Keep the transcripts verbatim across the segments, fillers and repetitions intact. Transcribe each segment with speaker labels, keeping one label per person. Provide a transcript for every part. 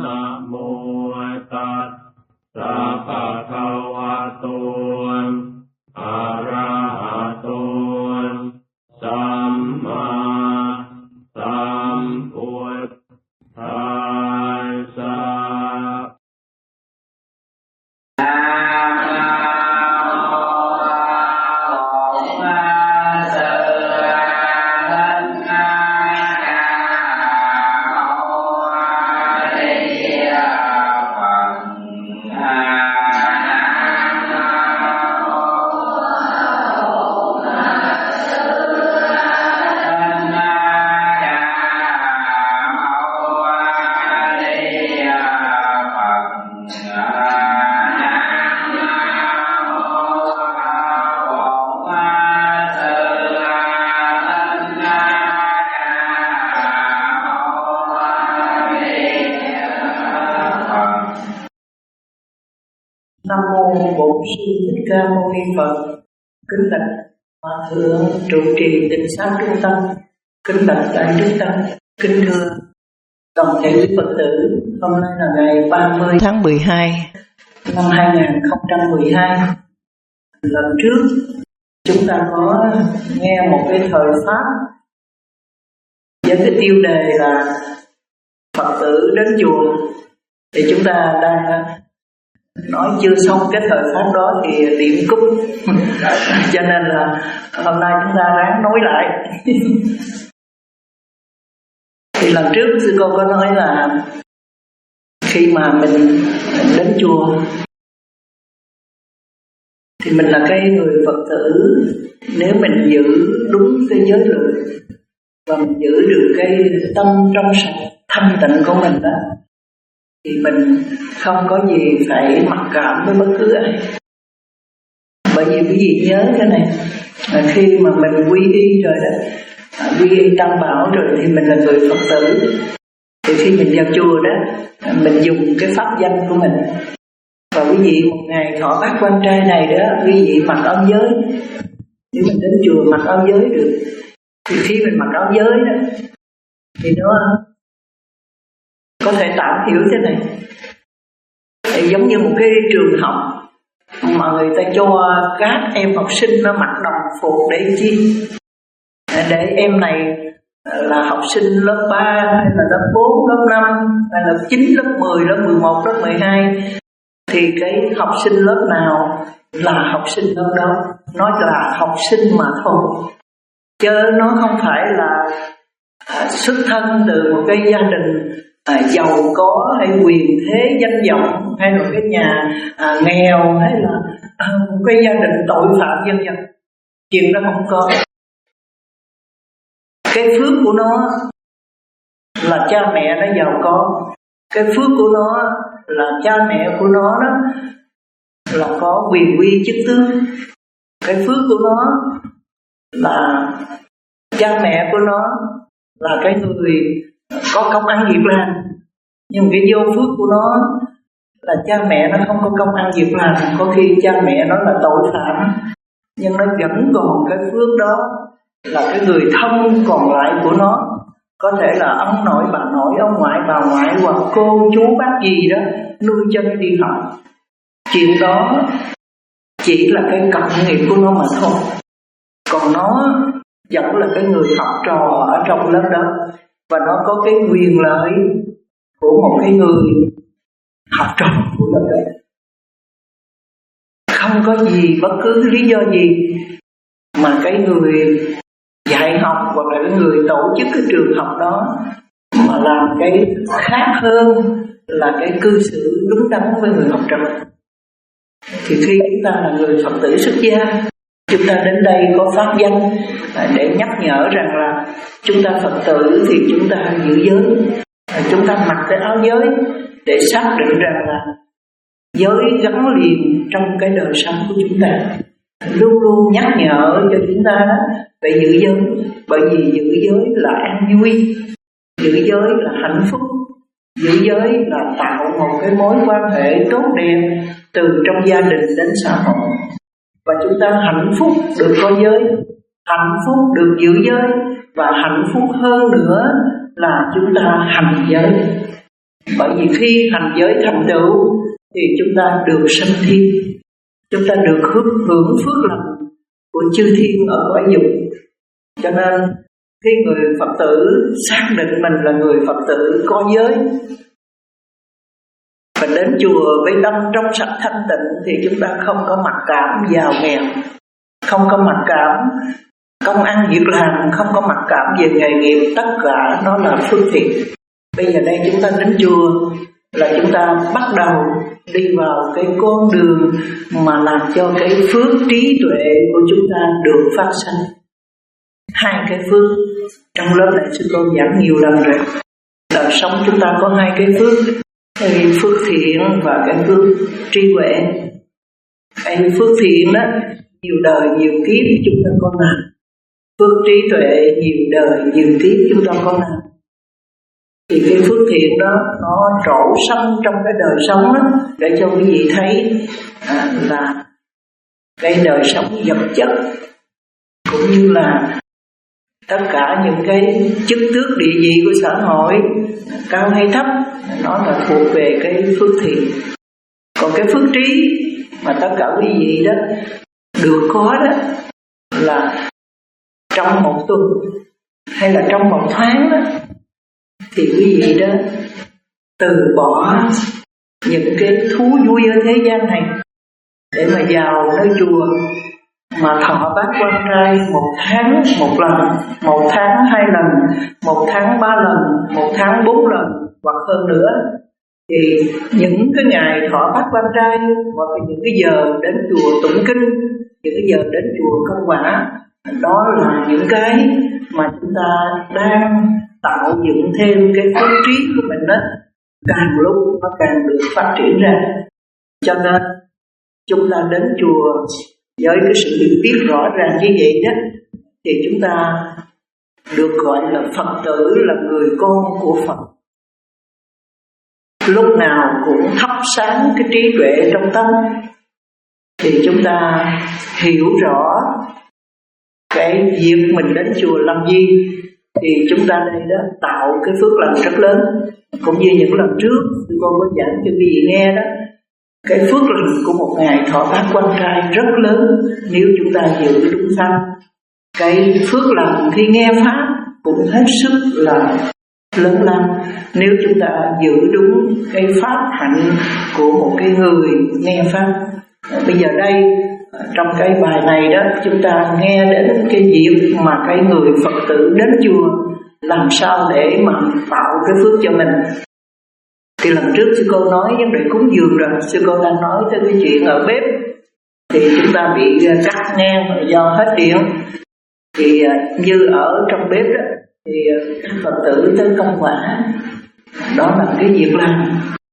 Speaker 1: Nam mô Tát Sa Phật Khâu A Tu A Ra Hả Tu Samma Sambuddhassa.
Speaker 2: Nam mô Bổn Sư Thích Ca Mâu Ni Phật. Kính bạch Hòa thượng trụ trì Tịnh Xá Trung Tâm, kính bạch đại chúng tăng, kính thưa toàn thể quý Phật tử. Hôm nay là ngày ba mươi tháng mười hai năm hai nghìn không trăm mười hai. Lần trước chúng ta có nghe một cái thời pháp với cái tiêu đề là Phật tử đến chùa, thì chúng ta đang nói chưa xong cái thời pháp đó thì điểm cúp cho nên là hôm nay chúng ta ráng nói lại. Thì lần trước sư cô có nói là khi mà mình đến chùa thì mình là cái người Phật tử, nếu mình giữ đúng cái giới luật và mình giữ được cái tâm trong sạch thanh tịnh của mình đó, thì mình không có gì phải mặc cảm với bất cứ ai. Bởi vì quý vị nhớ cái này, khi mà mình quy y rồi đó, quy y Tam Bảo rồi thì mình là người Phật tử. Thì khi mình vào chùa đó, mình dùng cái pháp danh của mình. Và quý vị một ngày thọ bát quan trai này đó, quý vị mặc áo giới. Nếu mình đến chùa mặc áo giới được, thì khi mình mặc áo giới đó thì nó có thể tạm hiểu thế này. Thì giống như một cái trường học mà người ta cho các em học sinh nó mặc đồng phục để chi? Để em này là học sinh lớp ba, hay là lớp bốn, lớp năm, hay là lớp chín, lớp mười, lớp mười một, lớp mười hai. Thì cái học sinh lớp nào là học sinh lớp đó. Nói là học sinh mà thôi, chứ nó không phải là xuất thân từ một cái gia đình À, giàu có hay quyền thế danh vọng, hay là cái nhà à, nghèo, hay là à, một cái gia đình tội phạm vân vân. Chuyện đó không có. Cái phước của nó là cha mẹ nó giàu có, cái phước của nó là cha mẹ của nó đó là có quyền uy chức tước, cái phước của nó là cha mẹ của nó là cái người có công ăn việc làm. Nhưng cái vô phước của nó là cha mẹ nó không có công ăn việc làm, có khi cha mẹ nó là tội phạm, nhưng nó vẫn còn cái phước đó là cái người thân còn lại của nó, có thể là ông nội, bà nội, ông ngoại, bà ngoại, hoặc cô, chú, bác gì đó nuôi cho nó đi học. Chuyện đó chỉ là cái cộng nghiệp của nó mà thôi. Còn nó vẫn là cái người học trò ở trong lớp đó, và nó có cái quyền lợi của một cái người học trò của lớp đó. Không có gì, bất cứ lý do gì mà cái người dạy học hoặc là cái người tổ chức cái trường học đó mà làm cái khác hơn là cái cư xử đúng đắn với người học trò. Thì khi chúng ta là người Phật tử xuất gia, chúng ta đến đây có pháp danh để nhắc nhở rằng là chúng ta Phật tử thì chúng ta giữ giới, chúng ta mặc cái áo giới để xác định rằng là giới gắn liền trong cái đời sống của chúng ta, luôn luôn nhắc nhở cho chúng ta phải giữ giới. Bởi vì giữ giới là an vui, giữ giới là hạnh phúc, giữ giới là tạo một cái mối quan hệ tốt đẹp từ trong gia đình đến xã hội. Và chúng ta hạnh phúc được có giới, hạnh phúc được giữ giới, và hạnh phúc hơn nữa là chúng ta hành giới. Bởi vì khi hành giới thành tựu thì chúng ta được sanh thiên, chúng ta được hưởng hưởng phước lành của chư thiên ở cõi dục. Cho nên khi người Phật tử xác định mình là người Phật tử có giới, mình đến chùa với tâm trong sạch thanh tịnh, thì chúng ta không có mặc cảm giàu nghèo, không có mặc cảm công ăn việc làm, không có mặc cảm về nghề nghiệp, tất cả nó là phước thiện. Bây giờ đây chúng ta đến chùa là chúng ta bắt đầu đi vào cái con đường mà làm cho cái phước trí tuệ của chúng ta được phát sinh. Hai cái phước trong lớp này sư cô giảng nhiều lần rồi. Đời sống chúng ta có hai cái phước, cái phước thiện và cái phước trí huệ. Cái phước thiện đó nhiều đời nhiều kiếp chúng ta có làm, phước trí tuệ nhiều đời nhiều kiếp chúng ta có làm. Thì cái phước thiện đó nó trổ sanh trong cái đời sống đó, để cho quý vị thấy à, là cái đời sống vật chất cũng như là tất cả những cái chức tước địa vị của xã hội, cao hay thấp, nó là thuộc về cái phước thiện. Còn cái phước trí mà tất cả quý vị đó được có đó là trong một tuần hay là trong một tháng đó, thì quý vị đó từ bỏ những cái thú vui ở thế gian này để mà vào nơi chùa mà thọ bát quan trai một tháng một lần, một tháng hai lần, một tháng ba lần, một tháng bốn lần hoặc hơn nữa. Thì những cái ngày thọ bát quan trai hoặc là những cái giờ đến chùa tụng kinh, những cái giờ đến chùa công quả, đó là những cái mà chúng ta đang tạo dựng thêm cái phước trí của mình đó, càng lúc nó càng được phát triển ra. Cho nên chúng ta đến chùa với cái sự hiểu biết rõ ràng như vậy đó, thì chúng ta được gọi là Phật tử, là người con của Phật. Lúc nào cũng thắp sáng cái trí tuệ trong tâm, thì chúng ta hiểu rõ cái việc mình đến chùa làm gì, thì chúng ta đây đó tạo cái phước lành rất lớn. Cũng như những lần trước tôi con có giảng cho quý vị nghe đó, cái phước lành của một ngày thọ bát quan trai rất lớn nếu chúng ta giữ đúng pháp. Cái phước lành khi nghe pháp cũng hết sức là lớn lắm nếu chúng ta giữ đúng cái pháp hạnh của một cái người nghe pháp. Bây giờ đây trong cái bài này đó, chúng ta nghe đến cái việc mà cái người Phật tử đến chùa làm sao để mà tạo cái phước cho mình. Thì lần trước sư cô nói vấn đề cúng dường rồi, sư cô đang nói tới cái chuyện ở bếp thì chúng ta bị cắt ngang do hết điện. Thì như ở trong bếp đó thì Phật tử tới công quả, đó là cái việc làm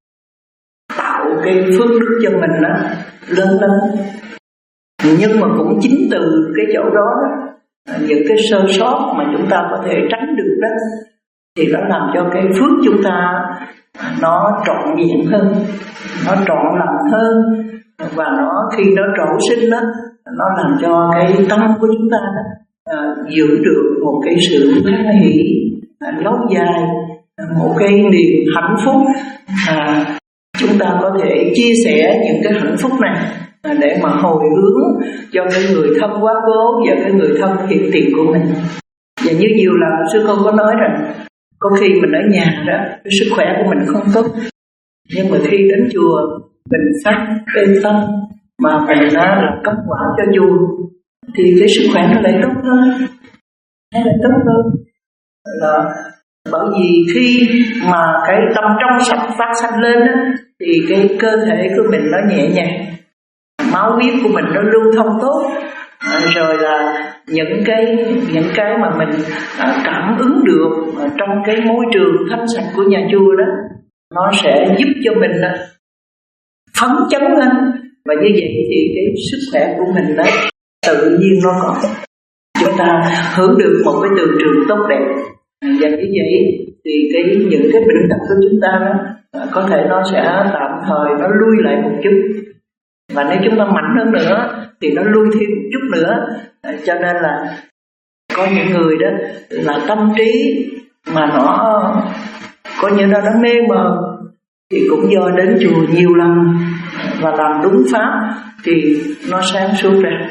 Speaker 2: tạo cái phước đức cho mình đó lớn lắm. Nhưng mà cũng chính từ cái chỗ đó, những cái sơ sót mà chúng ta có thể tránh được đó, thì nó làm cho cái phước chúng ta nó trọn vẹn hơn, nó trọn lành hơn, và nó khi nó trổ sinh đó, nó làm cho cái tâm của chúng ta đó, à, giữ được một cái sự hoan hỷ à, lâu dài, một cái niềm hạnh phúc. À, chúng ta có thể chia sẻ những cái hạnh phúc này à, để mà hồi hướng cho cái người thân quá cố và cái người thân hiện tiền của mình. Và như nhiều lần sư cô có nói rằng, có khi mình ở nhà đó, cái sức khỏe của mình không tốt, nhưng mà khi đến chùa mình phát cái tâm mà mình đã là cấp quả cho chùa, thì cái sức khỏe nó lại tốt hơn, nó lại tốt hơn. Là bởi vì khi mà cái tâm trong sạch phát sanh lên đó, thì cái cơ thể của mình nó nhẹ nhàng, máu huyết của mình nó lưu thông tốt, à, rồi là những cái những cái mà mình à, cảm ứng được trong cái môi trường thanh sạch của nhà chùa đó, nó sẽ giúp cho mình à, phấn chấn lên. Và như vậy thì cái sức khỏe của mình đó tự nhiên nó có, chúng ta hướng được một cái từ trường tốt đẹp. Và như vậy thì cái những cái bệnh tật của chúng ta đó, có thể nó sẽ tạm thời nó lui lại một chút, và nếu chúng ta mạnh hơn nữa thì nó lui thêm một chút nữa. Cho nên là có những người đó là tâm trí mà nó có như nó nó mê mờ, thì cũng do đến chùa nhiều lần và làm đúng pháp thì nó sáng suốt ra.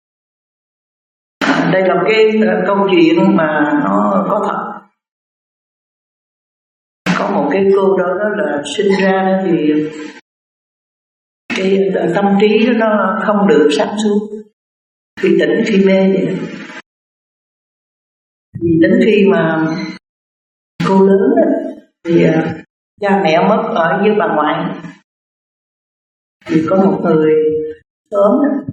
Speaker 2: À, đây là cái câu chuyện mà nó có thật. Có một cái cô đó, đó là sinh ra thì cái tâm trí đó nó không được sáng suốt, khi tỉnh khi mê vậy. Thì đến khi mà cô lớn đó, thì cha mẹ mất ở với bà ngoại, thì có một người sớm đó,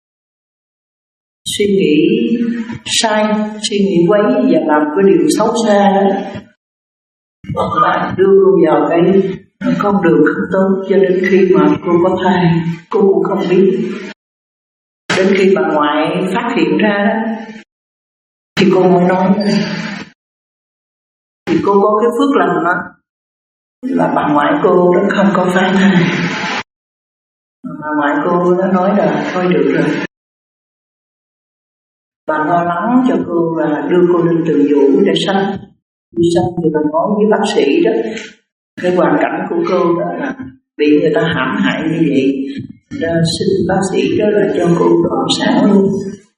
Speaker 2: suy nghĩ sai, suy nghĩ quấy và làm cái điều xấu xa đó, và đưa cô vào cái con đường không tốt. Cho đến khi mà cô có thai, cô cũng không biết. Đến khi bà ngoại phát hiện ra đó, thì cô mới nói. Thì cô có cái phước lành đó là bà ngoại cô nó không có phá thai. Bà ngoại cô nó nói là thôi được rồi. Bà lo lắng cho cô và đưa cô lên Từ Vũ để sanh. Đi sanh thì bà nói với bác sĩ đó, cái hoàn cảnh của cô đó là bị người ta hãm hại như vậy. Đã xin bác sĩ đó là cho cô đoạn sản luôn.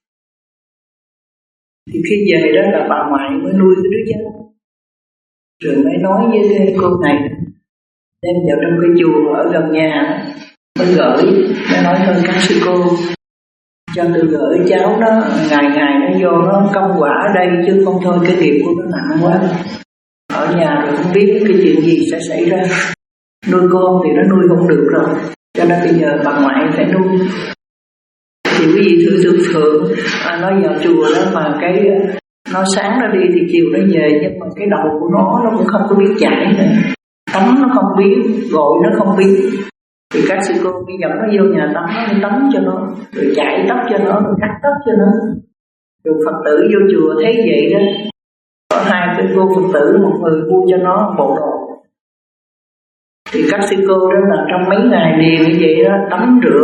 Speaker 2: Thì khi về đó là bà ngoại mới nuôi cái đứa cháu, rồi mới nói với cái cô này đem vào trong cái chùa ở gần nhà, mới gửi, mới nói thôi các sư cô cho tôi gửi cháu nó ngày ngày nó vô nó công quả ở đây, chứ không thôi cái nghiệp của nó nặng quá, ở nhà rồi không biết cái chuyện gì sẽ xảy ra. Nuôi con thì nó nuôi không được rồi, cho nên bây giờ bà ngoại phải nuôi. Thì quý vị thử tưởng tượng à, nó vào chùa đó mà cái nó sáng nó đi thì chiều nó về, nhưng mà cái đầu của nó nó cũng không có biết chảy nữa, tắm nó không biết, gội nó không biết. Thì các sư cô mới dẫn nó vô nhà tắm, nó mới tắm cho nó, rồi chải tóc cho nó, rồi cắt tóc cho nó. Rồi Phật tử vô chùa thấy vậy đó, có hai cái cô Phật tử, một người mua cho nó bộ đồ. Thì các sư cô đó là trong mấy ngày liền như vậy đó, tắm rửa,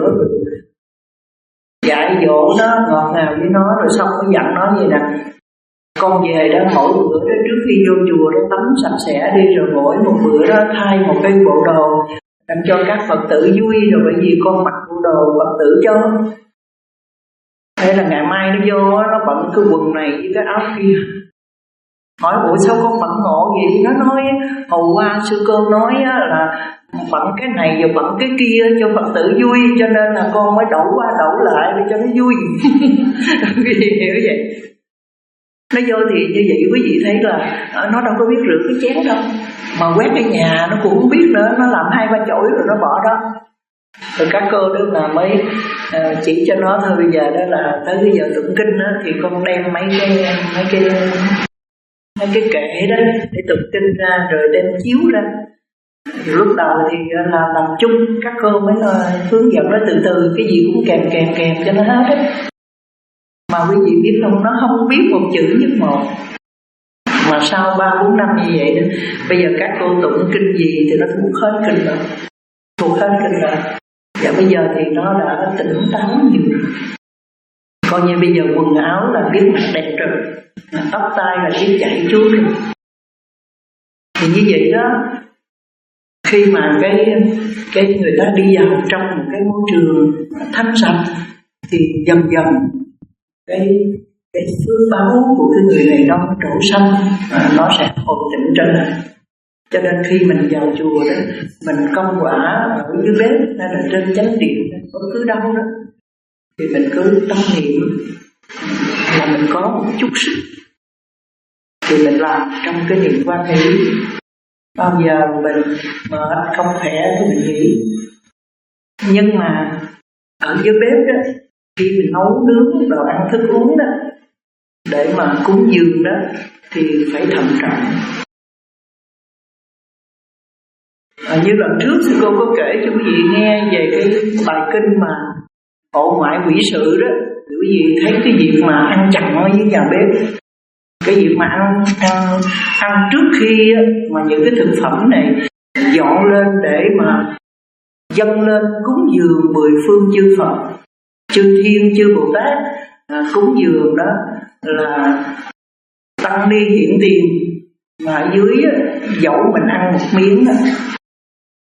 Speaker 2: dạy dỗ nó, ngọt ngào với nó, rồi xong mới dặn nó vậy nè: con về đó mỗi bữa đó trước khi vô chùa đó tắm sạch sẽ đi, rồi mỗi một bữa đó thay một cái bộ đồ làm cho các Phật tử vui, rồi bởi vì con mặc bộ đồ Phật tử cho. Hay là ngày mai nó vô nó bận cái quần này với cái áo kia, hỏi ủa sao con bận ngộ vậy? Nó nói hồi qua sư cô nói là bận cái này và bận cái kia cho Phật tử vui, cho nên là con mới đổ qua đổ lại để cho nó vui. Quý vị hiểu vậy? Nó vô thì như vậy quý vị thấy là nó đâu có biết rửa cái chén đâu, mà quét cái nhà nó cũng không biết nữa, nó làm hai ba chổi rồi nó bỏ đó. Rồi các cô đó là mới uh, chỉ cho nó thôi, bây giờ đó là tới bây giờ tụng kinh đó, thì con đem mấy cái mấy cái mấy cái kệ đó để tụng kinh ra, rồi đem chiếu ra. Lúc đầu thì là làm chung, các cô mới hướng dẫn nó từ từ, cái gì cũng kèm kèm kèm cho nó hết đấy. Mà quý vị biết không, nó không biết một chữ nhất một. Mà sau ba bốn năm như vậy đó, bây giờ các cô tụng kinh gì thì nó thuộc hết kinh rồi, thuộc hết kinh rồi. Và bây giờ thì nó đã tỉnh táo nhiều rồi. Coi như bây giờ quần áo là biết mặt đẹp rồi, tóc tai là biết chảy chuốt rồi. Thì như vậy đó, khi mà cái cái người ta đi vào trong một cái môi trường thanh sạch thì dần dần cái cái phước báo của cái người này nó trổ sanh, nó sẽ ổn định trở lại. Cho nên khi mình vào chùa đó, mình công quả ở dưới bếp hay là trên chánh điện bất cứ đâu đó, thì mình cứ tâm niệm là mình có một chút sức, thì mình làm trong cái niềm quan hỷ. Bao giờ mình mệt không khỏe thì mình nghỉ. Nhưng mà ở dưới bếp đó, khi mình nấu nướng đồ ăn thức uống đó, để mà cúng dường đó, thì phải thận trọng. À, như lần trước sư cô có kể cho quý vị nghe về cái bài kinh mà hộ ngoại quỷ sự đó, thì quý vị thấy cái việc mà ăn chặn ở dưới nhà bếp, cái việc mà ăn, ăn, ăn trước khi mà những cái thực phẩm này dọn lên để mà dâng lên cúng dường mười phương chư Phật, chư Thiên, chư Bồ Tát, à, cúng dường đó là tăng ni hiện tiền, mà ở dưới dẫu mình ăn một miếng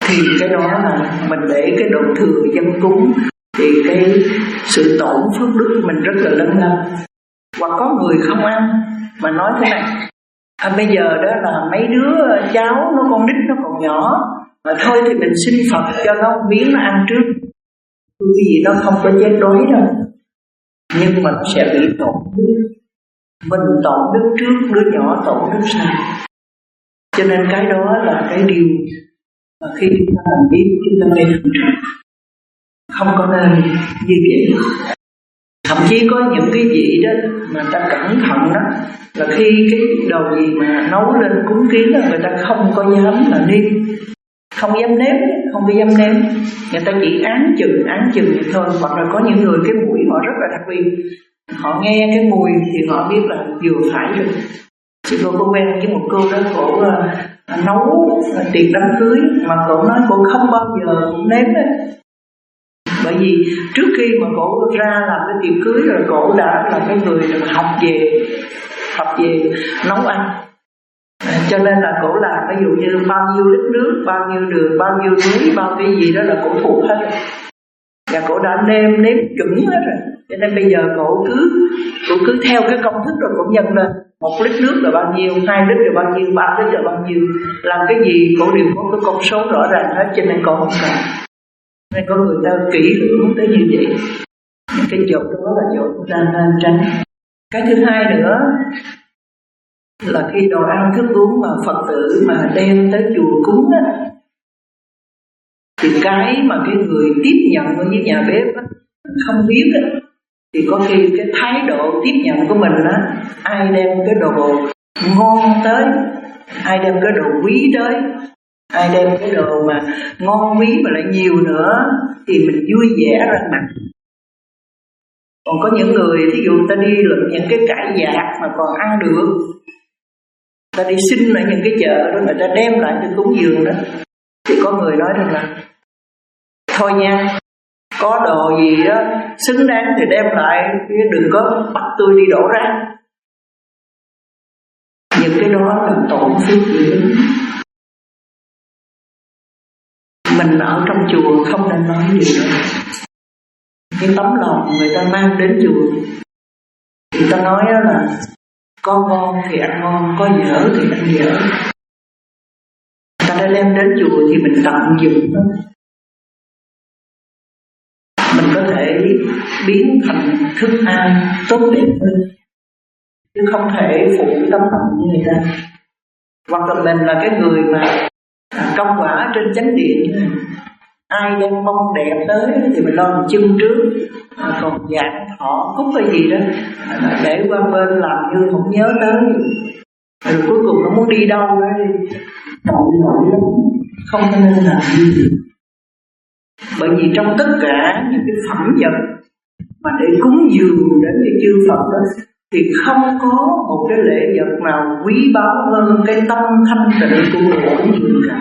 Speaker 2: thì cái đó là mình để cái đồ thừa dân cúng, thì cái sự tổn phước đức mình rất là lớn lao. Hoặc có người không ăn mà nói thế này: à, bây giờ đó là mấy đứa cháu nó con nít nó còn nhỏ, mà thôi thì mình xin Phật cho nó miếng nó ăn trước, vì nó không có chết đói đâu. Nhưng mà nó sẽ bị tổn đức. Mình tổn đức trước, đứa nhỏ tổn đức sau. Cho nên cái đó là cái điều mà khi chúng ta làm biết chúng ta phải thận trọng, không có nên như vậy. Thậm chí có những cái vị đó mà ta cẩn thận đó, là khi cái đồ gì mà nấu lên cúng kiến đó, người ta không có dám là nêm, không dám nếm, không có dám nếm, người ta chỉ án chừng án chừng thôi. Hoặc là có những người cái mũi họ rất là đặc biệt, họ nghe cái mùi thì họ biết là vừa phải rồi. Chị cô có quen với một cô đó, cổ uh, nấu uh, tiệc đám cưới mà cổ nói cổ không bao giờ cũng nếm ấy. Bởi vì trước khi mà cổ ra làm cái tiệc cưới rồi, cổ đã là cái người học về học về nấu ăn. Cho nên là cổ làm ví dụ như bao nhiêu lít nước, bao nhiêu đường, bao nhiêu muối, bao cái gì đó là cổ thuộc hết rồi. Và cổ đã nêm nếm chuẩn hết rồi. Cho nên bây giờ cổ cứ cổ cứ theo cái công thức rồi cổ nhân lên. Một lít nước là bao nhiêu, hai lít là bao nhiêu, ba lít là bao nhiêu. Làm cái gì cổ đều có cái con số rõ ràng hết, cho nên cổ không cần. Nên có người ta kỹ lưỡng tới như vậy. Những cái chỗ đó là chỗ ta nên tránh. Cái thứ hai nữa là khi đồ ăn thức uống mà Phật tử mà đem tới chùa cúng á, thì cái mà cái người tiếp nhận ở với nhà bếp á, không biết á, thì có khi cái thái độ tiếp nhận của mình á, ai đem cái đồ ngon tới, ai đem cái đồ quý tới, ai đem cái đồ mà ngon quý mà lại nhiều nữa, thì mình vui vẻ ra mặt. Còn có những người thí dụ ta đi lượm những cái cải dạt mà còn ăn được, ta đi xin ở những cái chợ đó, người ta đem lại cho cúng dường đó, thì có người nói rằng là thôi nha, có đồ gì đó xứng đáng thì đem lại, đừng có bắt tôi đi đổ rác. Những cái đó là tổn phước dữ. Mình ở trong chùa không nên nói gì nữa. Cái tấm lòng người ta mang đến chùa thì ta nói là có ngon thì ăn ngon, có dở thì ăn dở. Ta đã đem đến chùa thì mình tận dụng nó. Mình có thể biến thành thức ăn tốt đẹp hơn, chứ không thể phụ tấm lòng như người ta. Hoặc là mình là cái người mà công quả trên chánh điện, ai đem mông đẹp tới thì mình lo mình chân trước, à, còn giảng thọ cúc hay gì đó để qua bên làm như không nhớ tới, rồi cuối cùng nó muốn đi đâu đấy tội lỗi lắm, không nên làm như vậy. Bởi vì trong tất cả những cái phẩm vật mà để cúng dường đến với chư Phật đó, thì không có một cái lễ vật nào quý báu hơn cái tâm thanh tịnh của người cúng dường cả.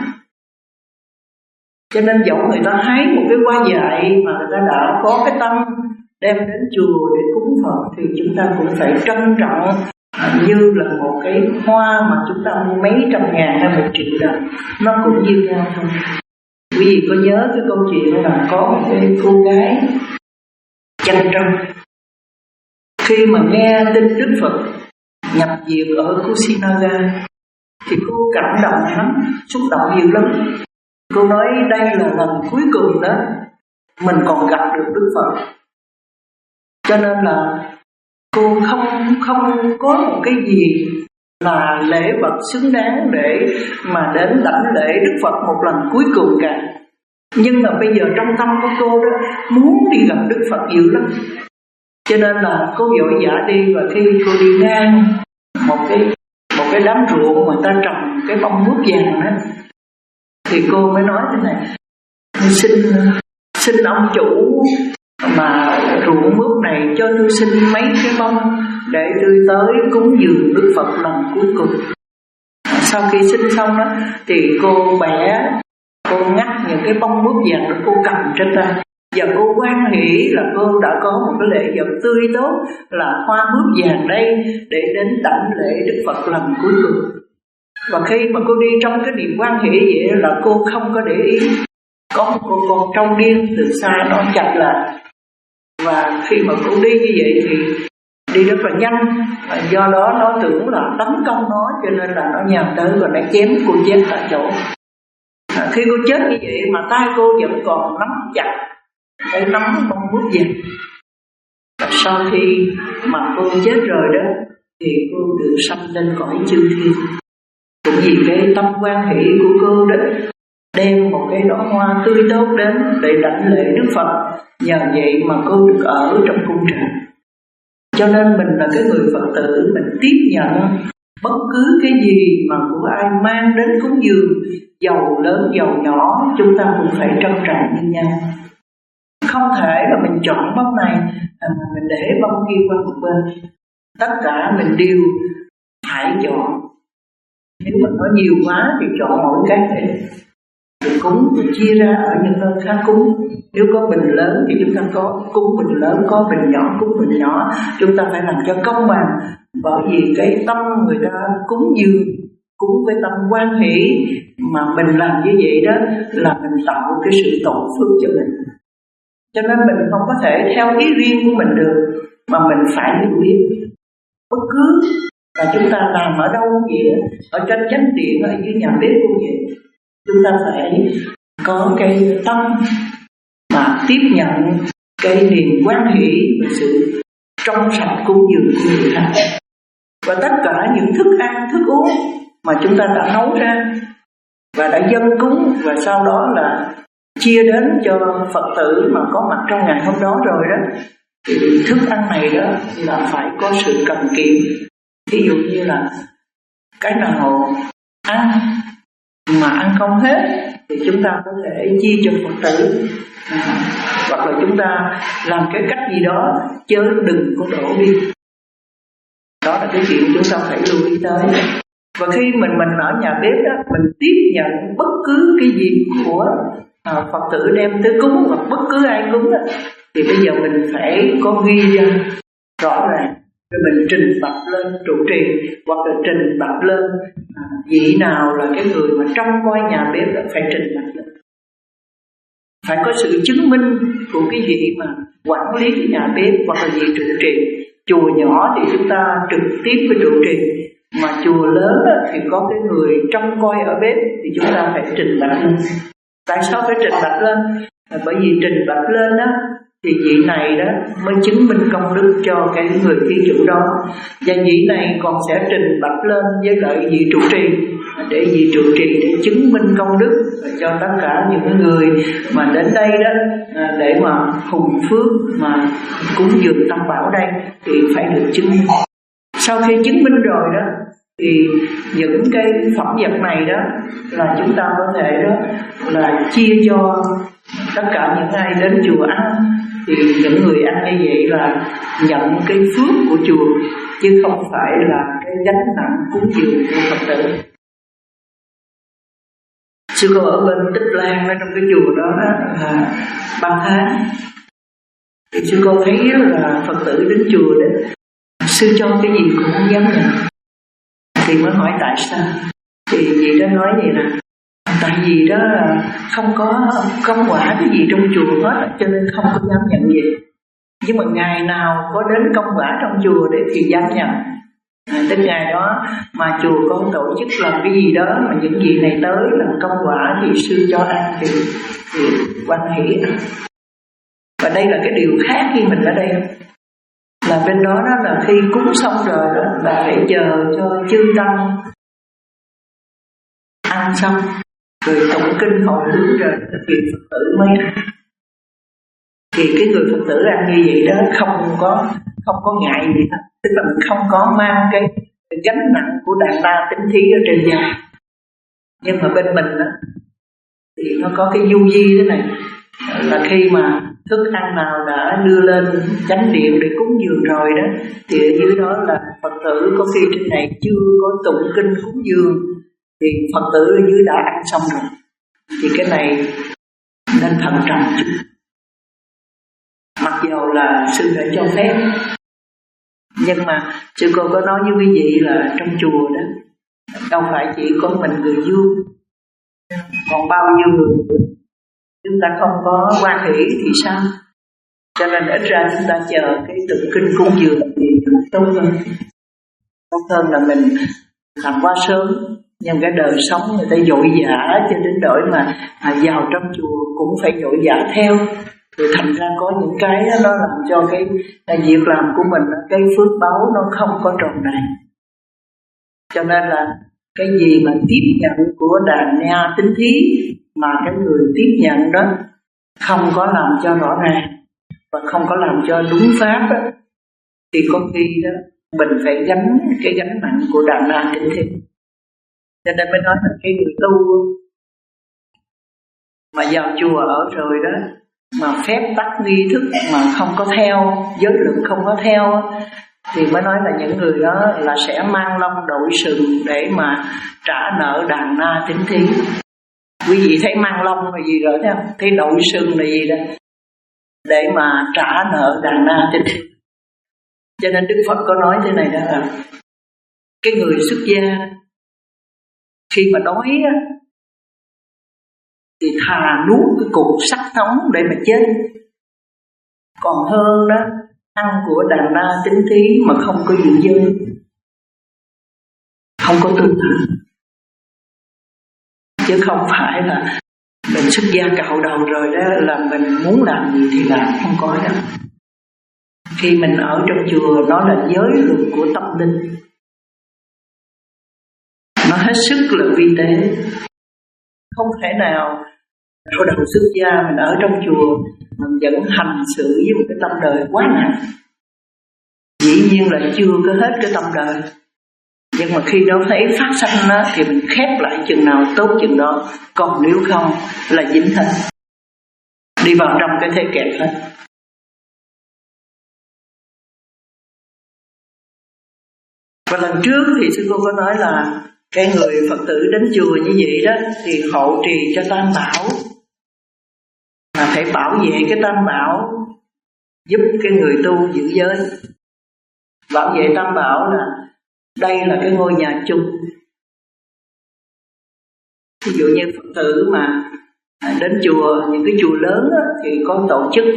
Speaker 2: Cho nên dẫu người ta hái một cái hoa dại mà người ta đã có cái tâm đem đến chùa để cúng Phật, thì chúng ta cũng phải trân trọng như là một cái hoa mà chúng ta mua mấy trăm ngàn hay một triệu đồng, nó cũng như nhau thôi. Quý vị có nhớ cái câu chuyện là có một cái cô gái chăn trâu, khi mà nghe tin Đức Phật nhập diệt ở Kusinaga thì cô cảm động lắm, xúc động nhiều lắm. Cô nói đây là lần cuối cùng đó mình còn gặp được Đức Phật, cho nên là cô không không có một cái gì là lễ vật xứng đáng để mà đến lãnh lễ Đức Phật một lần cuối cùng cả. Nhưng mà bây giờ trong tâm của cô đó muốn đi gặp Đức Phật dữ lắm, cho nên là cô vội vã đi. Và khi cô đi ngang một cái một cái đám ruộng mà ta trồng cái bông mướp vàng đó, thì cô mới nói thế này: xin xin ông chủ mà ruộng mướp này cho tôi xin mấy cái bông để tôi tới cúng dường Đức Phật lần cuối cùng. Sau khi xin xong đó thì cô bẻ, cô ngắt những cái bông mướp vàng đó, cô cầm trên tay. Và cô hoan hỷ là cô đã có một cái lễ vật tươi tốt là hoa mướp vàng đây để đến đảnh lễ Đức Phật lần cuối cùng. Và khi mà cô đi trong cái niềm hoan hỷ vậy là cô không có để ý có một cô con trâu điên từ xa nó chặt lại. Và khi mà cô đi như vậy thì đi rất là nhanh, và do đó nó tưởng là tấn công nó, cho nên là nó nhào tới và nó chém cô chết tại chỗ. À, khi cô chết như vậy mà tay cô vẫn còn nắm chặt cái nắm bông bút vàng. Sau khi mà cô chết rồi đó thì cô được sanh lên cõi chư thiên. Cũng vì cái tâm hoan hỷ của cô đó, đem một cái đóa hoa tươi tốt đến để đảnh lễ Đức Phật. Nhờ vậy mà cô được ở trong cung trời. Cho nên mình là cái người Phật tử, mình tiếp nhận bất cứ cái gì mà của ai mang đến cúng dường, giàu lớn giàu nhỏ, chúng ta cũng phải trân trọng như nhau. Không thể là mình chọn bông này mà mình để bông kia qua một bên. Tất cả mình đều phải chọn. Nếu mà có nhiều quá thì chọn mỗi cái để được cúng, thì chia ra ở những nơi khác cúng. Nếu có bình lớn thì chúng ta có cúng bình lớn, có bình nhỏ cúng bình nhỏ. Chúng ta phải làm cho công bằng, bởi vì cái tâm người ta cúng dường, cúng với tâm hoan hỷ mà mình làm như vậy đó là mình tạo cái sự tổn phước cho mình. Cho nên mình không có thể theo ý riêng của mình được, mà mình phải hiểu biết. Bất cứ là chúng ta làm ở đâu cũng vậy, ở trên chánh điện, ở dưới nhà bếp cũng vậy, chúng ta phải có cái tâm mà tiếp nhận cái niềm hoan hỷ và sự trong sạch cúng dường của người khác. Và tất cả những thức ăn, thức uống mà chúng ta đã nấu ra và đã dâng cúng, và sau đó là chia đến cho Phật tử mà có mặt trong ngày hôm đó rồi đó, thì thức ăn này đó là phải có sự cần kiệm. Ví dụ như là cái nào ăn mà ăn không hết thì chúng ta có thể chia cho Phật tử, à, hoặc là chúng ta làm cái cách gì đó chứ đừng có đổ đi. Đó là cái chuyện chúng ta phải lưu ý tới. Và khi mình mình ở nhà bếp đó, mình tiếp nhận bất cứ cái gì của à, Phật tử đem tới cúng, hoặc bất cứ ai cúng đó, thì bây giờ mình phải có ghi ra rõ ràng, rồi mình trình bạch lên trụ trì, hoặc là trình bạch lên à, vị nào là cái người mà trông coi nhà bếp đó, phải trình bạch lên. Phải có sự chứng minh của cái vị mà quản lý cái nhà bếp, hoặc là vị trụ trì. Chùa nhỏ thì chúng ta trực tiếp với trụ trì, mà chùa lớn thì có cái người trông coi ở bếp thì chúng ta phải trình bạch lên. Tại sao phải trình bạch lên? Là bởi vì trình bạch lên đó thì vị này đó mới chứng minh công đức cho cái người thí chủ đó, và vị này còn sẽ trình bạch lên với lại vị trụ trì, để vị trụ trì để chứng minh công đức cho tất cả những người mà đến đây đó để mà hùng phước mà cúng dường tam bảo đây thì phải được chứng minh. Sau khi chứng minh rồi đó thì những cái phẩm vật này đó là chúng ta có thể đó là chia cho tất cả những ai đến chùa ăn. Thì những người ăn như vậy là nhận cái phước của chùa, chứ không phải là cái gánh nặng cúng dường của Phật tử. Sư cô ở bên Tích Lan, ở trong cái chùa đó là ba tháng, thì sư cô thấy là Phật tử đến chùa để sư cho cái gì cũng không dám nhận. Thì mới hỏi tại sao, thì vị đó nói vậy nè: tại vì đó không có công quả cái gì trong chùa hết, cho nên không có dám nhận gì. Nhưng mà ngày nào có đến công quả trong chùa để thì dám nhận. À, đến ngày đó mà chùa có tổ chức làm cái gì đó mà những vị này tới làm công quả thì sư cho ăn thì, thì quan hỷ. Và đây là cái điều khác khi mình ở đây. Là bên đó đó là khi cúng xong rồi đó là phải chờ cho chư tăng ăn xong rồi tụng kinh hồi hướng rồi thì Phật tử mới ăn. Thì cái người Phật tử ăn như vậy đó không có không có ngại gì hết, tức là mình không có mang cái, cái gánh nặng của đàn na tính thí ở trên vai. Nhưng mà bên mình đó thì nó có cái du di thế này, là khi mà thức ăn nào đã đưa lên chánh điện để cúng dường rồi đó, thì ở dưới đó là Phật tử có khi trên này chưa có tụng kinh cúng dường thì Phật tử ở dưới đã ăn xong rồi. Thì cái này nên thận trọng chút. Mặc dù là sư đã cho phép, nhưng mà sư cô có nói với quý vị là trong chùa đó đâu phải chỉ có mình người dương, còn bao nhiêu người chúng ta không có hoan hỷ thì sao? Cho nên ít ra chúng ta chờ cái tụng kinh cúng dường thì tốt hơn. Tốt hơn là mình làm quá sớm, nhưng cái đời sống người ta vội vã cho đến đổi mà à, vào trong chùa cũng phải vội vã theo, rồi thành ra có những cái đó, nó làm cho cái, cái việc làm của mình, cái phước báu nó không có tròn này. Cho nên là cái gì mà tiếp nhận của đàn nha tín thí mà cái người tiếp nhận đó không có làm cho rõ ràng và không có làm cho đúng pháp đó, thì có khi đó mình phải gánh cái gánh nặng của đàn na tín thí. Cho nên mới nói là cái người tu mà vào chùa ở rồi đó, mà phép tắc nghi thức mà không có theo, giới luật không có theo, thì mới nói là những người đó là sẽ mang lông đội sừng để mà trả nợ đàn na tín thí. Quý vị thấy mang lông là gì rồi thấy không? Thấy đội sừng là gì đó? Để mà trả nợ đàn na tín thí. Cho nên Đức Phật có nói thế này đó là cái người xuất gia khi mà đói á, thì thà nuốt cái cục sắt nóng để mà chết, còn hơn đó ăn của đàn na tín thí mà không có dự dư, không có tu hành. Chứ không phải là mình xuất gia cạo đầu rồi đó là mình muốn làm gì thì làm, không có đâu. Khi mình ở trong chùa, nó là giới luật của tâm linh, nó hết sức là vi tế. Không thể nào ở đầu xuất gia mình ở trong chùa mình vẫn hành xử với một cái tâm đời quá nặng. Dĩ nhiên là chưa có hết cái tâm đời, nhưng mà khi nó thấy phát sanh đó, thì mình khép lại chừng nào tốt chừng đó. Còn nếu không là dính hết, đi vào trong cái thế kẹt hết. Và lần trước thì sư cô có nói là cái người Phật tử đến chùa như vậy đó thì hộ trì cho Tam Bảo, mà phải bảo vệ cái Tam Bảo, giúp cái người tu giữ giới. Bảo vệ Tam Bảo là đây là cái ngôi nhà chung. Ví dụ như Phật tử mà đến chùa, những cái chùa lớn đó, thì có tổ chức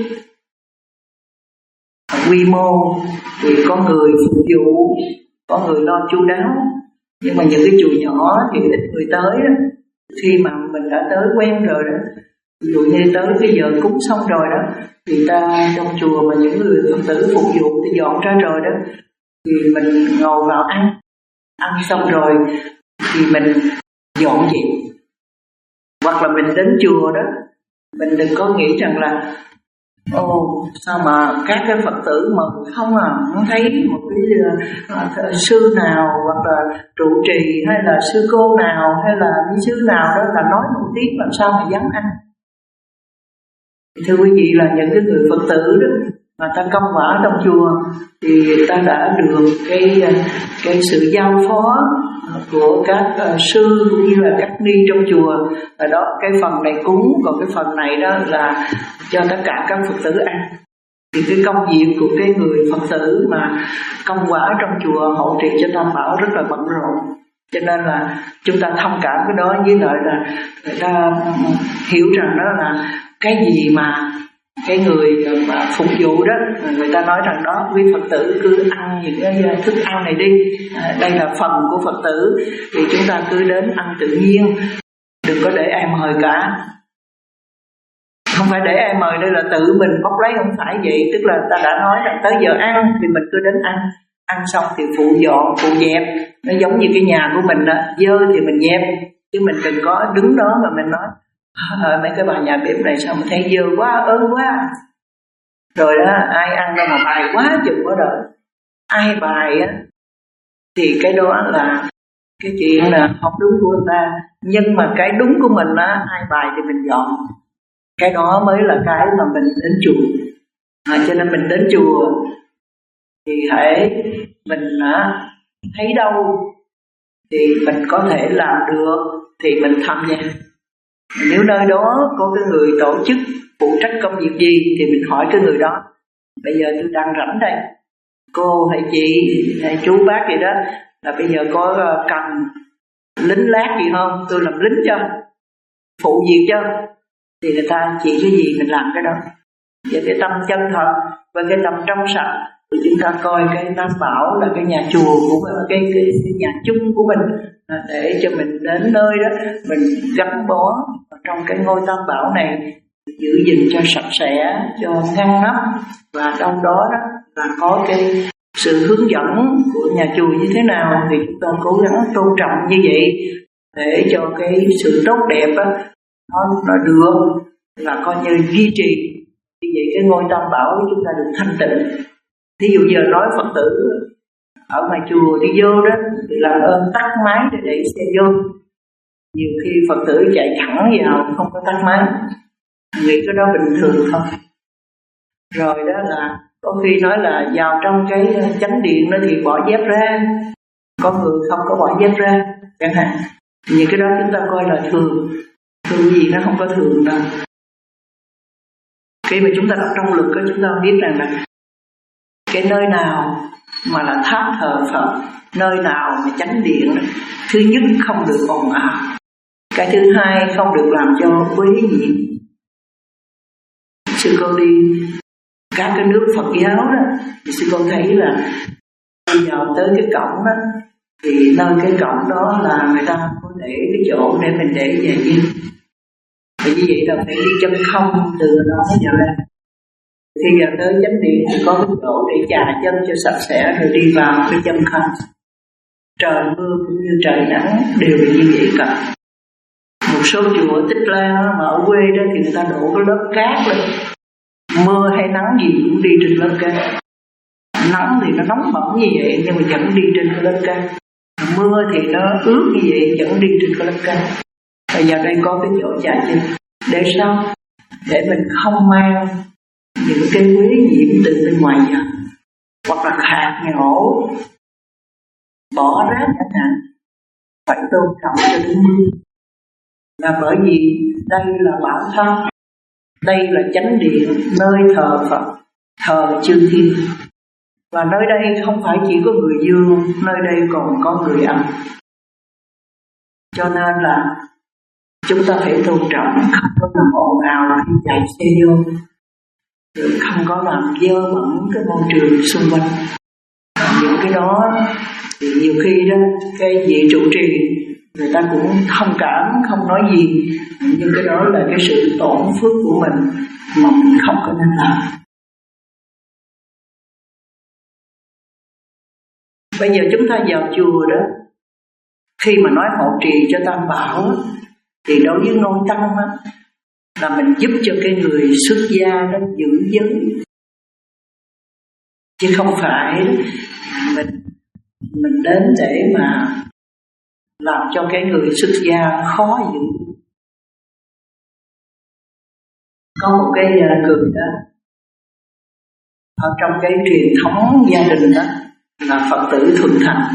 Speaker 2: quy mô, thì có người phục vụ, có người lo chu đáo. Nhưng mà những cái chùa nhỏ thì ít người tới đó. Khi mà mình đã tới quen rồi đó, ví dụ như tới cái giờ cúng xong rồi đó, thì ta trong chùa mà những người Phật tử phục vụ thì dọn ra rồi đó, thì mình ngồi vào ăn. Ăn xong rồi thì mình dọn dẹp. Hoặc là mình đến chùa đó, mình đừng có nghĩ rằng là ồ sao mà các cái Phật tử mà không à, không thấy một cái uh, sư nào hoặc là trụ trì hay là sư cô nào hay là ni sư nào đó là nói một tiếng làm sao mà dám ăn. Thưa quý vị, là những cái người Phật tử đó mà ta công quả trong chùa thì ta đã được cái cái sự giao phó của các uh, sư cũng như là các ni trong chùa. Và đó, cái phần này cúng, còn cái phần này đó là cho tất cả các Phật tử ăn. Thì cái công việc của cái người Phật tử mà công quả trong chùa hộ trì cho Tam Bảo rất là bận rộn. Cho nên là chúng ta thông cảm cái đó, với lại là người ta hiểu rằng đó là cái gì mà cái người mà phục vụ đó, người ta nói rằng đó, quý Phật tử cứ ăn những cái thức ăn này đi, à, đây là phần của Phật tử, thì chúng ta cứ đến ăn tự nhiên, đừng có để ai mời cả. Không phải để ai mời, đây là tự mình bốc lấy, không phải vậy. Tức là ta đã nói rằng tới giờ ăn thì mình cứ đến ăn, ăn xong thì phụ dọn, phụ dẹp. Nó giống như cái nhà của mình đó, dơ thì mình dẹp, chứ mình đừng có đứng đó mà mình nói à, mấy cái bà nhà bếp này sao mà thấy dơ quá, ớn quá. Rồi đó, ai ăn đâu mà bài quá chừng quá đời. Ai bài á thì cái đó là cái chuyện là không đúng của người ta. Nhưng mà cái đúng của mình á, ai bài thì mình dọn. Cái đó mới là cái mà mình đến chùa. À, cho nên mình đến chùa thì hãy mình á, thấy đâu thì mình có thể làm được thì mình tham gia. Nếu nơi đó có cái người tổ chức phụ trách công việc gì thì mình hỏi cái người đó. Bây giờ tôi đang rảnh đây, cô hay chị hay chú bác gì đó, là bây giờ có cần lính lát gì không, tôi làm lính cho, phụ việc cho, thì người ta chỉ cái gì mình làm cái đó. Và cái tâm chân thật và cái tâm trong sạch thì chúng ta coi cái Tam Bảo là cái nhà chùa của mình, cái, cái, cái nhà chung của mình, để cho mình đến nơi đó mình gắn bó trong cái ngôi Tam Bảo này, giữ gìn cho sạch sẽ, cho ngăn nắp, và trong đó, đó là có cái sự hướng dẫn của nhà chùa như thế nào thì chúng ta cố gắng tôn trọng như vậy để cho cái sự tốt đẹp đó, nó, nó được là coi như duy trì. Như vậy cái ngôi Tam Bảo của chúng ta được thanh tịnh. Ví dụ giờ nói Phật tử ở ngoài chùa đi vô đó thì làm ơn tắt máy để để xe vô. Nhiều khi Phật tử chạy thẳng vào không có tắt máy, nghĩ cái đó bình thường không. Rồi đó là có khi nói là vào trong cái chánh điện đó thì bỏ dép ra, có người không có bỏ dép ra chẳng hạn. Những cái đó chúng ta coi là thường. Thường gì nó không có thường đâu. Khi mà chúng ta đọc trong luật đó, chúng ta biết rằng là cái nơi nào mà là tháp thờ Phật, nơi nào mà chánh điện, thứ nhất không được ồn ào, cái thứ hai không được làm cho quấy nhiễm. Sư cô đi các cái nước Phật giáo đó thì sư cô thấy là bây giờ tới cái cổng đó thì nơi cái cổng đó là người ta có để cái chỗ để mình để giày dép. Và như vậy là phải đi chân không từ đó trở ra. Khi giờ tới chánh điện thì có cái chỗ để chà chân cho sạch sẽ rồi đi vào cái chân không. Trời mưa cũng như trời nắng đều là như vậy cả. Một số chùa Tích Lan mà ở quê đó thì người ta đổ cái lớp cát lên, mưa hay nắng gì cũng đi trên lớp cát. Nắng thì nó nóng bỏng như vậy nhưng mà vẫn đi trên cái lớp cát. Mưa thì nó ướt như vậy vẫn đi trên cái lớp cát. Bây giờ đây có cái chỗ chà chân. Để sao? Để mình không mang những cái quế nhiễm từ bên ngoài vào, hoặc là hạt nhổ bỏ rác chẳng hạn, phải tôn trọng cho đúng mức. Là bởi vì đây là bảo pháp, đây là chánh điện, nơi thờ Phật, thờ chư thiên. Và nơi đây không phải chỉ có người dương, nơi đây còn có người âm. Cho nên là chúng ta phải tôn trọng, không có làm ồn ào khi chạy xe vô, không có làm dơ bẩn cái môi trường xung quanh. Những cái đó thì nhiều khi đó cái vị trụ trì người ta cũng thông cảm, không nói gì, nhưng cái đó là cái sự tổn phước của mình mà mình không có nên làm. Bây giờ chúng ta vào chùa đó, khi mà nói hộ trì cho Tam Bảo thì đối với ngôi tăng đó, là mình giúp cho cái người xuất gia đó giữ giới, chứ không phải mình mình đến để mà làm cho cái người xuất gia khó giữ. Có một cái người đó ở trong cái truyền thống gia đình đó là Phật tử thuần thành,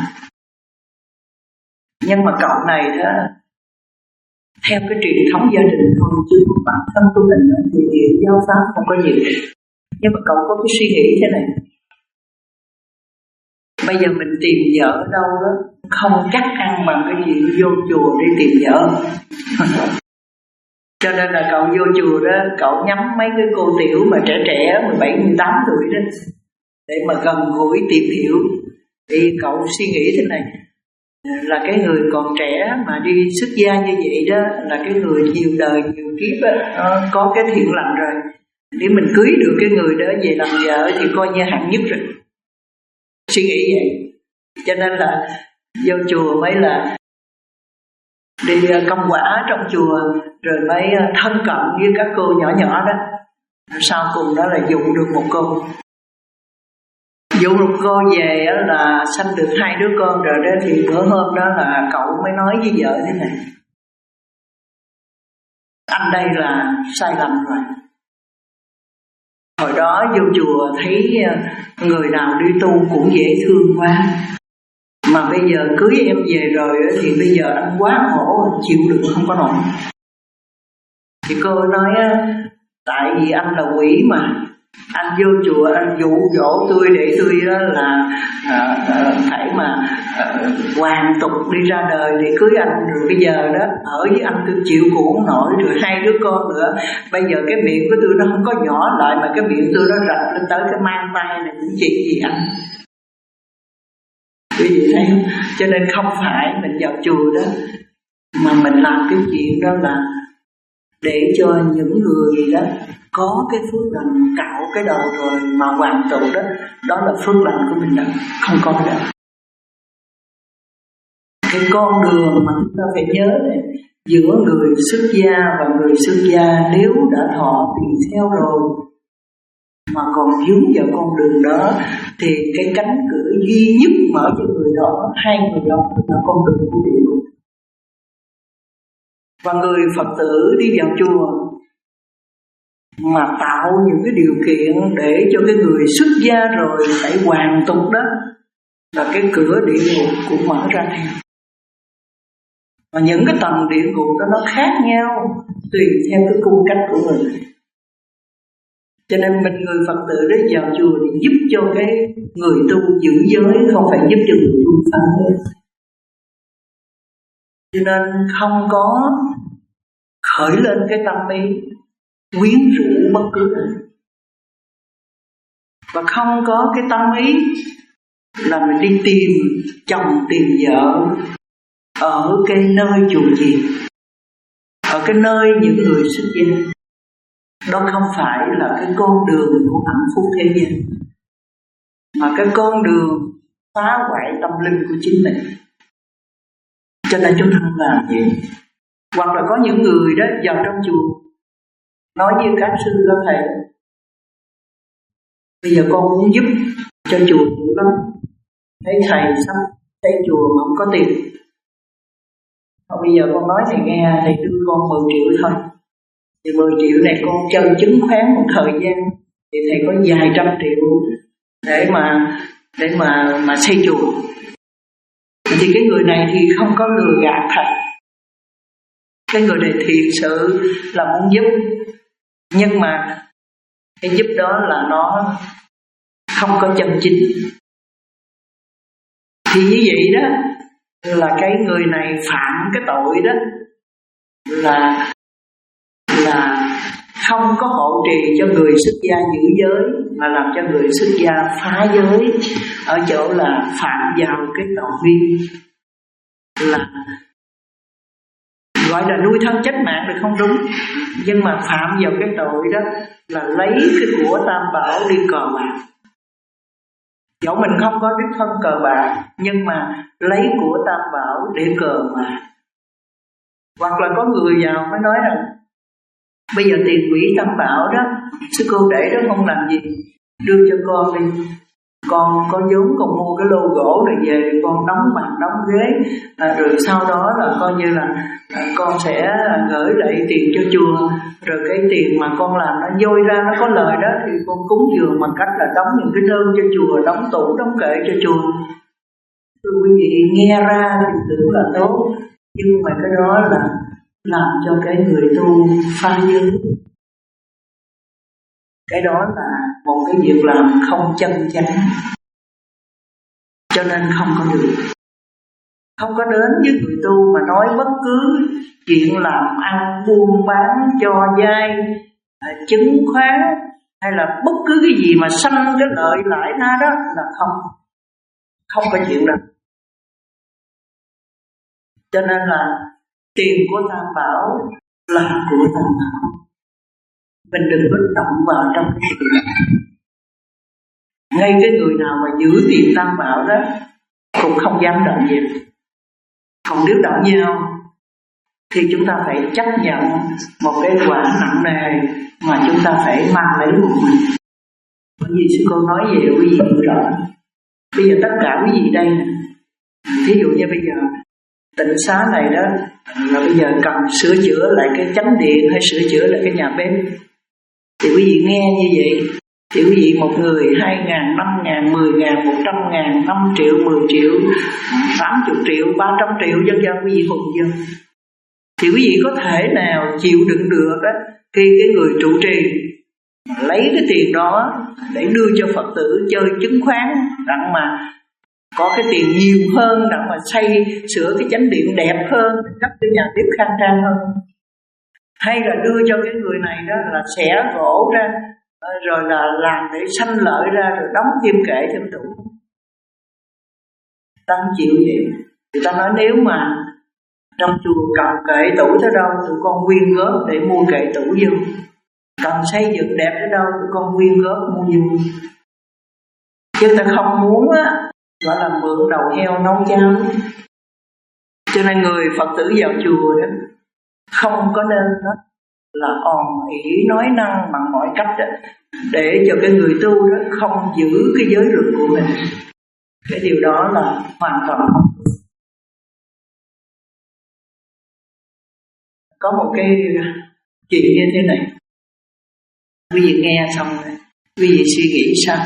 Speaker 2: nhưng mà cậu này đó theo cái truyền thống gia đình thôi, chứ bản thân của mình thì giáo pháp không có nhiều. Nhưng mà cậu có cái suy nghĩ thế này: bây giờ mình tìm vợ ở đâu đó không chắc ăn bằng cái gì vô chùa đi tìm vợ. Cho nên là cậu vô chùa đó, cậu nhắm mấy cái cô tiểu mà trẻ trẻ mười bảy, mười tám tuổi đó để mà gần gũi tìm hiểu. Thì cậu suy nghĩ thế này, là cái người còn trẻ mà đi xuất gia như vậy đó là cái người nhiều đời nhiều kiếp đó, có cái thiện lành rồi, để mình cưới được cái người đó về làm vợ thì coi như hạng nhất rồi. Suy nghĩ vậy, cho nên là vô chùa mới là đi công quả trong chùa, rồi mới thân cận với các cô nhỏ nhỏ đó. Sau cùng đó là dụ được một cô. Dụ một cô về là sanh được hai đứa con rồi đó, thì bữa hôm đó là cậu mới nói với vợ thế này: anh đây là sai lầm rồi. Hồi đó vô chùa thấy người nào đi tu cũng dễ thương quá, mà bây giờ cưới em về rồi thì bây giờ anh quá khổ, chịu được không có nổi. Thì cô nói tại vì anh là quỷ mà, anh vô chùa anh dụ dỗ tôi để tôi là à, à, phải mà hoàn tục đi ra đời để cưới anh, rồi bây giờ đó ở với anh tôi chịu cũng không nổi, rồi hai đứa con nữa, bây giờ cái miệng của tôi nó không có nhỏ lại mà cái miệng tôi nó rạch lên tới cái mang tay này cũng chỉ gì anh. Quý vị thấy không? Cho nên không phải mình vào chùa đó mà mình làm cái chuyện đó là để cho những người đó có cái phước lành cạo cái đầu rồi mà hoàn tục đó, đó là phước lành của mình đó, không có đâu. Cái con đường mà chúng ta phải nhớ này, giữa người xuất gia và người xuất gia nếu đã thọ tùy theo rồi mà còn vướng vào con đường đó thì cái cánh cửa duy nhất mở cho người đó, hai người đó là con đường của địa ngục. Và người Phật tử đi vào chùa mà tạo những cái điều kiện để cho cái người xuất gia rồi phải hoàn tục đó là cái cửa địa ngục cũng mở ra theo. Và những cái tầng địa ngục đó nó khác nhau tùy theo cái cung cách của người. Cho nên mình người Phật tử đó vào chùa thì giúp cho cái người tu giữ giới, không phải giúp cho người tu phá giới. Cho nên không có khởi lên cái tâm ý quyến rũ bất cứ ai, và không có cái tâm ý là mình đi tìm chồng tìm vợ ở cái nơi chùa gì, ở cái nơi những người xuất gia. Đó không phải là cái con đường của hạnh phúc thế gian, mà cái con đường phá hoại tâm linh của chính mình. Cho nên chúng ta không làm gì. Hoặc là có những người đó vào trong chùa nói với các sư các thầy, bây giờ con muốn giúp cho chùa dữ lắm, thấy thầy sắp xây chùa mà không có tiền, còn bây giờ con nói thầy nghe, thầy đưa con mười triệu thôi, thì mười triệu này con chơi chứng khoán một thời gian thì thầy có vài trăm triệu để mà để mà mà xây chùa. Thì cái người này thì không có lừa gạt thầy, cái người này thiệt sự là muốn giúp, nhưng mà cái giúp đó là nó không có chân chính. Thì như vậy đó là cái người này phạm cái tội đó là là không có hộ trì cho người xuất gia giữ giới, mà làm cho người xuất gia phá giới, ở chỗ là phạm vào cái tội vi là gọi là nuôi thân chết mạng thì không đúng, nhưng mà phạm vào cái tội đó là lấy cái của tam bảo đi cờ bạc. Dẫu mình không có đích thân cờ bạc, nhưng mà lấy của tam bảo để cờ bạc. Hoặc là có người vào mới nói rằng bây giờ tiền quỹ tam bảo đó sư cô để đó không làm gì, đưa cho con đi, con có vốn con mua cái lô gỗ này về con đóng bàn đóng ghế, à, rồi sau đó là coi như là à, con sẽ gửi lại tiền cho chùa, rồi cái tiền mà con làm nó dôi ra nó có lời đó thì con cúng dường bằng cách là đóng những cái đơn cho chùa, đóng tủ đóng kệ cho chùa. Thưa quý vị, nghe ra thì tưởng là tốt, nhưng mà cái đó là làm cho cái người tu phá giới. Cái đó là một cái việc làm không chân chánh, cho nên không có được. Không có đến với người tu mà nói bất cứ chuyện làm ăn buôn bán cho vay, chứng khoán hay là bất cứ cái gì mà sanh cái lợi lãi ra đó là không, không có chuyện đó. Cho nên là tiền của tam bảo là của tam bảo, mình đừng có động vào trong cái chuyện đó. Ngay cái người nào mà giữ tiền tam bảo đó cũng không dám động gì. Còn nếu động nhau thì chúng ta phải chấp nhận một cái quả nặng nề mà chúng ta phải mang lấy một mình. Bởi vì sư cô nói về quý vị hiểu rõ. Bây giờ tất cả quý vị đây nè, thí dụ như bây giờ tịnh xá này đó là bây giờ cần sửa chữa lại cái chánh điện hay sửa chữa lại cái nhà bếp, thì quý vị nghe như vậy thì quý vị một người hai ngàn, năm ngàn, mười ngàn, một trăm ngàn, năm triệu, mười triệu, tám chục triệu, ba trăm triệu dân dân quý vị hùng dân. Thì quý vị có thể nào chịu đựng được đó khi cái người trụ trì lấy cái tiền đó để đưa cho Phật tử chơi chứng khoán đặng mà có cái tiền nhiều hơn để mà xây sửa cái chánh điện đẹp hơn, cấp cho nhà tiếp khang trang hơn, hay là đưa cho cái người này đó là xẻ gỗ ra rồi là làm để sanh lợi ra rồi đóng thêm kệ thêm tủ. Ta không chịu vậy. Người ta nói nếu mà trong chùa cần kệ tủ tới đâu tụi con quyên góp để mua kệ tủ vô, cần xây dựng đẹp tới đâu tụi con quyên góp mua vô. Chứ ta không muốn á gọi là mượn đầu heo nấu cháo. Cho nên người Phật tử vào chùa đó không có nên đó là òn ỉ nói năng bằng mọi cách đó, để cho cái người tu đó không giữ cái giới luật của mình. Cái điều đó là hoàn toàn không. Có một cái chuyện như thế này, quý vị nghe xong rồi quý vị suy nghĩ sao?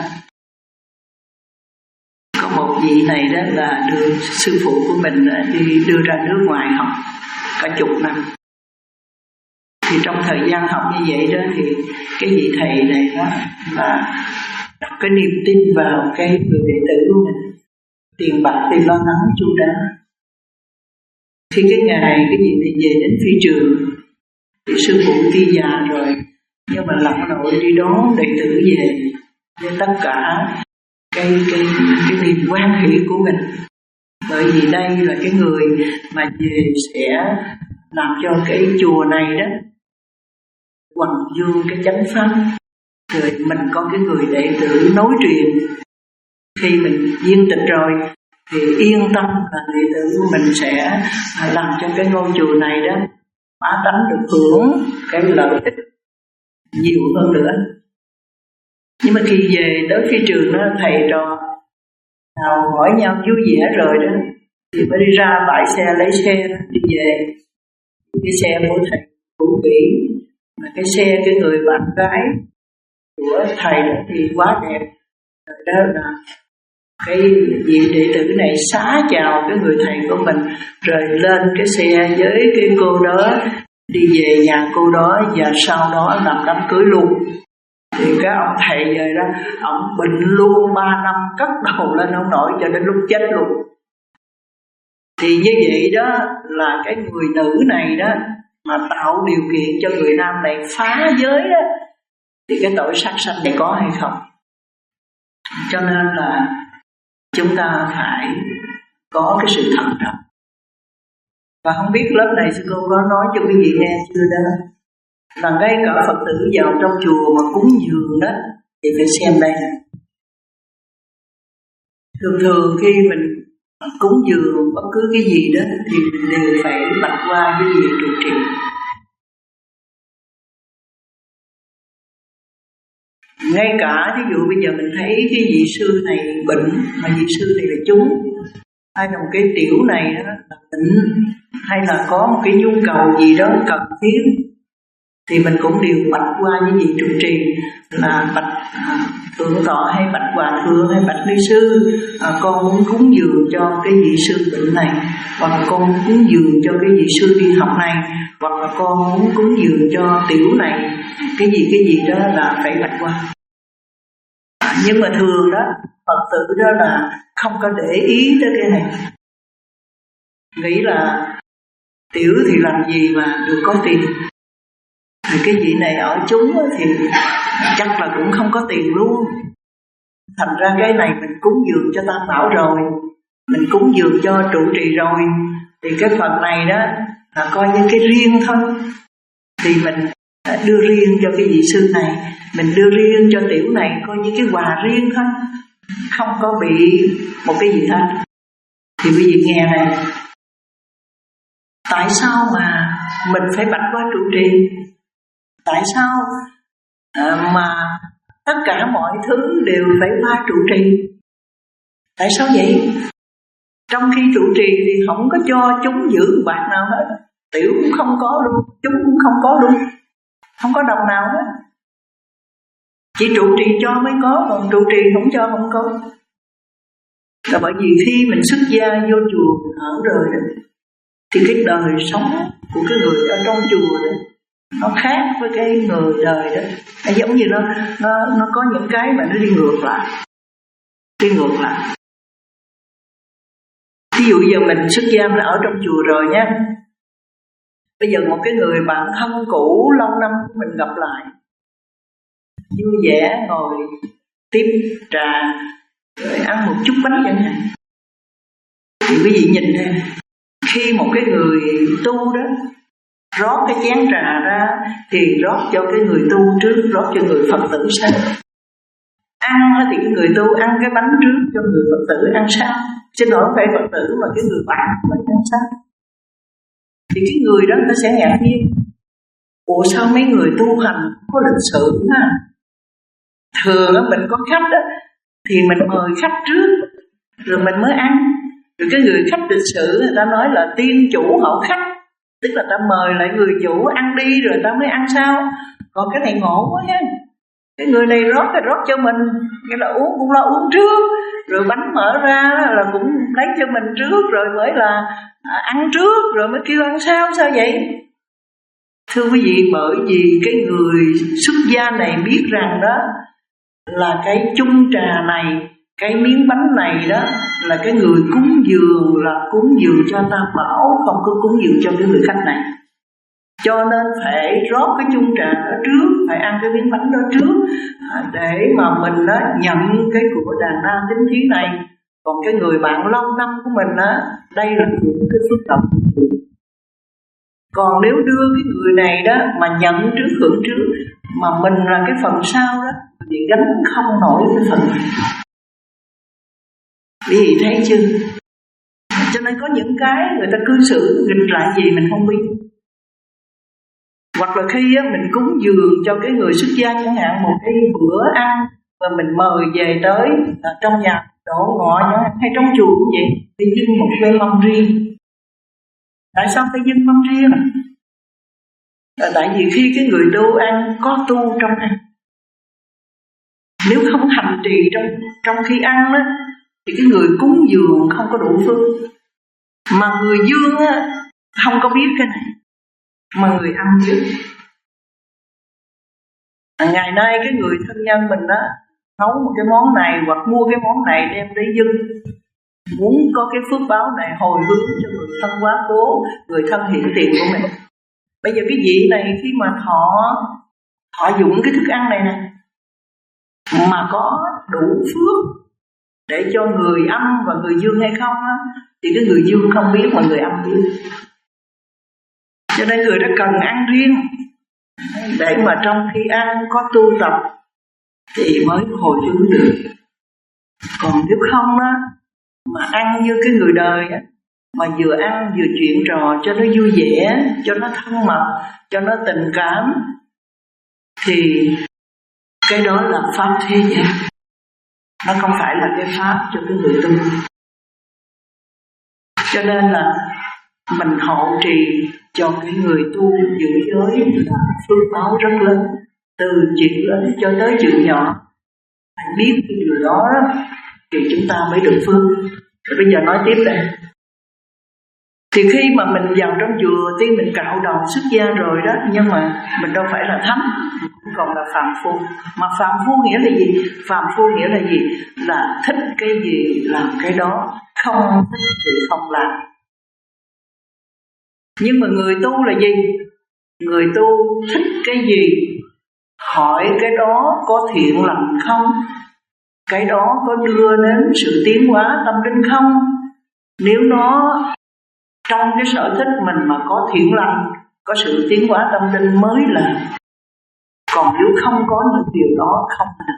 Speaker 2: Có một vị này đó là đưa sư phụ của mình đi đưa ra nước ngoài học cả chục năm. Thì trong thời gian học như vậy đó thì cái vị thầy này đó là đặt cái niềm tin vào cái người đệ tử của mình, tiền bạc thì lo lắng chu đáo. Khi cái ngày cái vị này về đến phi trường thì sư phụ tuy già rồi nhưng mà lặn lội đi đón đệ tử về với tất cả cái cái cái niềm hoan hỷ của mình. Bởi vì đây là cái người mà về sẽ làm cho cái chùa này đó hoằng dương cái chánh pháp, rồi mình có cái người đệ tử nối truyền. Khi mình viên tịch rồi thì yên tâm là đệ tử của mình sẽ làm cho cái ngôi chùa này đó bá tánh được hưởng cái lợi ích nhiều hơn nữa. Nhưng mà khi về tới phi trường đó, thầy trò nào hỏi nhau vui vẻ rồi đó thì mới đi ra bãi xe lấy xe đi về. Cái xe của thầy cũ kỹ, mà cái xe cái người bạn gái của thầy đó thì quá đẹp. Rồi đó là cái vị đệ tử này xá chào cái người thầy của mình, rồi lên cái xe với cái cô đó đi về nhà cô đó, và sau đó làm đám cưới luôn. Thì cái ông thầy về đó, ông bệnh luôn ba năm cất đầu lên ông nổi cho đến lúc chết luôn. Thì như vậy đó là cái người nữ này đó mà tạo điều kiện cho người nam này phá giới đó, thì cái tội sát sanh này có hay không? Cho nên là chúng ta phải có cái sự thận trọng. Và không biết lớp này sư cô có nói cho quý vị nghe chưa đó, là ngay cả Phật tử vào trong chùa mà cúng dường đó thì phải xem đây. Thường thường khi mình cúng dường bất cứ cái gì đó thì mình đều phải bạch qua cái gì trụ trì. Ngay cả ví dụ bây giờ mình thấy cái vị sư này bệnh, mà vị sư này là chúng, hay là một cái tiểu này đó là bệnh, hay là có một cái nhu cầu gì đó cần thiết, thì mình cũng đều bạch qua những vị trụ trì là bạch à, thượng tọa hay bạch hòa thượng hay bạch ni sư, à, con muốn cúng dường cho cái vị sư bệnh này, hoặc là con muốn cúng dường cho cái vị sư đi học này, hoặc là con muốn cúng dường cho tiểu này, cái gì cái gì đó là phải bạch qua. À, nhưng mà thường đó Phật tử đó là không có để ý tới cái này, nghĩ là tiểu thì làm gì mà được có tiền. Thì cái vị này ở chúng thì chắc là cũng không có tiền luôn. Thành ra cái này mình cúng dường cho Tam Bảo rồi, mình cúng dường cho trụ trì rồi, thì cái phần này đó là coi như cái riêng thôi. Thì mình đưa riêng cho cái vị sư này, mình đưa riêng cho tiểu này, coi như cái quà riêng thôi, không có bị một cái gì hết. Thì quý vị nghe này, tại sao mà mình phải bạch qua trụ trì? Tại sao à, mà tất cả mọi thứ đều phải qua trụ trì? Tại sao vậy? Trong khi trụ trì thì không có cho chúng giữ bạc nào hết, tiểu cũng không có luôn, chúng cũng không có luôn, không có đồng nào hết. Chỉ trụ trì cho mới có, còn trụ trì không cho không có. Là bởi vì khi mình xuất gia vô chùa ở rồi đó, thì cái đời sống của cái người ở trong chùa đó nó khác với cái người đời đó. Nó giống như nó nó nó có những cái mà nó đi ngược lại, đi ngược lại. Ví dụ giờ mình xuất gia mình ở trong chùa rồi nhé, bây giờ một cái người bạn thân cũ lâu năm mình gặp lại, vui vẻ ngồi tiếp trà rồi ăn một chút bánh chẳng hạn, thì quý vị nhìn đây, khi một cái người tu đó rót cái chén trà ra thì rót cho cái người tu trước, rót cho người Phật tử sau. Ăn thì cái người tu ăn cái bánh trước cho người Phật tử ăn sau. Xin lỗi không phải Phật tử mà cái người bạn mình ăn sau. Thì cái người đó nó sẽ ngạc nhiên, ủa sao mấy người tu hành có lịch sự ha? Thường á mình có khách á thì mình mời khách trước rồi mình mới ăn. Rồi cái người khách lịch sự người ta nói là tiên chủ hậu khách, tức là ta mời lại người chủ ăn đi rồi ta mới ăn sau. Còn cái này ngộ quá ha, cái người này rót là rót cho mình, nghĩa là uống cũng là uống trước, rồi bánh mở ra là cũng lấy cho mình trước, rồi mới là ăn trước rồi mới kêu ăn sau. Sao vậy? Thưa quý vị, bởi vì cái người xuất gia này biết rằng đó là cái chung trà này, cái miếng bánh này đó là cái người cúng dường, là cúng dường cho Tam Bảo, không có cúng dường cho cái người khách này. Cho nên phải rót cái chung trà đó trước, phải ăn cái miếng bánh đó trước, để mà mình đó nhận cái của đàn na tín thí này. Còn cái người bạn lâu năm của mình á, đây là những cái phước lộc. Còn nếu đưa cái người này đó mà nhận trước hưởng trước, mà mình là cái phần sau đó thì gánh không nổi cái phần này. Quý vị thấy chưa? Cho nên có những cái người ta cư xử nghịch lại gì mình không biết. Hoặc là khi á, mình cúng dường cho cái người xuất gia chẳng hạn một cái bữa ăn và mình mời về tới trong nhà đổ ngọ chẳng hạn, hay trong chùa cũng vậy, thì dâng một cái mâm riêng. Tại sao phải dâng mâm riêng? Là tại vì khi cái người tu ăn có tu trong ăn. Nếu không hành trì trong trong khi ăn đó, thì cái người cúng dường không có đủ phước. Mà người dâng á, không có biết cái này, mà người ăn biết. À, ngày nay cái người thân nhân mình đó nấu một cái món này hoặc mua cái món này đem tới dâng, muốn có cái phước báo này hồi hướng cho người thân quá cố, người thân hiện tiền của mình. Bây giờ cái vị này khi mà thọ thọ dụng cái thức ăn này nè, mà có đủ phước để cho người ăn và người dâng hay không á, thì cái người dâng không biết mà người ăn biết. Cho nên người đó cần ăn riêng để mà trong khi ăn có tu tập thì mới hồi hướng được. Còn nếu không á, mà ăn như cái người đời á, mà vừa ăn vừa chuyện trò cho nó vui vẻ, cho nó thân mật, cho nó tình cảm, thì cái đó là pháp thế gian, nó không phải là cái pháp cho cái người tu. Cho nên là mình hộ trì cho cái người tu giữ giới là phước báo rất lớn, từ chuyện lớn cho tới chuyện nhỏ. Phải biết cái điều đó thì chúng ta mới được phước. Rồi bây giờ nói tiếp đây. Thì khi mà mình vào trong chùa, tiên mình cạo đầu xuất gia rồi đó, nhưng mà mình đâu phải là thánh, cũng còn là phàm phu. Mà phàm phu nghĩa là gì? Phàm phu nghĩa là gì? Là thích cái gì làm cái đó, không thích thì không làm. Nhưng mà người tu là gì? Người tu thích cái gì, hỏi cái đó có thiện lành không, cái đó có đưa đến sự tiến hóa tâm linh không. Nếu nó trong cái sở thích mình mà có thiện lành, có sự tiến hóa tâm linh mới làm. Còn nếu không có những điều đó không làm.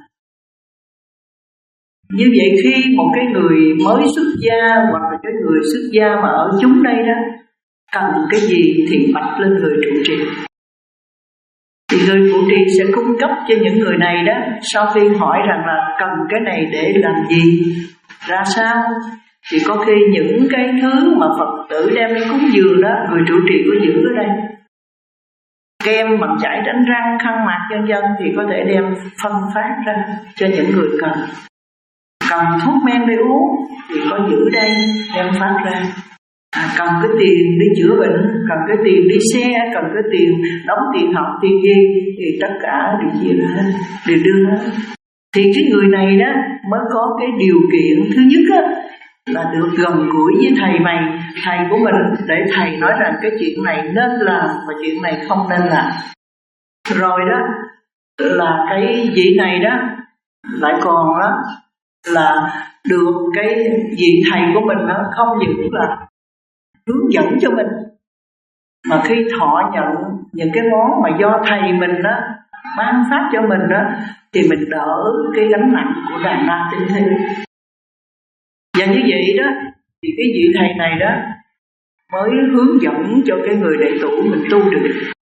Speaker 2: Như vậy khi một cái người mới xuất gia hoặc là cái người xuất gia mà ở chúng đây đó cần cái gì thì bạch lên người trụ trì. Thì người trụ trì sẽ cung cấp cho những người này đó. Sau khi hỏi rằng là cần cái này để làm gì, ra sao, thì có khi những cái thứ mà Phật tử đem đi cúng dường đó, người trụ trì có giữ ở đây. Kem bằng chải đánh răng, khăn mặt vân vân thì có thể đem phân phát ra cho những người cần. Cần thuốc men để uống thì có giữ đây, đem phát ra. À, cần cái tiền đi chữa bệnh, cần cái tiền đi xe, cần cái tiền đóng tiền học, tiền gì thì tất cả đều chia ra, đều đưa ra. Thì cái người này đó mới có cái điều kiện thứ nhất á, là được gần gũi với thầy mày, thầy của mình, để thầy nói rằng cái chuyện này nên làm và chuyện này không nên làm. Rồi đó là cái vị này đó lại còn đó là được cái vị thầy của mình đó không những là hướng dẫn cho mình, mà khi thọ nhận những cái món mà do thầy mình đó ban phát cho mình đó, thì mình đỡ cái gánh nặng của đàn na tinh thi. Và như vậy đó thì cái vị thầy này đó mới hướng dẫn cho cái người đệ tử mình tu được.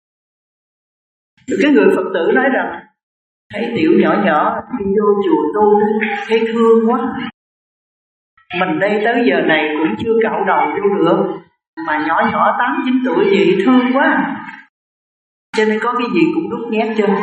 Speaker 2: Cái người Phật tử nói rằng thấy tiểu nhỏ nhỏ đi vô chùa tu thấy thương quá, mình đây tới giờ này cũng chưa cạo đầu vô được, mà nhỏ nhỏ tám chín tuổi vậy thương quá, cho nên có cái gì cũng đút nhét cho.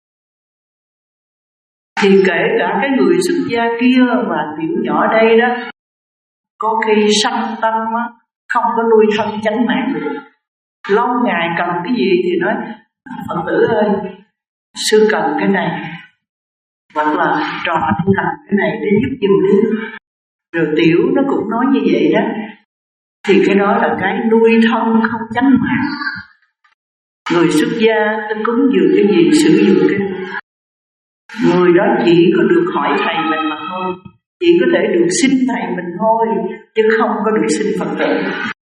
Speaker 2: Thì kể cả cái người xuất gia kia và tiểu nhỏ đây đó, có khi sanh tâm á, không có nuôi thân chánh mạng được, lâu ngày cần cái gì thì nói Phật tử ơi, sư cần cái này, hoặc là trò đi làm cái này để giúp giùm đi. Rồi tiểu nó cũng nói như vậy đó. Thì cái đó là cái nuôi thân không chánh mạng. Người xuất gia ta cúng dường cái gì sử dụng cái người đó chỉ có được hỏi thầy mình mà thôi, chỉ có thể được xin thầy mình thôi, chứ không có được xin Phật tử.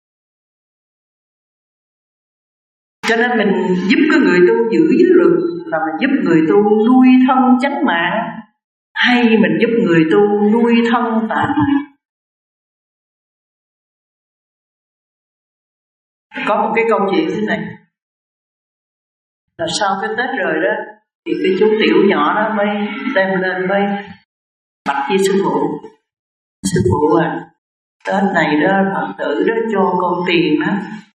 Speaker 2: Cho nên mình giúp cái người tu giữ giới luật là mình giúp người tu nuôi thân chánh mạng, hay mình giúp người tu nuôi thân tà mạng. Có một cái câu chuyện thế này, là sau cái Tết rồi đó, thì cái chú tiểu nhỏ đó mới đem lên mới bạch với sư phụ. Sư phụ à, Tết này đó Phật tử đó cho con tiền đó,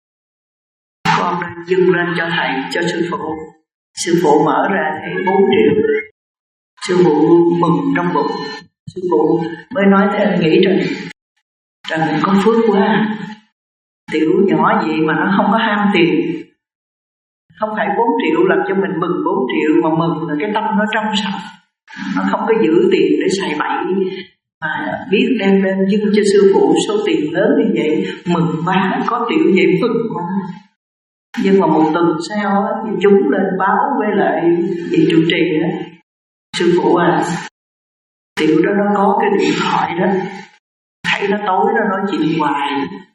Speaker 2: con nên dâng lên cho thầy, cho sư phụ. Sư phụ mở ra thấy bốn triệu. Sư phụ mừng trong bụng. Sư phụ mới nói thế, nghĩ rằng rằng mình có phước quá, tiểu nhỏ vậy mà nó không có ham tiền. Không phải bốn triệu làm cho mình mừng bốn triệu, mà mừng là cái tâm nó trong sạch, nó không có giữ tiền để xài bậy, mà biết đem lên dâng cho sư phụ số tiền lớn như vậy, mừng quá, có tiểu vậy mừng quá. Nhưng mà một tuần sau thì chúng lên báo với lại vị trụ trì đó, sư phụ à, tiểu đó nó có cái điện thoại đó, thấy nó tối nó nói chuyện hoài.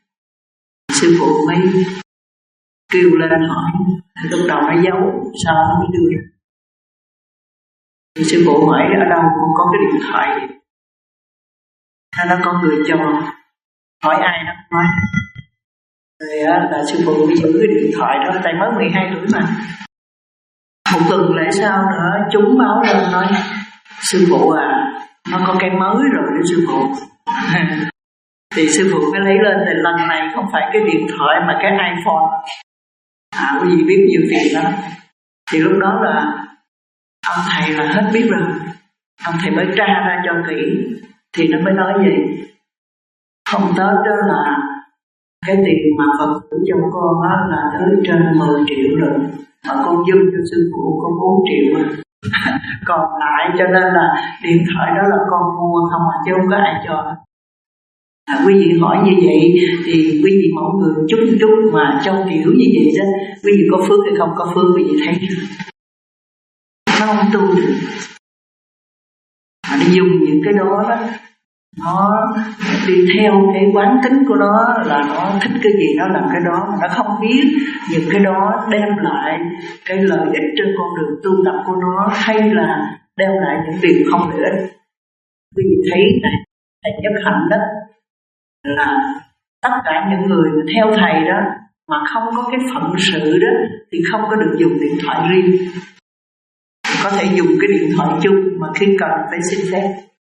Speaker 2: Sư phụ mới kêu lên hỏi, lúc đầu nó giấu, sao nó mới đưa. Thì sư phụ hỏi ở đâu con có cái điện thoại, nó có người cho. Hỏi ai đó nói, rồi là sư phụ mới giữ cái điện thoại đó, tại mới mười hai tuổi mà. Một tuần lại sau nữa chúng báo lên nói, sư phụ à, nó có cái mới rồi đó sư phụ. Thì sư phụ mới lấy lên, thì lần này không phải cái điện thoại mà cái iPhone. À, quý vị biết nhiều tiền lắm. Thì lúc đó là ông thầy là hết biết rồi, ông thầy mới tra ra cho kỹ, thì nó mới nói vậy. Không Tết đó là cái tiền mà Phật tử cho con đó là tới trên mười triệu rồi, mà con dâng cho sư phụ có bốn triệu rồi. Còn lại cho nên là điện thoại đó là con mua không mà, chứ không có ai cho. À, quý vị hỏi như vậy thì quý vị mỗi người chút chút mà trong kiểu như vậy đó, quý vị có phước hay không có phước quý vị thấy chưa? Nó không tu được. Mà nó dùng những cái đó đó, nó đi theo cái quán tính của nó, là nó thích cái gì nó làm cái đó, mà nó không biết những cái đó đem lại cái lợi ích trên con đường tu tập của nó, hay là đem lại những điều không lợi ích. Quý vị thấy này, thầy Nhất Hạnh đó, là tất cả những người mà theo thầy đó mà không có cái phận sự đó thì không có được dùng điện thoại riêng, có thể dùng cái điện thoại chung, mà khi cần phải xin phép.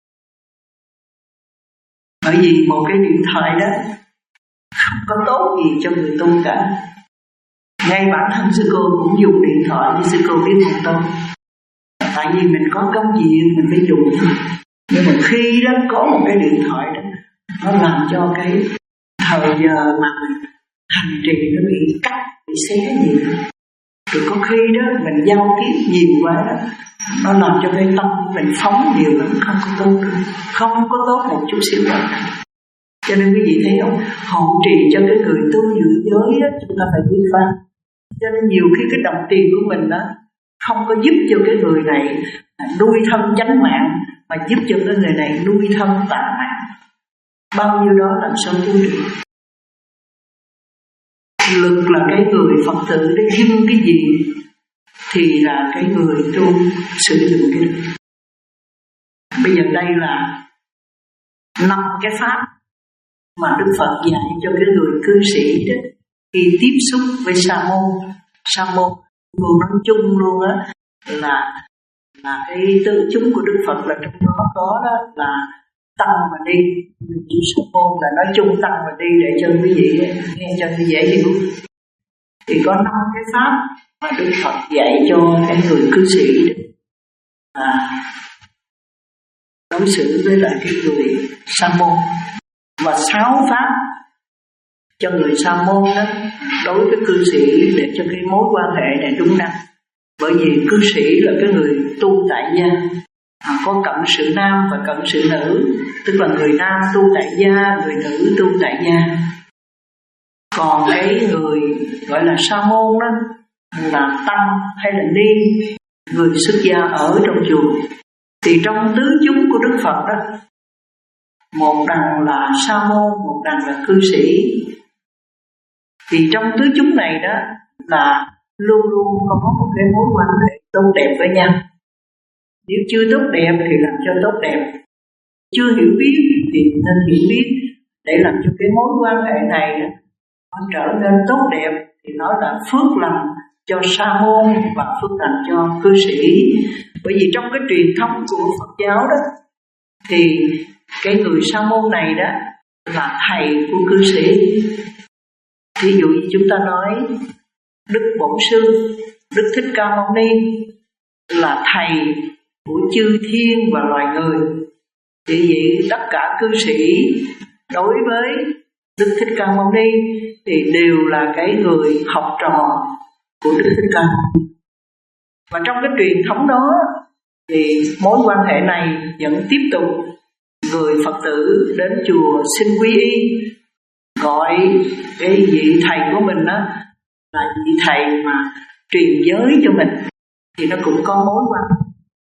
Speaker 2: Bởi vì một cái điện thoại đó không có tốt gì cho người tu cả. Ngay bản thân sư cô cũng dùng điện thoại, nhưng sư cô biết không tốt, tại vì mình có công việc mình phải dùng thôi. Nhưng mà khi đó có một cái điện thoại đó, nó làm cho cái thời giờ mà hành trì nó bị cắt, bị xé nhiều. Rồi có khi đó mình giao tiếp nhiều quá đó, nó làm cho cái tâm mình phóng nhiều lắm, không có tốt, không có tốt một chút xíu nào. Cho nên quý vị thấy không, hộ trì cho cái người tu giữ giới á, chúng ta phải biết pháp. Cho nên nhiều khi cái đồng tiền của mình á không có giúp cho cái người này nuôi thân chánh mạng, mà giúp cho cái người này nuôi thân tà mạng. Bao nhiêu đó làm sao tu được. Lực là cái người Phật tử để dưng cái gì thì là cái người tu sử dụng cái lực. Bây giờ đây là năm cái pháp mà Đức Phật dạy cho cái người cư sĩ đó, khi tiếp xúc với sa môn. Sa môn người nói chung luôn á là là cái tự chúng của Đức Phật, là trong đó có đó là tăng và ni. Chữ sa môn là nói chung tăng và ni để cho quý vị nghe cho dễ hiểu. Thì có năm cái pháp mà Đức Phật dạy cho cái người cư sĩ đó, à, đối xử với lại cái người sa môn, và sáu pháp cho người sa môn đó đối với cư sĩ để cho cái mối quan hệ này đúng đắn. Bởi vì cư sĩ là cái người tu tại gia, à, có cận sự nam và cận sự nữ, tức là người nam tu tại gia, người nữ tu tại gia. Còn cái người gọi là sa môn đó là tăng hay là ni, người xuất gia ở trong chùa. Thì trong tứ chúng của Đức Phật đó, một đằng là sa môn, một đằng là cư sĩ. Thì trong tứ chúng này đó là luôn luôn có một cái mối quan hệ tốt đẹp với nhau. Nếu chưa tốt đẹp thì làm cho tốt đẹp, chưa hiểu biết thì nên hiểu biết, để làm cho cái mối quan hệ này nó trở nên tốt đẹp. Thì nó là phước lành cho sa môn và phước lành cho cư sĩ. Bởi vì trong cái truyền thống của Phật giáo đó, thì cái người sa môn này đó là thầy của cư sĩ. Ví dụ như chúng ta nói Đức Bổn Sư, Đức Thích Ca Mâu Ni là thầy của chư thiên và loài người. Vì vậy tất cả cư sĩ đối với Đức Thích Ca Mâu Ni thì đều là cái người học trò của Đức Thích Ca Mâu Ni. Và trong cái truyền thống đó thì mối quan hệ này vẫn tiếp tục. Người Phật tử đến chùa xin quy y, gọi cái vị thầy của mình đó là vị thầy mà truyền giới cho mình, thì nó cũng có mối quan hệ.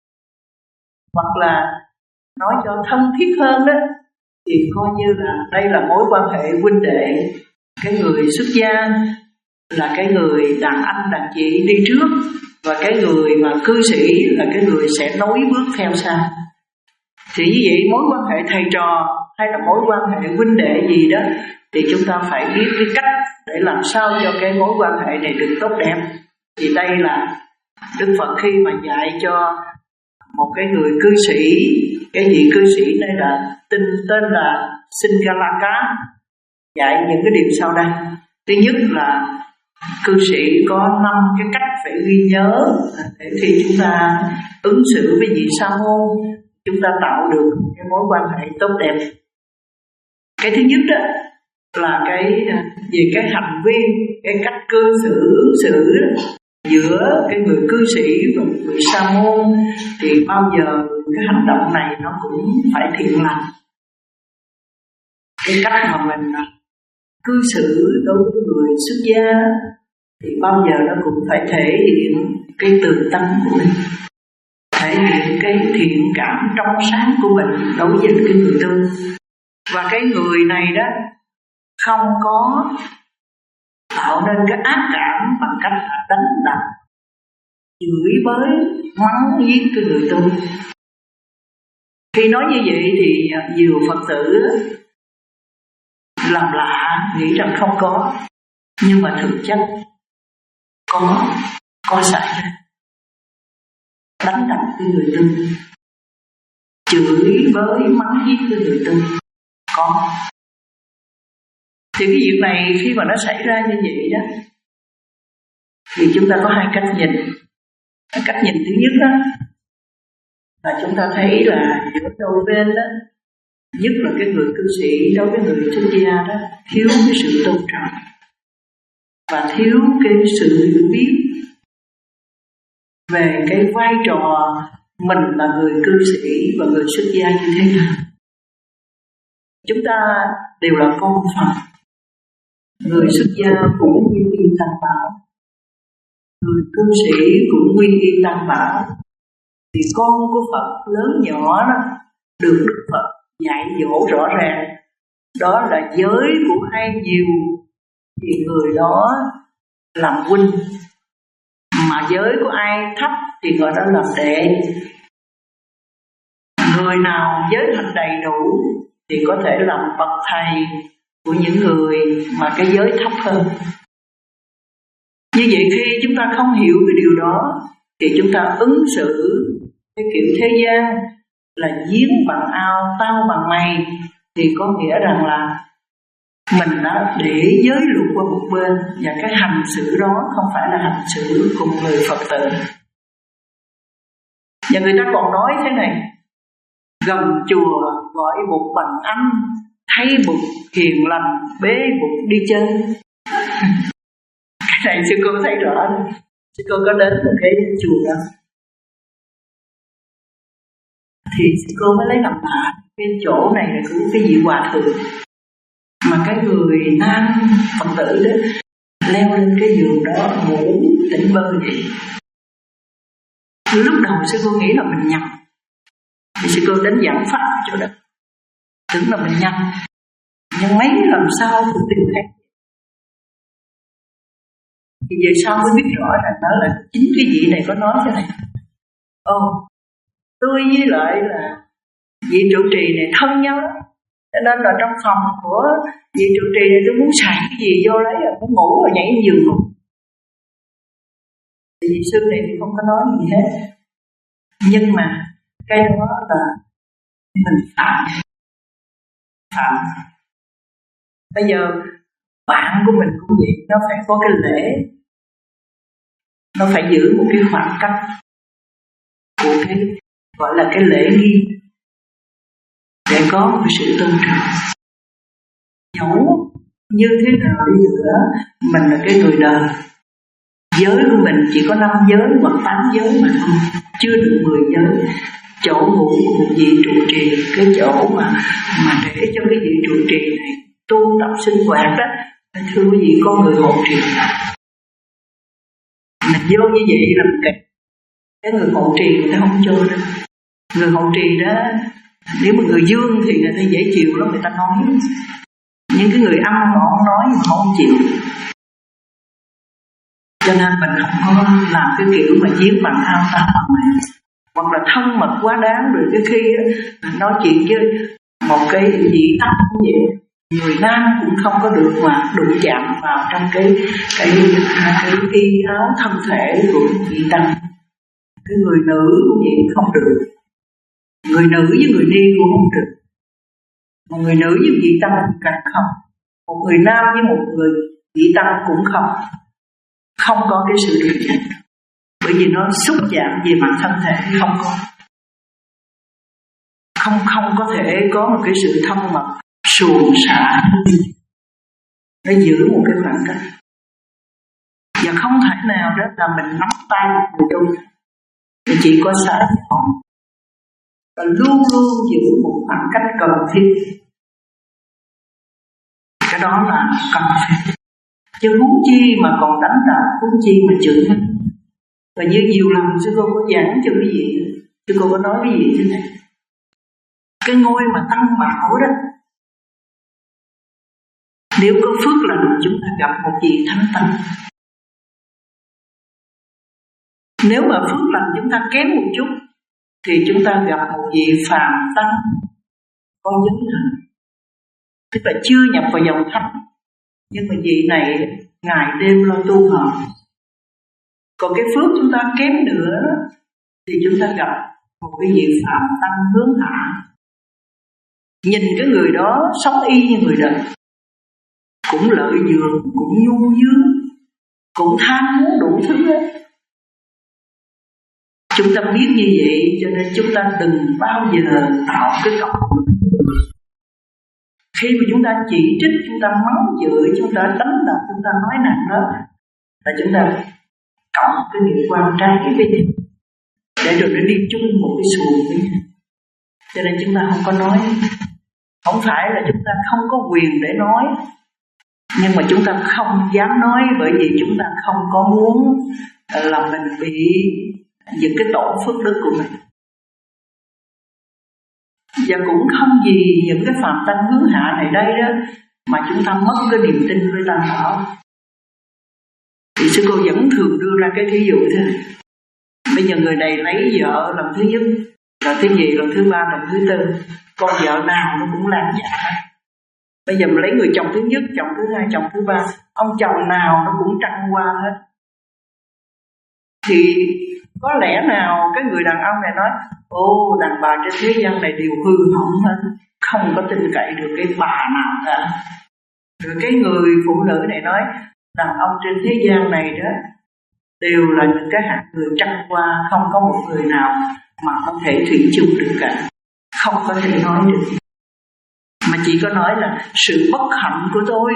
Speaker 2: Hoặc là nói cho thân thiết hơn đó, thì coi như là đây là mối quan hệ huynh đệ. Cái người xuất gia là cái người đàn anh đàn chị đi trước, và cái người mà cư sĩ là cái người sẽ nối bước theo sau. Thì như vậy mối quan hệ thầy trò hay là mối quan hệ huynh đệ gì đó, thì chúng ta phải biết cái cách để làm sao cho cái mối quan hệ này được tốt đẹp. Thì đây là Đức Phật khi mà dạy cho một cái người cư sĩ, cái vị cư sĩ này là tên tên là Singalaka, dạy những cái điều sau đây. Thứ nhất là cư sĩ có năm cái cách phải ghi nhớ để khi chúng ta ứng xử với vị sa môn, chúng ta tạo được cái mối quan hệ tốt đẹp. Cái thứ nhất đó là cái về cái hành vi, cái cách cư xử, ứng xử giữa cái người cư sĩ và người sa môn, thì bao giờ cái hành động này nó cũng phải thiện lành. Cái cách mà mình cư xử đối với người xuất gia thì bao giờ nó cũng phải thể hiện cái từ tâm của mình, thể hiện cái thiện cảm trong sáng của mình đối với cái người tu. Và cái người này đó không có tạo nên cái ác cảm bằng cách đánh đập, chửi bới, mắng giết cái người tu. Khi nói như vậy thì nhiều Phật tử làm lạ, nghĩ rằng không có, nhưng mà thực chất có, có xảy ra. Đánh đập cái người tu, chửi bới, mắng giết cái người tu, có. Thì cái việc này khi mà nó xảy ra như vậy đó, thì chúng ta có hai cách nhìn. Cái cách nhìn thứ nhất đó là chúng ta thấy là giữa đôi bên đó, nhất là cái người cư sĩ đối với người xuất gia đó, thiếu cái sự tôn trọng và thiếu cái sự hiểu biết về cái vai trò mình là người cư sĩ và người xuất gia như thế nào. Chúng ta đều là con Phật. Người xuất gia cũng quy y Tam Bảo, người cư sĩ cũng quy y Tam Bảo. Thì con của Phật lớn nhỏ đó được Đức Phật dạy dỗ rõ ràng, đó là giới của ai nhiều thì người đó làm huynh, mà giới của ai thấp thì người đó làm đệ. Người nào giới hạnh đầy đủ thì có thể làm bậc thầy của những người mà cái giới thấp hơn. Như vậy khi chúng ta không hiểu cái điều đó thì chúng ta ứng xử cái kiểu thế gian là giếng bằng ao, tao bằng mày, thì có nghĩa rằng là mình đã để giới luật qua một bên, và cái hành xử đó không phải là hành xử của một người Phật tử. Và người ta còn nói thế này: gần chùa gọi bụt bằng anh, thấy bụt hiền lành bế bụt đi chơi. Cái này sư cô thấy rõ. Sư cô có đến một cái chùa đó thì sư cô mới lấy làm lạ, cái chỗ này là cũng cái vị hòa thượng mà cái người nam Phật tử đó leo lên cái giường đó ngủ tỉnh bơ vậy. Lúc đầu sư cô nghĩ là mình nhầm, thì sư cô đến giảng pháp chỗ đó, tưởng là mình nhầm, nhưng mấy lần sau cũng tìm thấy. Thì về sau mới biết rõ là đó là chính cái vị này có nói thế này: ồ, tôi với lại là vị trụ trì này thân nhau đó, cho nên là trong phòng của vị trụ trì này tôi muốn xài cái gì vô lấy rồi muốn ngủ rồi nhảy giường luôn. Thì vị sư này thì không có nói gì hết, nhưng mà cái đó là mình phạm phạm. Bây giờ bạn của mình cũng vậy, nó phải có cái lễ, nó phải giữ một cái khoảng cách của cái gọi là cái lễ nghi, để có một cái sự tôn trọng. Dẫu như thế nào đi nữa, mình là cái người đời, giới của mình chỉ có năm giới hoặc tám giới mà thôi, chưa được mười giới. Chỗ ngủ của một vị trụ trì, cái chỗ mà mà để cho cái vị trụ trì này tu tập sinh hoạt đó, thưa quý vị, có người hộ trì. Mình vô như vậy là kịch, cái người hộ trì người ta không cho đâu. Người hộ trì đó, nếu mà người dương thì người ta dễ chịu lắm, người ta nói. Những cái người âm họ không nói mà họ không chịu. Cho nên mình không có làm cái kiểu mà giếng bằng ao tao bằng mày, hoặc là thân mật quá đáng, rồi cái khi đó, nói chuyện với một cái vị tắc cũng vậy, người nam cũng không có được mà đụng chạm vào trong cái cái cái y áo thân thể của vị tăng. Cái người nữ cũng vậy không được, người nữ với người ni cũng không được, một người nữ với vị tăng càng không, một người nam với một người vị tăng cũng không, không có cái sự được chạm, bởi vì nó xúc chạm về mặt thân thể, không có không không có thể có một cái sự thân mật xuồng xả, nó giữ một cái khoảng cách. Và không thể nào đó là mình nắm tay một người tu, thì chỉ có xả họ, và luôn luôn giữ một khoảng cách cần thiết. Cái đó là cần thiết, chứ huống chi mà còn đánh đập, huống chi mà chửi. Và như nhiều lần sư cô có giảng cho quý vị, sư cô có nói quý vị thế này: cái ngôi mà tăng bảo đó, nếu có phước lành chúng ta gặp một vị thánh tăng, nếu mà phước lành chúng ta kém một chút thì chúng ta gặp một vị phàm tăng có giới hạnh, tức là chưa nhập vào dòng thánh, nhưng mà vị này ngày đêm lo tu học. Còn cái phước chúng ta kém nữa thì chúng ta gặp một cái vị phạm tăng hướng hạ, nhìn cái người đó sống y như người đời, cũng lợi dường, cũng nhu dướng, cũng tham muốn đủ thứ hết. Chúng ta biết như vậy cho nên chúng ta đừng bao giờ tạo cái cộng. Khi mà chúng ta chỉ trích, chúng ta mắng chửi, chúng ta đánh đập, chúng ta nói nặng đó, là chúng ta cộng cái nghiệp quan trái với nhau, để rồi nó đi chung một cái xuồng với nhau. Cho nên chúng ta không có nói Không phải là chúng ta không có quyền để nói, nhưng mà chúng ta không dám nói, bởi vì chúng ta không có muốn là mình bị những cái tổn phước đức của mình. Và cũng không vì những cái phạm tăng hướng hạ này đây đó mà chúng ta mất cái niềm tin với Tam Bảo. Thì sư cô vẫn thường đưa ra cái thí dụ thế này. Bây giờ người này lấy vợ lần thứ nhất, lần thứ nhì, lần thứ ba, lần thứ tư, con vợ nào nó cũng làm giả. Bây giờ mình lấy người chồng thứ nhất, chồng thứ hai, chồng thứ ba, ông chồng nào nó cũng trăng qua hết. Thì có lẽ nào cái người đàn ông này nói: ô, đàn bà trên thế gian này đều hư hỏng hết, không có tin cậy được cái bà nào cả. Rồi cái người phụ nữ này nói: đàn ông trên thế gian này đó đều là những cái hạng người trăng qua, không có một người nào mà có thể thủy chung được cả, không có thể nói được. Mà chỉ có nói là sự bất hạnh của tôi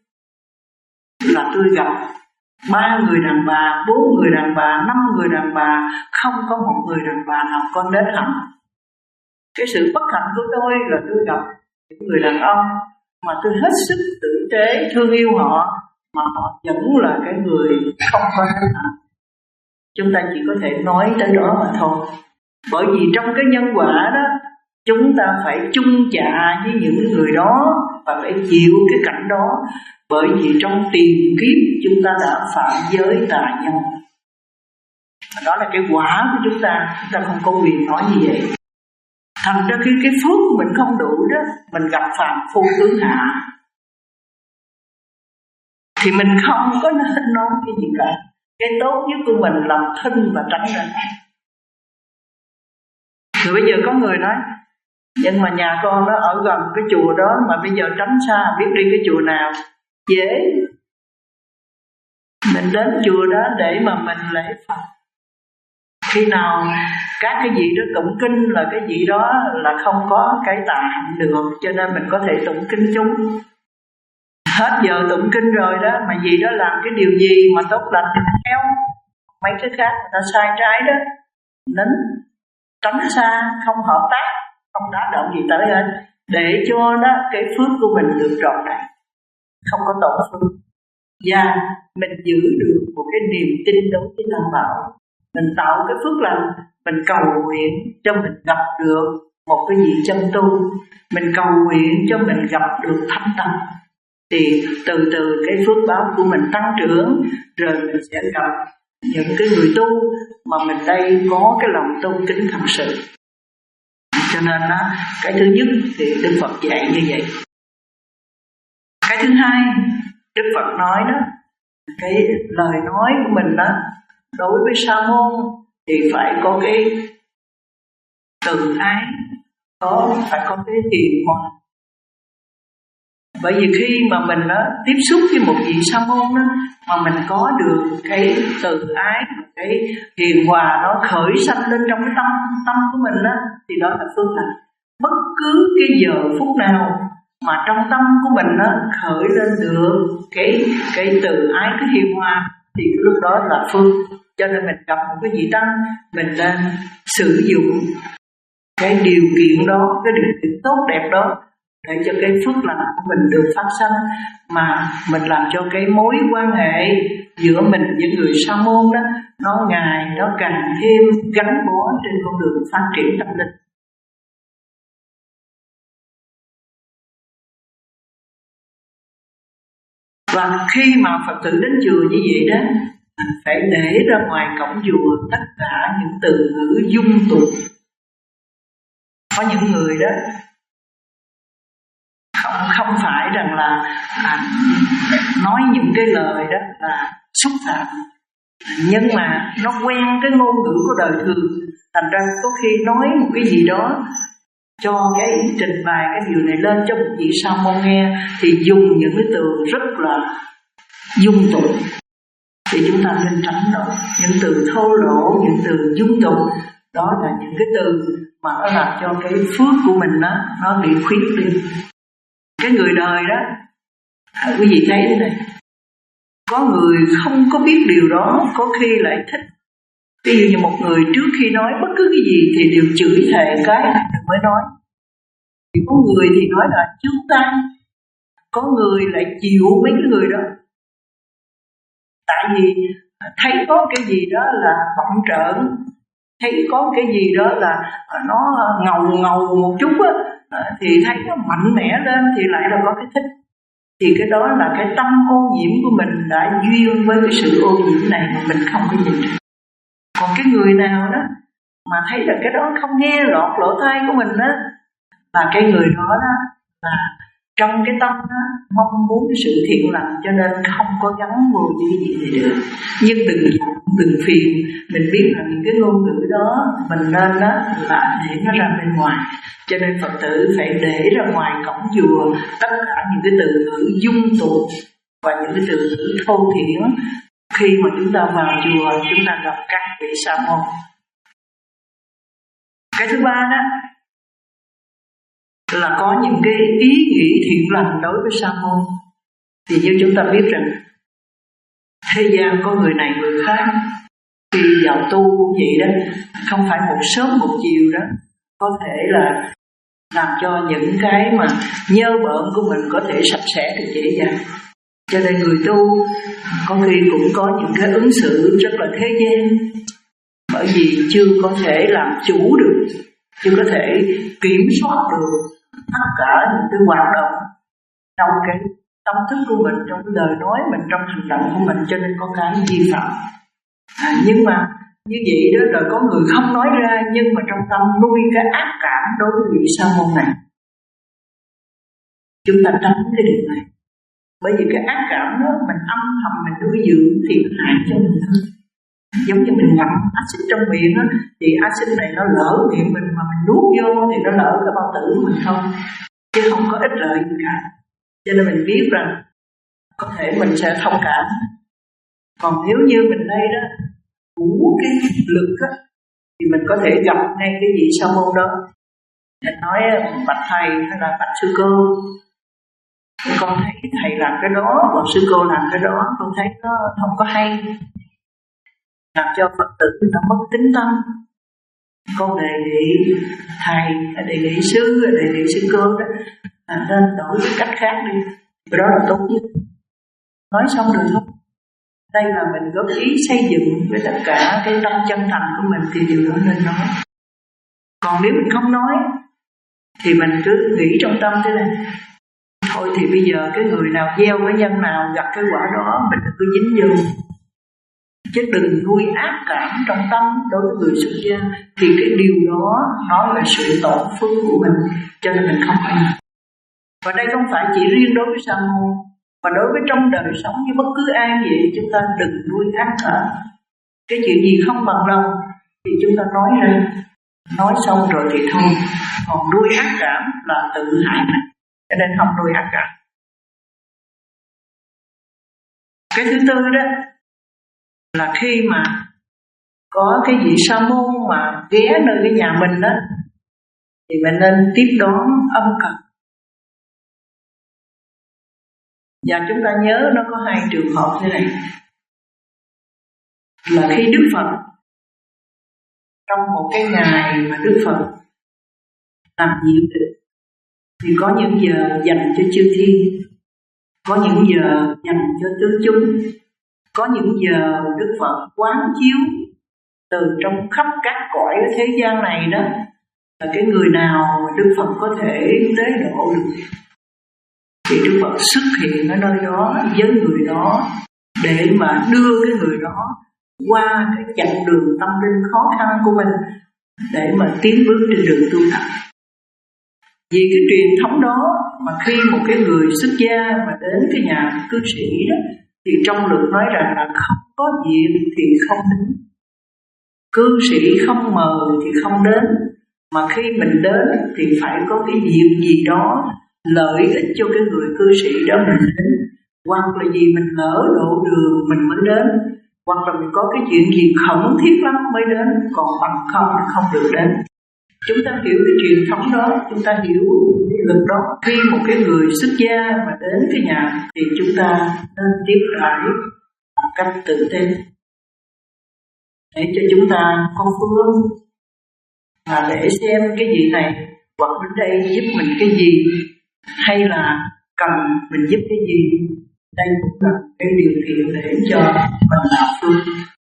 Speaker 2: là tôi gặp ba người đàn bà, bốn người đàn bà, năm người đàn bà, không có một người đàn bà nào con đến hạnh. Cái sự bất hạnh của tôi là tôi gặp những người đàn ông mà tôi hết sức tử tế thương yêu họ, mà họ vẫn là cái người không có đến hạnh. Chúng ta chỉ có thể nói tới đó mà thôi. Bởi vì trong cái nhân quả đó, chúng ta phải chung chạ với những người đó và phải chịu cái cảnh đó. Bởi vì trong tiền kiếp chúng ta đã phạm giới tà nhân. Đó là cái quả của chúng ta, chúng ta không có quyền nói như vậy. Thành ra khi cái phước của mình không đủ đó, mình gặp phạm phu tướng hạ, thì mình không có nên nói cái gì cả. Cái tốt nhất của mình làm thinh và tránh ra. Rồi bây giờ có người nói: nhưng mà nhà con nó ở gần cái chùa đó, mà bây giờ tránh xa, biết đi cái chùa nào? Dễ, mình đến chùa đó để mà mình lễ Phật. Khi nào các cái gì đó tụng kinh là cái gì đó là không có cái tà hạnh được, cho nên mình có thể tụng kinh chung. Hết giờ tụng kinh rồi đó, mà gì đó làm cái điều gì mà tốt lành thì theo. Mấy cái khác người ta sai trái đó, nín, tránh xa, không hợp tác, không đá động gì tới hết, để cho đó cái phước của mình được trọn vẹn, không có tổn phước. Và mình giữ được một cái niềm tin đối với Tam Bảo. Mình tạo cái phước lành, mình cầu nguyện cho mình gặp được một cái gì chân tu, mình cầu nguyện cho mình gặp được thánh tâm, thì từ từ cái phước báo của mình tăng trưởng, rồi mình sẽ gặp những cái người tu mà mình đây có cái lòng tôn kính thật sự. Cho nên đó, cái thứ nhất thì Đức Phật dạy như vậy. Cái thứ hai, Đức Phật nói đó, cái lời nói của mình đó đối với sa môn thì phải có cái từ ái, có phải có cái hiền hòa. Bởi vì khi mà mình đó, tiếp xúc với một vị sa môn đó, mà mình có được cái từ ái, cái hiền hòa nó khởi sanh lên trong cái tâm tâm của mình đó, thì đó là phước lành. Bất cứ cái giờ phút nào mà trong tâm của mình đó, khởi lên được cái cái từ ái, cái hiền hòa, thì lúc đó là phước. Cho nên mình gặp một cái vị tăng, mình nên sử dụng cái điều kiện đó, cái điều kiện tốt đẹp đó, để cho cái phước lành của mình được phát sinh, mà mình làm cho cái mối quan hệ giữa mình với người sa môn đó nó ngày nó càng thêm gắn bó trên con đường phát triển tâm linh. Và khi mà Phật tử đến chùa như vậy đó, mình phải để ra ngoài cổng chùa tất cả những từ ngữ dung tục. Có những người đó không, không phải rằng là à, nói những cái lời đó là xúc phạm, nhưng mà nó quen cái ngôn ngữ của đời thường, thành ra có khi nói một cái gì đó cho cái trình bày cái điều này lên cho một vị sa môn nghe, thì dùng những cái từ rất là dung tục, thì chúng ta nên tránh đó. Những từ thô lỗ, những từ dung tục, đó là những cái từ mà nó làm cho cái phước của mình đó, nó bị khuyết đi. Cái người đời đó, à, quý vị thấy thế này, có người không có biết điều đó, có khi lại thích. Ví dụ như một người trước khi nói bất cứ cái gì thì đều chửi thề cái mới nói. Thì có người thì nói là chướng tay, có người lại chịu mấy cái người đó. Tại vì thấy có cái gì đó là bận trợn, thấy có cái gì đó là nó ngầu ngầu một chút á, thì thấy nó mạnh mẽ lên thì lại là có cái thích. Thì cái đó là cái tâm ô nhiễm của mình đã duyên với cái sự ô nhiễm này mà mình không có nhìn được. Còn cái người nào đó mà thấy là cái đó không nghe lọt lỗ tai của mình á, là cái người đó đó là trong cái tâm đó mong muốn cái sự thiện lành, cho nên không có gắn vô những cái gì này được. Nhưng đừng giận, đừng phiền, mình biết là những cái ngôn ngữ đó mình nên đó là để nó ra bên ngoài. Cho nên Phật tử phải để ra ngoài cổng chùa tất cả những cái từ ngữ dung tục và những cái từ ngữ thô thiển. Khi mà chúng ta vào chùa, chúng ta gặp các vị sa môn. Cái thứ ba đó là có những cái ý nghĩ thiện lành đối với sa môn. Thì như chúng ta biết rằng thế gian có người này người khác, khi vào tu cũng vậy đó, không phải một sớm một chiều đó có thể là làm cho những cái mà nhơ bợn của mình có thể sạch sẽ được dễ dàng. Cho nên người tu có khi cũng có những cái ứng xử rất là thế gian, bởi vì chưa có thể làm chủ được, chưa có thể kiểm soát được tất cả những cái hoạt động trong cái tâm thức của mình, trong cái lời nói mình, trong hành động của mình, cho nên có cái vi phạm. À, nhưng mà như vậy đó, rồi có người không nói ra nhưng mà trong tâm nuôi cái ác cảm đối với vị sa môn này. Chúng ta tránh cái điều này, bởi vì cái ác cảm đó mình âm thầm mình nuôi dưỡng thì nó hại cho mình thôi. Giống như mình ngậm axit trong miệng á, thì axit này nó lỡ miệng mình mà mình nuốt vô thì nó lỡ cái bao tử của mình không, chứ không có ích lợi gì cả. Cho nên mình biết rằng có thể mình sẽ thông cảm. Còn nếu như mình đây đó đủ cái lực á, thì mình có thể gặp ngay cái vị sa môn đó, mình nói bạch thầy hay là bạch sư cô, con thấy thầy làm cái đó, còn sư cô làm cái đó, con thấy nó không có hay, làm cho Phật tử người ta mất tính tâm. Con đề nghị thầy, đề nghị sư, đề nghị sư cô đó à, nên đổi cái cách khác đi, cái đó là tốt nhất. Nói xong được không? Đây là mình góp ý xây dựng với tất cả cái tâm chân thành của mình thì điều đó nên nói. Còn nếu mình không nói thì mình cứ nghĩ trong tâm thế này, thôi thì bây giờ cái người nào gieo cái nhân nào gặp cái quả đó, mình cứ dính vô. Chứ đừng nuôi ác cảm trong tâm đối với người xuất gia, thì cái điều đó nó là sự tổn phước của mình, cho nên mình không phải. Và đây không phải chỉ riêng đối với sa môn, mà đối với trong đời sống như bất cứ ai vậy, chúng ta đừng nuôi ác cảm. Cái chuyện gì không bằng lòng thì chúng ta nói ra, nói xong rồi thì thôi. Còn nuôi ác cảm là tự hại mình, cho nên không nuôi ác cảm. Cái thứ tư đó là khi mà có cái vị sa môn mà ghé nơi cái nhà mình đó, thì mình nên tiếp đón ân cần. Và chúng ta nhớ nó có hai trường hợp thế này, là khi Đức Phật trong một cái ngày mà Đức Phật làm diệu định, thì có những giờ dành cho chư thiên, có những giờ dành cho tướng chúng, có những giờ Đức Phật quán chiếu từ trong khắp các cõi ở thế gian này đó, là cái người nào mà Đức Phật có thể tế độ được thì Đức Phật xuất hiện ở nơi đó với người đó, để mà đưa cái người đó qua cái chặng đường tâm linh khó khăn của mình, để mà tiến bước trên đường tu tập. Vì cái truyền thống đó mà khi một cái người xuất gia mà đến cái nhà cư sĩ đó, thì trong luật nói rằng là không có dịp thì không đến, cư sĩ không mời thì không đến, mà khi mình đến thì phải có cái dịp gì đó lợi ích cho cái người cư sĩ đó mình đến, hoặc là vì mình lỡ độ đường mình mới đến, hoặc là mình có cái chuyện gì khẩn thiết lắm mới đến, còn bằng không thì không được đến. Chúng ta hiểu cái truyền thống đó, chúng ta hiểu cái luật đó. Khi một cái người xuất gia mà đến cái nhà thì chúng ta nên tiếp đãi một cách tự tế, để cho chúng ta con phương và để xem cái vị này hoặc đến đây giúp mình cái gì, hay là cần mình giúp cái gì. Đây cũng là cái điều kiện để cho mình đạo phương.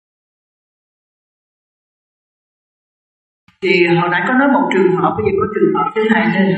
Speaker 2: Thì hồi nãy có nói một trường hợp, bây giờ có trường hợp thứ hai đây.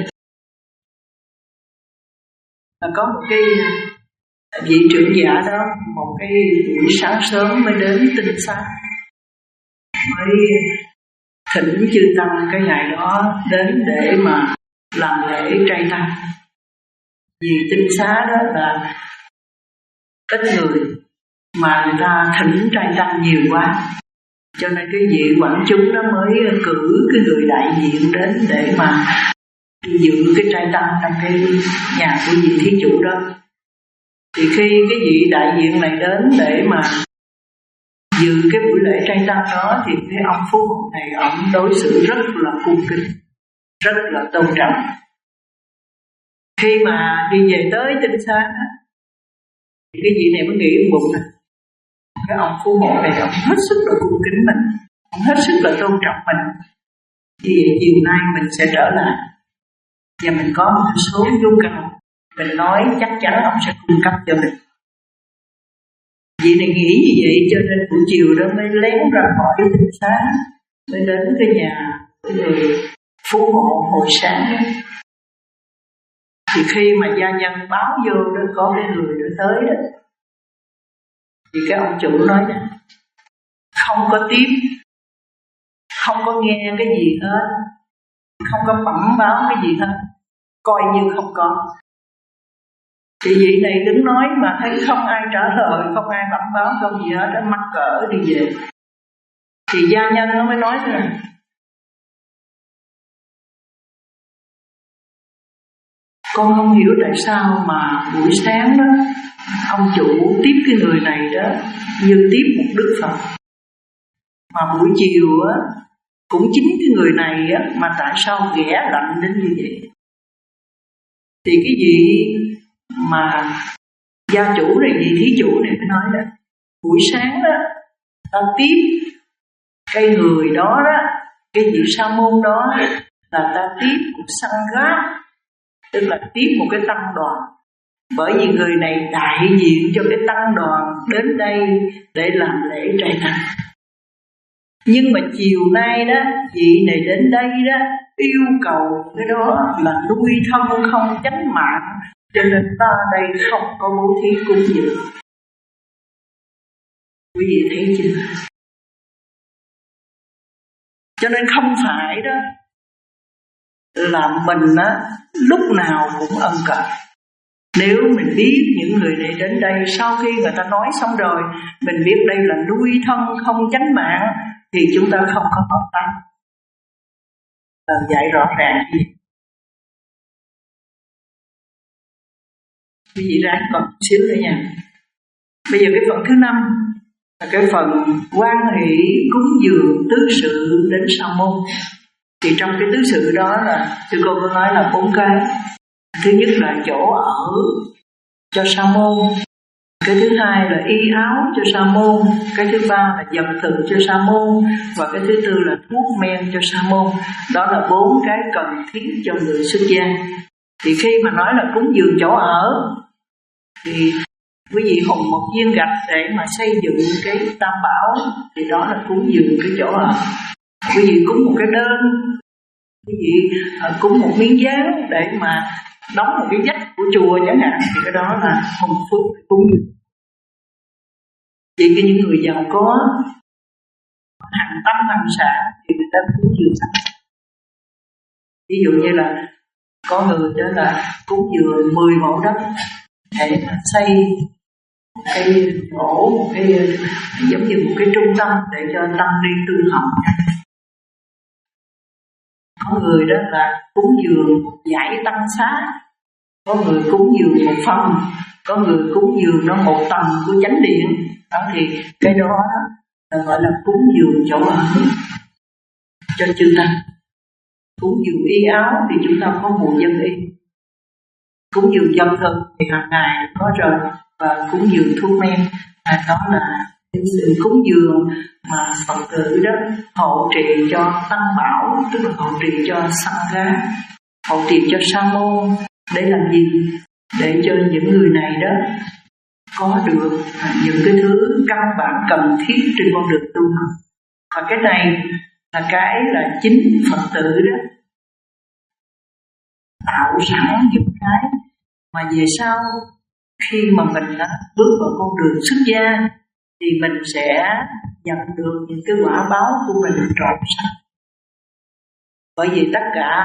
Speaker 2: Là có một cái vị trưởng giả đó, một cái buổi sáng sớm mới đến tinh xá, mới thỉnh chư tăng cái ngày đó đến để mà làm lễ trai tăng. Vì tinh xá đó là ít người mà người ta thỉnh trai tăng nhiều quá, cho nên cái vị quản chúng nó mới cử cái người đại diện đến để mà dự cái trai tăng trong cái nhà của vị thí chủ đó. Thì khi cái vị đại diện này đến để mà dự cái buổi lễ trai tăng đó, thì cái ông phú hộ này ông đối xử rất là cung kính, rất là tôn trọng. Khi mà đi về tới tinh xá, thì cái vị này mới nghĩ bụng này, cái ông phú hộ này ông hết sức là cung kính mình, ông hết sức là tôn trọng mình, thì chiều nay mình sẽ trở lại và mình có một số nhu cầu, mình nói chắc chắn ông sẽ cung cấp cho mình. Vị này nghĩ như vậy, cho nên buổi chiều đó mới lén ra khỏi tinh xá, mới đến cái nhà của người phú hộ hồi sáng đó. Thì khi mà gia nhân báo vô đó có cái người đó tới đó, thì cái ông chủ nói nè, không có tiếp, không có nghe cái gì hết, không có bẩm báo cái gì hết, coi như không có. Thì vị này đứng nói mà thấy không ai trả lời, không ai bẩm báo, không gì hết, mắc cỡ đi về. Thì gia nhân nó mới nói rằng, con không hiểu tại sao mà buổi sáng đó ông chủ tiếp cái người này đó như tiếp một đức Phật, mà buổi chiều á cũng chính cái người này á mà tại sao ghẻ lạnh đến như vậy. Thì cái gì mà gia chủ này, vị thí chủ này mới nói đó, buổi sáng đó ta tiếp cái người đó đó, cái vị sa môn đó là ta tiếp một sangha, tức là tiếp một cái tăng đoàn. Bởi vì người này đại diện cho cái tăng đoàn đến đây để làm lễ trai tăng. Nhưng mà chiều nay đó, vị này đến đây đó yêu cầu cái đó là nuôi thân không chánh mạng, cho nên ta đây không có bố thí cúng dường. Quý vị thấy chưa? Cho nên không phải đó là mình á lúc nào cũng ân cần. Nếu mình biết những người này đến đây sau khi người ta nói xong rồi, mình biết đây là nuôi thân không chánh mạng, thì chúng ta không có hợp tác. Làm dạy rõ ràng gì. Quý vị ráng còn một xíu nữa nha. Bây giờ cái phần thứ năm là cái phần hoan hỷ cúng dường tứ sự đến sa môn. Thì trong cái tứ sự đó là sư cô có nói là bốn cái. Thứ nhất là chỗ ở cho sa môn, cái thứ hai là y áo cho sa môn, cái thứ ba là vật thực cho sa môn, và cái thứ tư là thuốc men cho sa môn. Đó là bốn cái cần thiết cho người xuất gia. Thì khi mà nói là cúng dường chỗ ở, thì quý vị hùng một viên gạch để mà xây dựng cái tam bảo, thì đó là cúng dường cái chỗ ở. Quý vị cúng một cái đơn, quý vị cúng một miếng dán để mà đóng một cái vách của chùa chẳng hạn, thì cái đó là hùng phước cúng dường. Vậy cái những người giàu có hàng tâm hàng xã thì người ta cúng dường sẵn. Ví dụ như là có người đó là cúng dường mười mẫu đất để mà xây một cái chỗ, một cái giống như một cái trung tâm để cho tăng ni tu học. Có người đó là cúng dường một dãy tăng xá, có người cúng dường một phòng, có người cúng dường nó một tầng của chánh điện. Đó thì cái đó, đó là gọi là cúng dường chỗ ở cho chư tăng. Cúng dường y áo thì chúng ta có bộ dân y, cúng dường dân thân thì hàng ngày có rồi, và cúng dường thuốc men, và đó là cái sự cúng dường mà Phật tử đó hộ trì cho tăng bảo, tức là hộ trì cho sangha, hậu trì cho sa môn để làm gì? Để cho những người này đó có được những cái thứ căn bản cần thiết trên con đường tu học. Và cái này là cái là chính Phật tử đó tạo sẵn những cái mà về sau khi mà mình đã bước vào con đường xuất gia thì mình sẽ nhận được những cái quả báo của mình trọn sạch. Bởi vì tất cả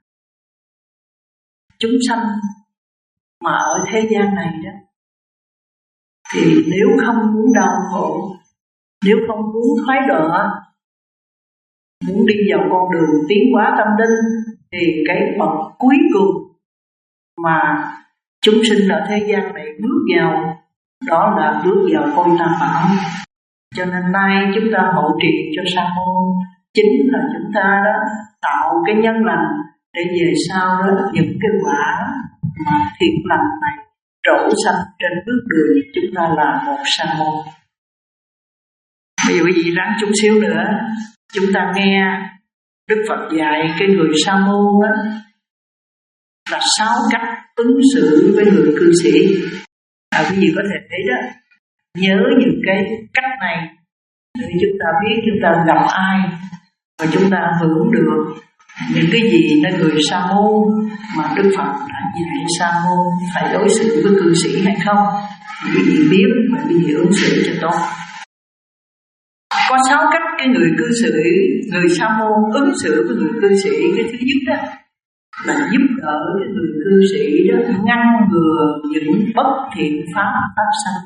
Speaker 2: chúng sanh mà ở thế gian này đó thì nếu không muốn đau khổ, nếu không muốn thoái đọa, muốn đi vào con đường tiến hóa tâm linh thì cái bậc cuối cùng mà chúng sinh ở thế gian này bước vào đó là bước vào cõi Tam Bảo. Cho nên nay chúng ta hộ trì cho sa môn chính là chúng ta đó tạo cái nhân lành để về sau đó những cái quả mà thiện lành này trổ sanh trên bước đường chúng ta là một sa môn. Bây giờ quý vị ráng chút xíu nữa chúng ta nghe Đức Phật dạy cái người sa môn đó là sáu cách ứng xử với người cư sĩ. À, quý vị có thể thấy đó, nhớ những cái cách này để chúng ta biết chúng ta gặp ai và chúng ta hưởng được những cái gì nơi người sa môn mà Đức Phật đã dạy sa môn phải đối xử với cư sĩ hay không. Quý vị biết và quý vị ứng xử cho tốt. Có sáu cách cái người cư sĩ, người sa môn ứng xử với người cư sĩ. Cái thứ nhất đó là giúp đỡ cái người cư sĩ đó ngăn ngừa những bất thiện pháp phát sinh.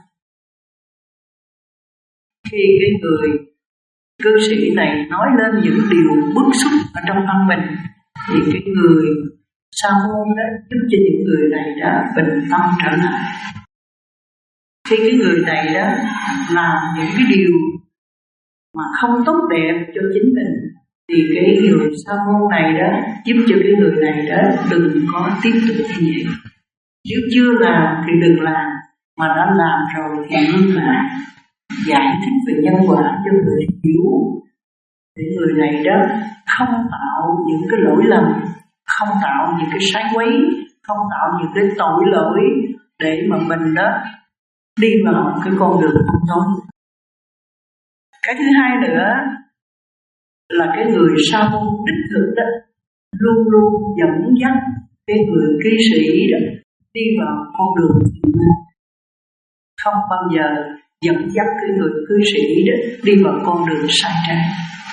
Speaker 2: Khi cái người cư sĩ này nói lên những điều bức xúc ở trong tâm mình thì cái người sa môn đó giúp cho những người này đã bình tâm trở lại. Khi cái người này đó làm những cái điều mà không tốt đẹp cho chính mình thì cái người sa môn này đó giúp cho cái người này đó đừng có tiếp tục như vậy. Nếu chưa làm thì đừng làm, mà đã làm rồi thì nên làm. Giải thích về nhân quả cho người hiểu để người này đó không tạo những cái lỗi lầm, không tạo những cái sai quấy, không tạo những cái tội lỗi để mà mình đó đi vào cái con đường không tốt. Cái thứ hai nữa là cái người sa môn đích thực đó luôn luôn dẫn dắt cái người cư sĩ đó đi vào con đường thiện lành, không bao giờ dẫn dắt cái người cư sĩ đó đi vào con đường sai trái.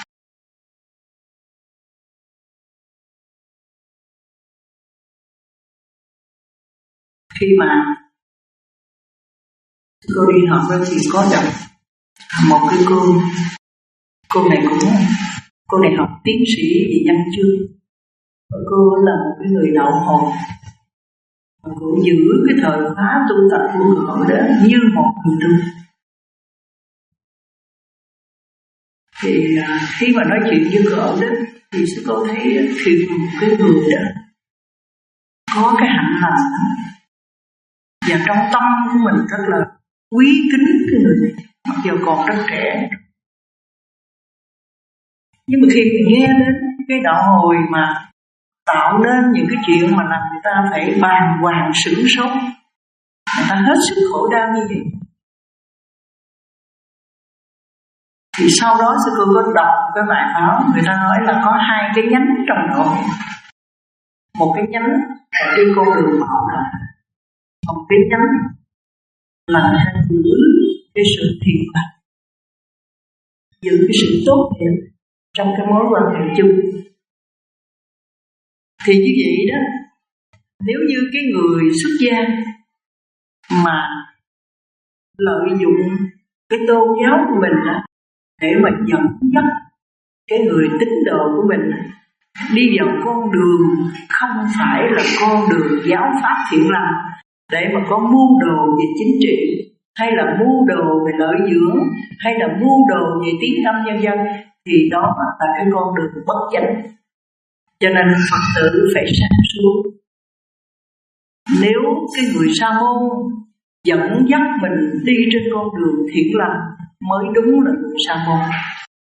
Speaker 2: Khi mà cô đi học thì có đọc một cái cô, cô này cũng cô này học tiến sĩ về văn chương, và cô là một cái người đạo hồn, và cô giữ cái thời khóa tu tập của người đó như một người tu. Thì à, khi mà nói chuyện với cậu đó thì sư cô thấy thiệt là một cái người đó có cái hạnh lành, và trong tâm của mình rất là quý kính cái người này, mặc dù còn rất trẻ. Nhưng mà khi mình nghe đến cái đạo hồi mà tạo nên những cái chuyện mà làm người ta phải bàng hoàng sửng sốt, người ta hết sức khổ đau như vậy, thì sau đó sư cô có đọc cái bài báo, người ta nói là có hai cái nhánh trong đạo hồi. Một cái nhánh là trên con đường bảo là, một cái nhánh là người ta giữ cái sự thiện lành, giữ cái sự tốt đẹp trong cái mối quan hệ chung. Thì như vậy đó, nếu như cái người xuất gia mà lợi dụng cái tôn giáo của mình đó để mà dẫn dắt cái người tín đồ của mình đi vào con đường không phải là con đường giáo pháp thiện lành, để mà có mưu đồ về chính trị, hay là mưu đồ về lợi dưỡng, hay là mưu đồ về tiếng tâm nhân dân, thì đó là cái con đường bất chánh. Cho nên Phật tử phải sáng suốt. Nếu cái người sa môn dẫn dắt mình đi trên con đường thiện lành mới đúng là người sa môn.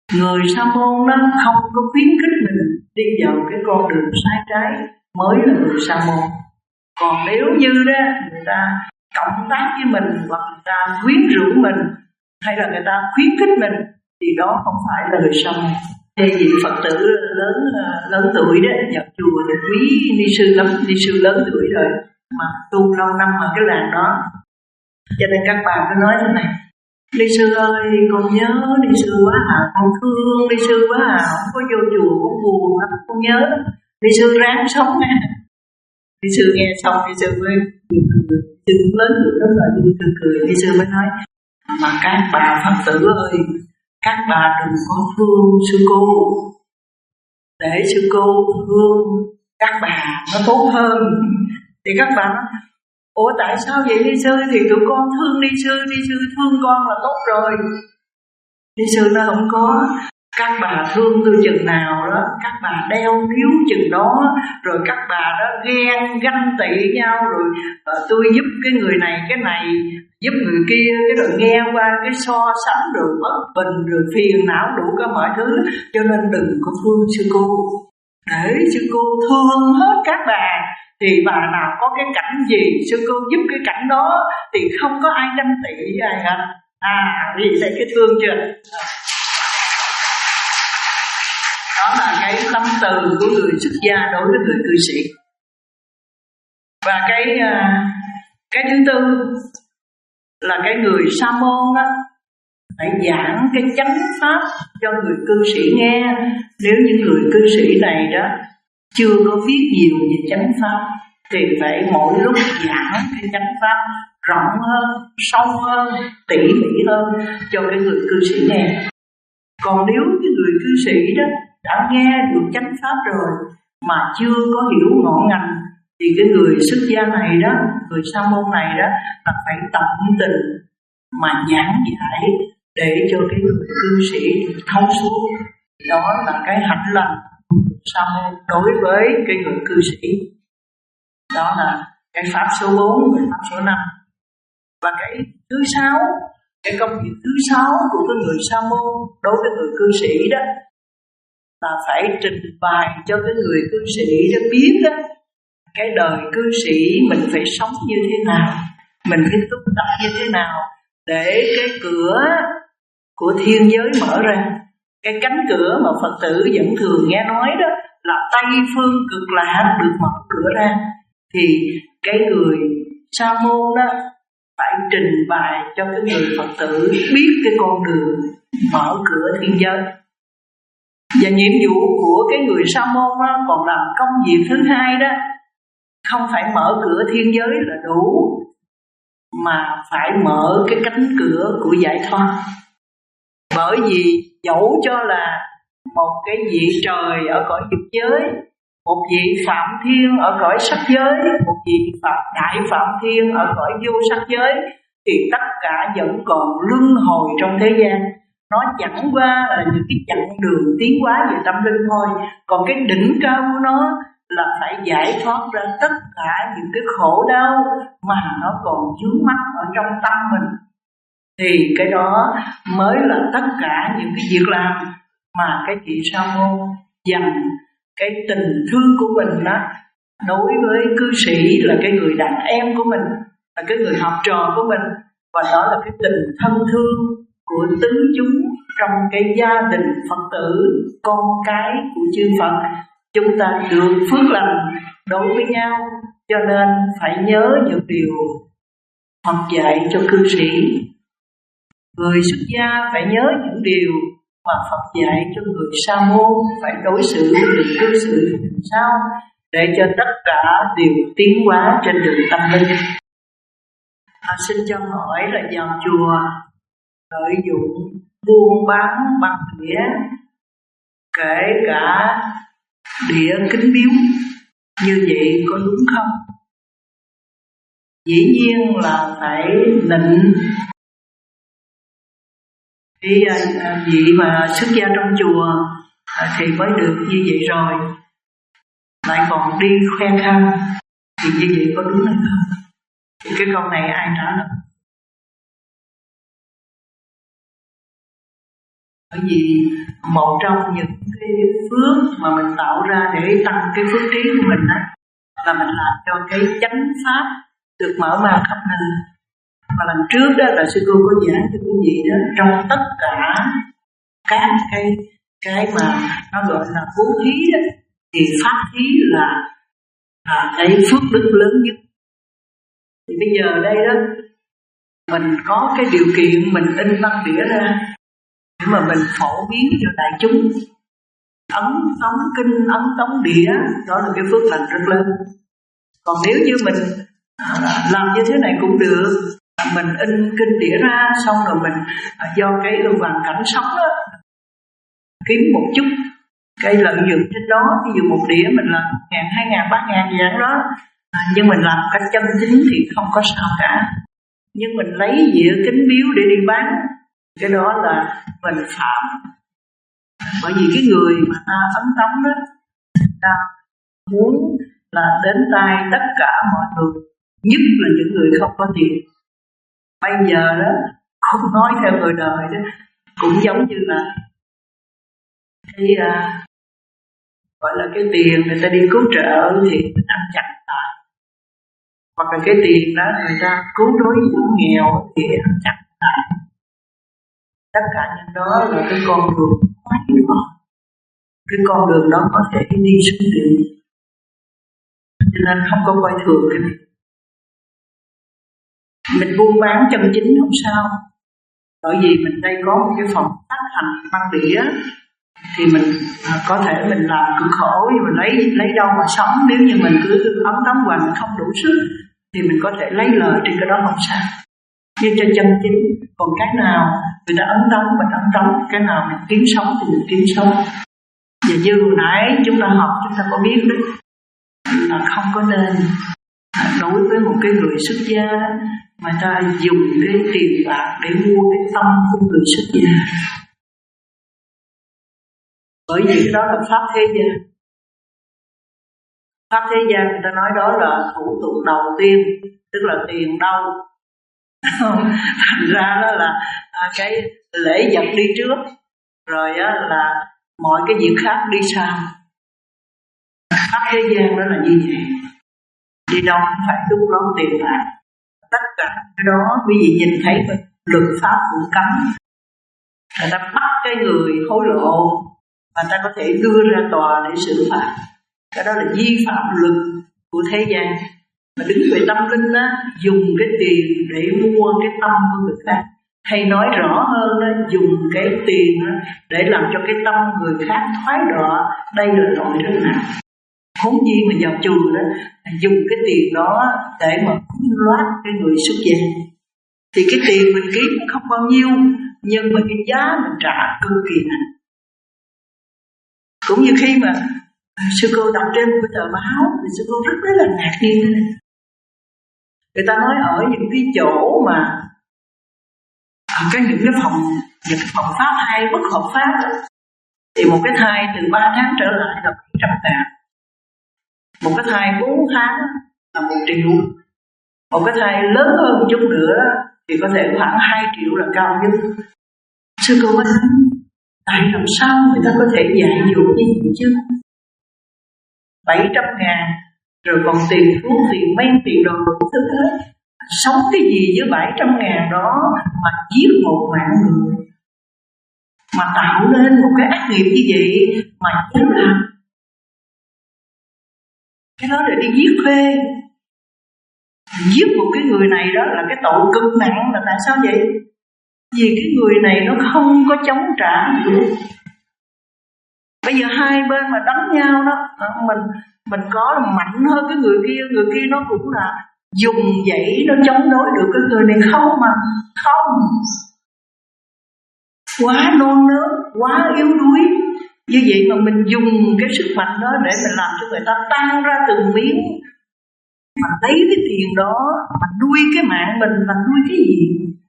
Speaker 2: Người sa môn nó không có khuyến khích mình đi vào cái con đường sai trái mới là người sa môn. Còn nếu như đó người ta cộng tác với mình, hoặc người ta quyến rũ mình, hay là người ta khuyến khích mình, thì đó không phải là người sa môn. Đây vị Phật tử lớn lớn tuổi đó nhập chùa được quý ni sư lắm, ni sư lớn tuổi rồi mà tu lâu năm mà cái làng đó, cho nên các bạn cứ nói thế này: Ni sư ơi, con nhớ ni sư quá à, con thương ni sư quá à, không có vô chùa con buồn lắm, con nhớ ni sư ráng sống nha. Ni sư nghe xong ni sư mới cười cười, sư lớn tuổi lắm rồi, ni sư cười, ni sư mới nói: mà các bà Phật tử ơi, các bà đừng có thương sư cô, để sư cô thương các bà nó tốt hơn. Thì các bà nói: ủa tại sao vậy ni sư? Thì tụi con thương ni sư, ni sư thương con là tốt rồi. Ni sư nó không có. Các bà thương tôi chừng nào đó, các bà đeo níu chừng đó, rồi các bà đó ghen ganh tị nhau, rồi uh, tôi giúp cái người này cái này, giúp người kia, cái rồi nghe qua cái so sánh, rồi bất bình, rồi phiền não đủ cả mọi thứ. Cho nên đừng có thương sư cô, để sư cô thương hết các bà. Thì bà nào có cái cảnh gì sư cô giúp cái cảnh đó, thì không có ai ganh tị với ai hết. À, vì vậy cái thương chưa? Đó là cái tâm từ của người xuất gia đối với người cư sĩ. Và cái cái thứ tư là cái người sa môn đó phải giảng cái chánh pháp cho người cư sĩ nghe. Nếu những người cư sĩ này đó chưa có biết nhiều về chánh pháp, thì phải mỗi lúc giảng cái chánh pháp rộng hơn, sâu hơn, tỉ mỉ hơn cho cái người cư sĩ nghe. Còn nếu cái người cư sĩ đó đã nghe được chánh pháp rồi mà chưa có hiểu ngọn ngành, thì cái người xuất gia này đó, người sa môn này đó, là phải tận tình mà giảng giải để cho cái người cư sĩ được thấu suốt. Đó là cái hạnh lành sa môn đối với cái người cư sĩ. Đó là cái pháp số bốn và pháp số năm. Và cái thứ sáu, cái công việc thứ sáu của cái người sa môn đối với người cư sĩ đó là phải trình bày cho cái người cư sĩ đó biết đó, cái đời cư sĩ mình phải sống như thế nào, mình phải tu tập như thế nào để cái cửa của thiên giới mở ra. Cái cánh cửa mà Phật tử vẫn thường nghe nói đó là Tây phương cực lạc được mở cửa ra. Thì cái người sa môn đó phải trình bày cho cái người Phật tử biết cái con đường mở cửa thiên giới. Và nhiệm vụ của cái người sa môn đó còn làm công việc thứ hai đó, không phải mở cửa thiên giới là đủ, mà phải mở cái cánh cửa của giải thoát. Bởi vì dẫu cho là một cái vị trời ở cõi dục giới, một vị phạm thiên ở cõi sắc giới, một vị phạm đại phạm thiên ở cõi vô sắc giới, thì tất cả vẫn còn luân hồi trong thế gian. Nó chẳng qua là những cái chặng đường tiến hóa về tâm linh thôi. Còn cái đỉnh cao của nó là phải giải thoát ra tất cả những cái khổ đau mà nó còn vướng mắc ở trong tâm mình. Thì cái đó mới là tất cả những cái việc làm mà cái vị sa môn dành cái tình thương của mình đó đối với cư sĩ, là cái người đàn em của mình, là cái người học trò của mình. Và đó là cái tình thân thương của tứ chúng trong cái gia đình Phật tử, con cái của chư Phật. Chúng ta được phước lành đối với nhau, cho nên phải nhớ những điều Phật dạy cho cư sĩ. Người xuất gia phải nhớ những điều mà Phật dạy cho người sa môn, phải đối xử với người cư sĩ làm sao để cho tất cả đều tiến hóa trên đường tâm linh. À, xin cho hỏi là vào chùa lợi dụng buôn bán bằng đĩa, kể cả đĩa kính biếu, như vậy có đúng không? Dĩ nhiên là phải nịnh. Thì à, vị mà xuất gia trong chùa à, thì mới được như vậy rồi, lại còn đi khoe khăn, thì như vậy có đúng hay không? Thì cái câu này ai trả lời? Bởi vì một trong những cái phước mà mình tạo ra để tăng cái phước trí của mình đó, là mình làm cho cái chánh pháp được mở mang khắp nơi. Mà lần trước đó là sư cô có giảng cho quý vị đó, trong tất cả các cái cái mà nó gọi là bố thí đó, thì pháp thí là là cái phước đức lớn nhất. Thì bây giờ đây đó, mình có cái điều kiện mình in văn đĩa ra để mà mình phổ biến cho đại chúng, ấn tống kinh, ấn tống đĩa, đó là cái phước lành rất lớn. Còn nếu như mình làm như thế này cũng được, mình in kinh đĩa ra xong rồi mình do cái hoàn cảnh sống đó, kiếm một chút cái lợi nhuận trên đó, ví dụ một đĩa mình làm ngàn, hai ngàn, ba ngàn gì đó, nhưng mình làm cách chân chính thì không có sao cả. Nhưng mình lấy dĩa kính biếu để đi bán, cái đó là mình phạm. Bởi vì cái người mà ta ấn tống đó, ta muốn là đến tay tất cả mọi người, nhất là những người không có tiền. Bây giờ đó, không nói theo người đời đó, cũng giống như là cái à, gọi là cái tiền người ta đi cứu trợ thì người ta chặt lại, hoặc là cái tiền đó người ta cứu đối tượng nghèo thì chặt lại. Tất cả những đó là cái con đường khoái đó. Cái con đường đó có thể đi xuống tiền, cho nên không có coi thường cái này. Mình buôn bán chân chính không sao, bởi vì mình đây có một cái phòng phát hành băng đĩa, thì mình à, có thể mình làm cực khổ, nhưng mình lấy lấy đâu mà sống. Nếu như mình cứ ấn tống hoài mình không đủ sức thì mình có thể lấy lời trên cái đó không sao. Nhưng cho chân chính, còn cái nào người ta ấn tống mình ấn tống, cái nào mình kiếm sống thì mình kiếm sống. Và như hồi nãy chúng ta học, chúng ta có biết đấy, là không có nên đối với một cái người xuất gia mà ta dùng cái tiền bạc để mua cái tâm của người xuất gia. Bởi vì cái đó là pháp thế gian. Pháp thế gian người ta nói đó là thủ tục đầu tiên, tức là tiền đâu. Thành ra đó là cái lễ vật đi trước, rồi là mọi cái việc khác đi sau. Pháp thế gian đó là như vậy. Đi đâu cũng phải đúc lót tiền bạc. Tất cả cái đó quý vị nhìn thấy luật pháp cũng cấm. Người ta bắt cái người hối lộ và ta có thể đưa ra tòa để xử phạt. Cái đó là vi phạm luật của thế gian. Mà đứng về tâm linh á, dùng cái tiền để mua cái tâm của người khác. Hay nói rõ hơn đó, dùng cái tiền đó để làm cho cái tâm người khác thoái đọa. Đây là tội rất nặng. Huống chi mà vào chùa đó, dùng cái tiền đó để mà loát cái người xuất gia. Thì cái tiền mình kiếm không bao nhiêu, nhưng mà cái giá mình trả cực kỳ nặng. Cũng như khi mà sư cô đọc trên một cái tờ báo thì sư cô rất là ngạc nhiên. Người ta nói ở những cái chỗ mà cái những cái phòng những cái phòng phá thai bất hợp pháp đó, thì một cái thai từ ba tháng trở lại là bảy trăm ngàn, một cái thai bốn tháng là một triệu, một cái thai lớn hơn một chút nữa thì có thể khoảng hai triệu là cao nhất. Sư cô mới nói tại làm sao người ta có thể dạy dỗ như vậy chứ? Bảy trăm ngàn rồi còn tiền thuốc, tiền men, tiền đồ đủ thứ hết. Sống cái gì với bảy trăm ngàn đó mà giết một mạng người, mà tạo nên một cái ác nghiệp như vậy mà dám làm? Cái đó là đi giết thuê. Giết một cái người này đó là cái tội cực nặng. Là tại sao vậy? Vì cái người này nó không có chống trả được. Bây giờ hai bên mà đánh nhau đó, mình mình có mạnh hơn cái người kia, người kia nó cũng là dùng dãy nó chống đối được cái người này không mà không. Quá non nớt, quá yếu đuối. Như vậy mà mình dùng cái sức mạnh đó để mình làm cho người ta tan ra từng miếng, mà lấy cái tiền đó mà nuôi cái mạng mình là nuôi cái gì?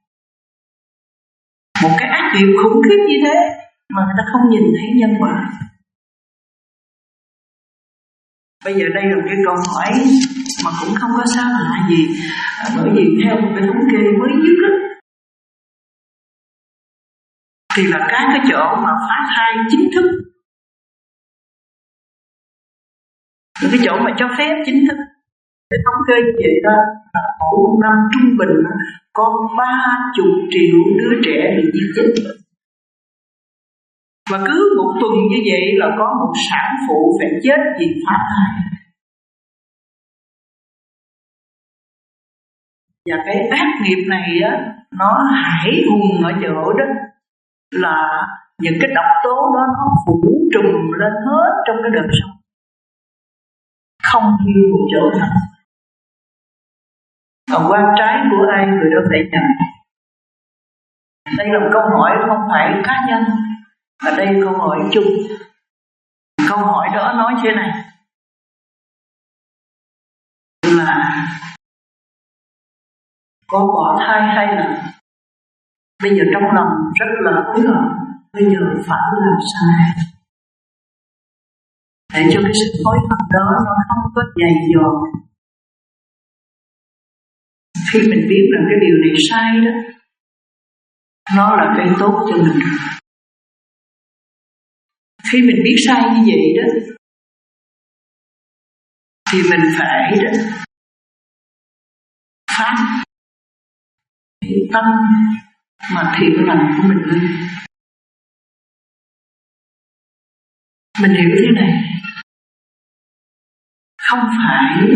Speaker 2: Một cái ác nghiệp khủng khiếp như thế mà người ta không nhìn thấy nhân quả. Bây giờ đây là cái câu hỏi mà cũng không có xa lạ gì, bởi vì theo một cái thống kê mới nhất á, thì là cái cái chỗ mà phá thai chính thức, cái chỗ mà cho phép chính thức. Để thống kê như vậy đó, là mỗi năm trung bình có ba chục triệu đứa trẻ bị giết chết. Và cứ một tuần như vậy là có một sản phụ phải chết vì phá thai. Và cái ác nghiệp này á, nó hải hùng ở chỗ đó là những cái độc tố đó nó phủ trùm lên hết trong cái đời sống, không như một chỗ nào. Còn quan trái của ai người đó phải nhận. Đây là một câu hỏi không phải cá nhân, mà đây là câu hỏi chung. Câu hỏi đó nói thế này là có bỏ thai hay là bây giờ trong lòng rất là hối hận, bây giờ phải làm sao để cho cái sự hối hận đó nó không có dày dò. Khi mình biết rằng cái điều này sai đó, nó là cái tốt cho mình. Khi mình biết sai như vậy đó, thì mình phải đó phát cái tâm mà thiện lành của mình lên. Mình hiểu thế này, không phải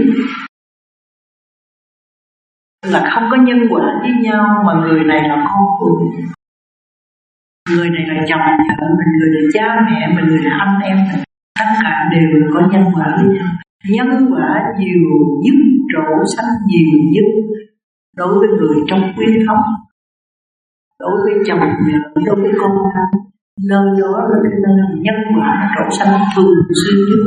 Speaker 2: là không có nhân quả với nhau, mà người này là con của mình, người này là chồng vợ mình, người là cha mẹ mình, người là anh em mình, tất cả đều có nhân quả với nhau. Nhân quả nhiều giúp trổ sanh nhiều giúp đối với người trong quyến thống, đối với chồng vợ, đối với con cái. Nơi đó là cái nơi nhân quả trổ sanh thường xuyên nhất.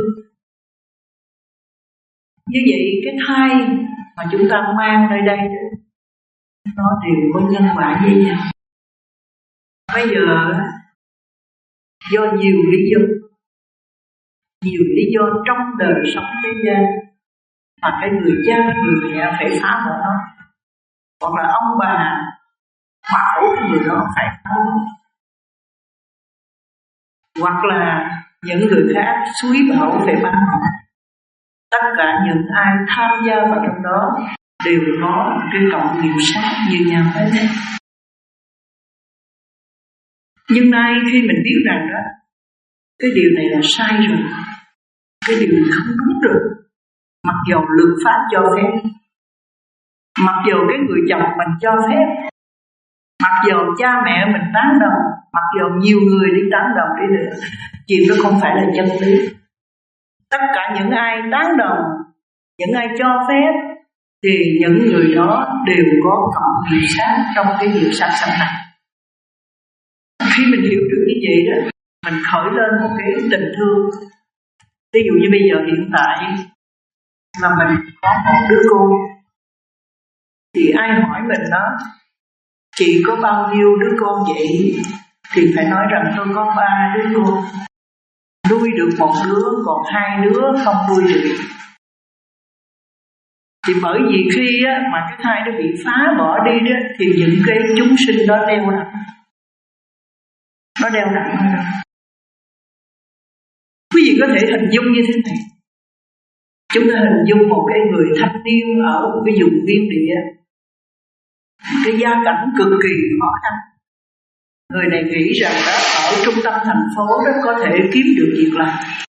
Speaker 2: Như vậy cái thai mà chúng ta mang nơi đây nó đều có nhân quả với nhau. Bây giờ do nhiều lý do, nhiều lý do trong đời sống thế gian mà cái người cha người mẹ phải phá bỏ nó, hoặc là ông bà bảo cái người đó phải phá bỏ, hoặc là những người khác suối bảo phải phá bỏ. Tất cả những ai tham gia vào trong đó đều có cái cộng nghiệp sát như nhau hết. Nhưng nay khi mình biết rằng đó, cái điều này là sai rồi, cái điều này không đúng được, mặc dù luật pháp cho phép, mặc dù cái người chồng mình cho phép, mặc dù cha mẹ mình tán đồng, mặc dù nhiều người đi tán đồng đi nữa, chuyện đó không phải là chân lý. Tất cả những ai tán đồng, những ai cho phép, thì những người đó đều có cộng nghiệp sát trong cái nghiệp sát sanh này. Khi mình hiểu được như vậy đó, mình khởi lên một cái tình thương. Ví dụ như bây giờ hiện tại là mình có một đứa con, thì ai hỏi mình đó, chị có bao nhiêu đứa con vậy? Thì phải nói rằng tôi có ba đứa con. Nuôi được một đứa, còn hai đứa không nuôi được. Thì bởi vì khi á, mà cái thai nó bị phá bỏ đi đó, thì những cái chúng sinh đó đeo nặng, nó đeo nặng hơn. Quý vị có thể hình dung như thế này. Chúng ta hình dung một cái người thanh niên ở một cái vùng biên địa, cái gia cảnh cực kỳ khó khăn. Người này nghĩ rằng đó, ở trung tâm thành phố đó có thể kiếm được việc làm,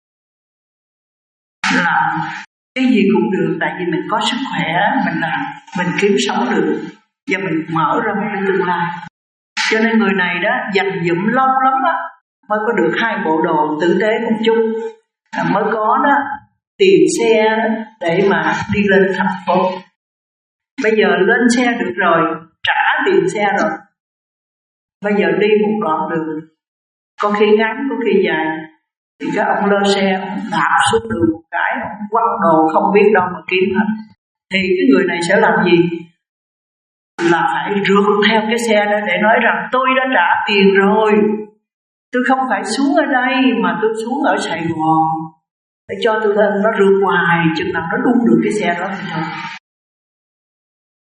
Speaker 2: làm cái gì cũng được, tại vì mình có sức khỏe, mình làm, mình kiếm sống được, và mình mở ra một cái tương lai. Cho nên người này đó dành dụm lâu lắm đó, mới có được hai bộ đồ tử tế một chút, mới có đó tiền xe để mà đi lên thành phố. Bây giờ lên xe được rồi, trả tiền xe rồi, bây giờ đi một đoạn đường, có khi ngắn, có khi dài, thì các ông lơ xe, ông đạp xuống đường một cái, ông quăng đồ không biết đâu mà kiếm hết. Thì cái người này sẽ làm gì? Là phải rượt theo cái xe đó để nói rằng tôi đã trả tiền rồi, tôi không phải xuống ở đây mà tôi xuống ở Sài Gòn, để cho tôi lên. Nó rượt hoài chừng nào nó đung được cái xe đó thì thôi.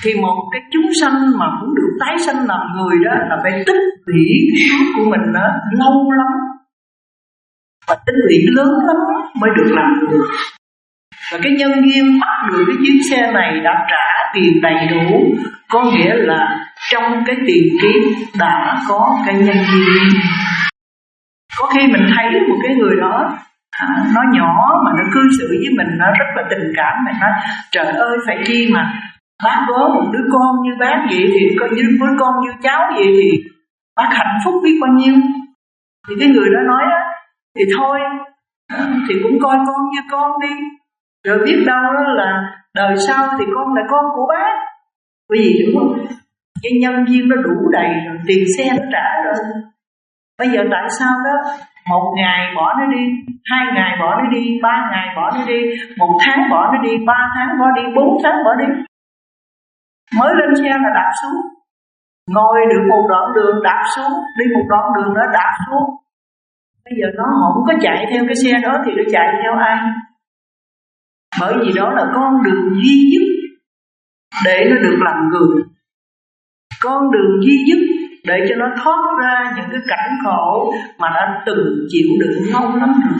Speaker 2: Thì một cái chúng sanh mà muốn được tái sanh làm người đó là phải tích lũy cái phước của mình đó lâu lắm, và tích lũy lớn lắm mới được làm người. Và cái nhân duyên bắt được cái chuyến xe này đã trả tiền đầy đủ, có nghĩa là trong cái tiền kiếp đã có cái nhân duyên. Có khi mình thấy một cái người đó à, nó nhỏ mà nó cư xử với mình nó rất là tình cảm, mình nói trời ơi phải chi mà bác có một đứa con như bác vậy thì có như đứa con như cháu vậy thì bác hạnh phúc biết bao nhiêu. Thì cái người đó nói đó, thì thôi thì cũng coi con như con đi, rồi biết đâu đó là đời sau thì con là con của bác. Bởi vì đúng không, cái nhân duyên nó đủ đầy rồi, tiền xe nó trả rồi. Bây giờ tại sao đó một ngày bỏ nó đi, hai ngày bỏ nó đi, ba ngày bỏ nó đi, một tháng bỏ nó đi, ba tháng bỏ đi, bốn tháng bỏ đi. Mới lên xe là đạp xuống, ngồi được một đoạn đường đạp xuống, đi một đoạn đường nữa đạp xuống. Bây giờ nó không có chạy theo cái xe đó thì nó chạy theo ai? Bởi vì đó là con đường duy nhất để nó được làm người, con đường duy nhất để cho nó thoát ra những cái cảnh khổ mà đã từng chịu đựng lâu lắm rồi.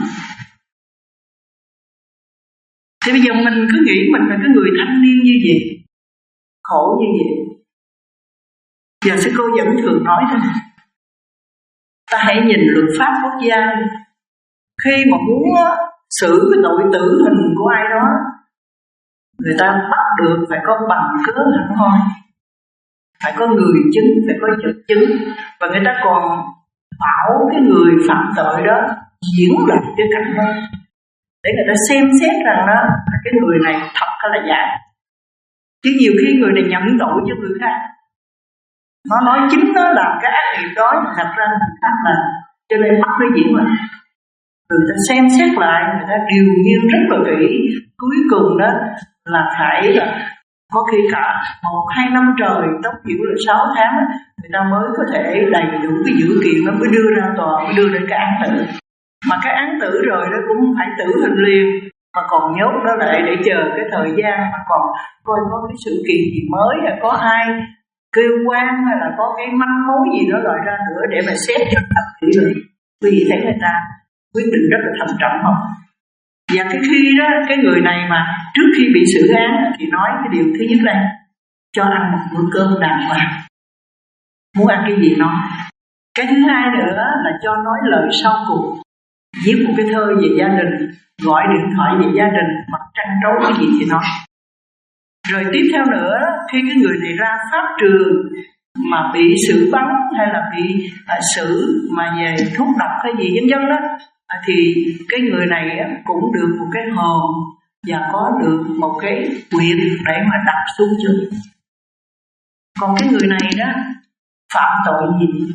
Speaker 2: Thì bây giờ mình cứ nghĩ mình là cái người thanh niên như vậy, khổ như vậy. Giờ sư cô vẫn thường nói thôi, ta hãy nhìn luật pháp quốc gia. Khi mà muốn xử cái tội tử hình của ai đó, người ta bắt được phải có bằng cớ hẳn hoi, phải có người chứng, phải có vật chứng. Và người ta còn bảo cái người phạm tội đó diễn lại cái cảnh đó, để người ta xem xét rằng đó cái người này thật hay là giả. Chứ nhiều khi người này nhận tội cho người khác, nó nói chính nó làm cái ác nghiệp đó, thật ra người khác làm, cho nên bắt nó diễn lại. Người ta xem xét lại, người ta điều nghiên rất là kỹ, cuối cùng đó là phải là có khi cả một hai năm trời, tóc hiểu là sáu tháng, người ta mới có thể đầy đủ cái dữ kiện, nó mới đưa ra tòa, mới đưa đến cái án tử. Mà cái án tử rồi đó cũng không phải tử hình liền, mà còn nhốt nó lại để chờ cái thời gian, mà còn coi có cái sự kiện gì mới, hay có ai kêu quan, hay là có cái manh mối gì đó lòi ra nữa để mà xét cho thật kỹ lưỡng. Vì vậy thấy người ta quyết định rất là thận trọng không. Và cái khi đó cái người này mà trước khi bị xử án thì nói cái điều thứ nhất là cho ăn một bữa cơm đàng hoàng, muốn ăn cái gì nói. Cái thứ hai nữa là cho nói lời sau cùng, viết một cái thơ về gia đình, gọi điện thoại về gia đình, mặt trăn trối cái gì thì nói. Rồi tiếp theo nữa, khi cái người này ra pháp trường mà bị xử bắn hay là bị à, xử mà về thuốc độc hay gì vân vân đó, à, thì cái người này cũng được một cái hòm và có được một cái quyền để mà đặt xuống chân. Còn cái người này đó phạm tội gì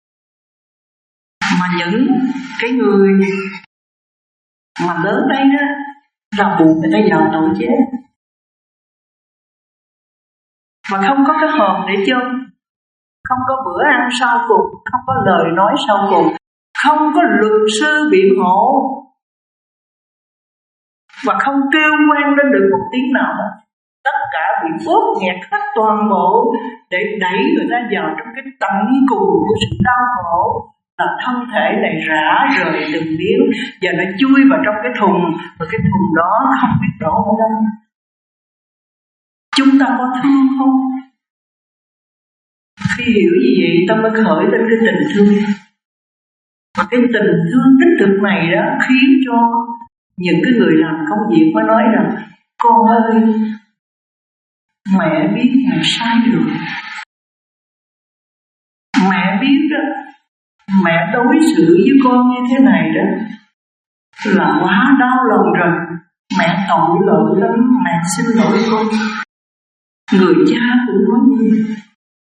Speaker 2: mà những cái người mà lớn đây đó là buộc người ta vào tội chết, mà không có cái hòm để chôn, không có bữa ăn sau cùng, không có lời nói sau cùng, không có luật sư biện hộ, và không kêu ngoan lên được một tiếng nào đó. Tất cả bị bóp nghẹt hết toàn bộ để đẩy người ta vào trong cái tận cùng của sự đau khổ, là thân thể này rã rời từng miếng và nó chui vào trong cái thùng, và cái thùng đó không biết đổ ở đâu. Chúng ta có thương không? Khi hiểu như vậy ta mới khởi lên cái tình thương. Và cái tình thương đích thực này đó khiến cho những cái người làm công việc mới nói rằng con ơi, mẹ biết mẹ sai rồi, mẹ biết đó, mẹ đối xử với con như thế này đó là quá đau lòng rồi, mẹ tội lỗi lắm, mẹ xin lỗi con. Người cha cũng nói như vậy.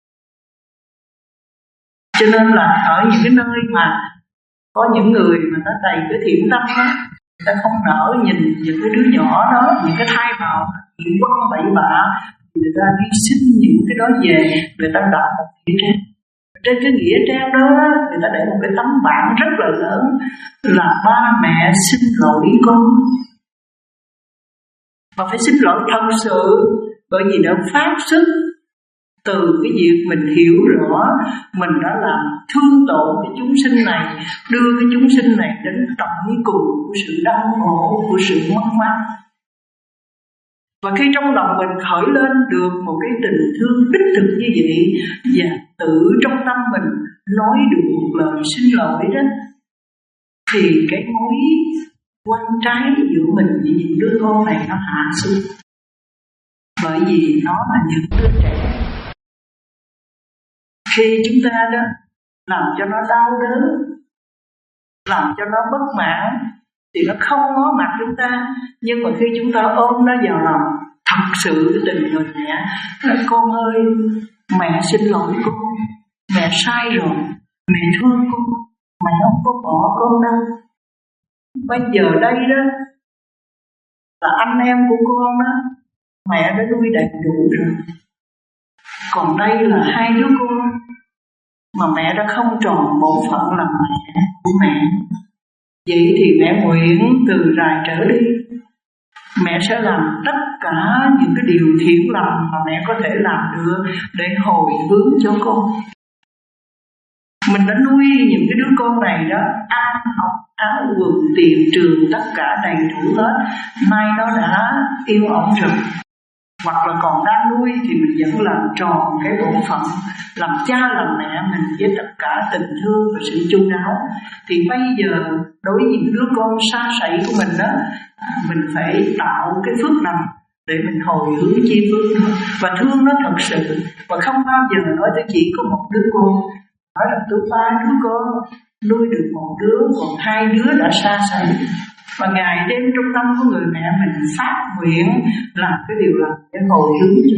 Speaker 2: Cho nên là ở những cái nơi mà có những người mà nó đầy cái thiện tâm đó, người ta không nỡ nhìn những cái đứa nhỏ đó, những cái thai bào những con bậy bạ, người ta đi xin những cái đó về, người ta đặt một nghĩa trang. Trên cái nghĩa trang đó người ta để một cái tấm bảng rất là lớn là ba mẹ xin lỗi con. Mà phải xin lỗi thật sự, bởi vì nó phát xuất Từ cái việc mình hiểu rõ mình đã làm thương tổn cái chúng sinh này, đưa cái chúng sinh này đến tận cùng của sự đau khổ, của sự mất mát. Và khi trong lòng mình khởi lên được một cái tình thương đích thực như vậy, và tự trong tâm mình nói được một lời xin lỗi đó, thì cái mối quan trái giữa mình với những đứa con này nó hạ xuống. Bởi vì nó là những đứa trẻ. Khi chúng ta đó làm cho nó đau đớn, làm cho nó bất mãn, thì nó không ngó mặt chúng ta. Nhưng mà khi chúng ta ôm nó vào lòng, thật sự tình người mẹ là con ơi, mẹ xin lỗi con, mẹ sai rồi, mẹ thương con, mẹ không có bỏ con đâu. Bây giờ đây đó là anh em của con đó, mẹ đã nuôi đầy đủ rồi. Còn đây là hai đứa con mà mẹ đã không tròn bổn phận làm mẹ của mẹ. Vậy thì mẹ nguyện từ rày trở đi, mẹ sẽ làm tất cả những cái điều thiện lành mà mẹ có thể làm được để hồi hướng cho con. Mình đã nuôi những cái đứa con này đó, ăn học, áo quần, tiền trường, tất cả đầy đủ hết. Nay nó đã yêu ổng rồi, hoặc là còn đang nuôi, thì mình vẫn làm tròn cái bổn phận làm cha làm mẹ mình với tất cả tình thương và sự chu đáo. Thì bây giờ đối với những đứa con xa xỉ của mình đó, mình phải tạo cái phước lành để mình hồi hướng chi phước nó và thương nó thật sự, và không bao giờ nói tới chỉ có một đứa con, nói là tôi ba đứa con nuôi được một đứa, còn hai đứa đã xa xỉ. Và ngày đêm trong tâm của người mẹ mình phát nguyện làm cái điều là để hồi hướng cho.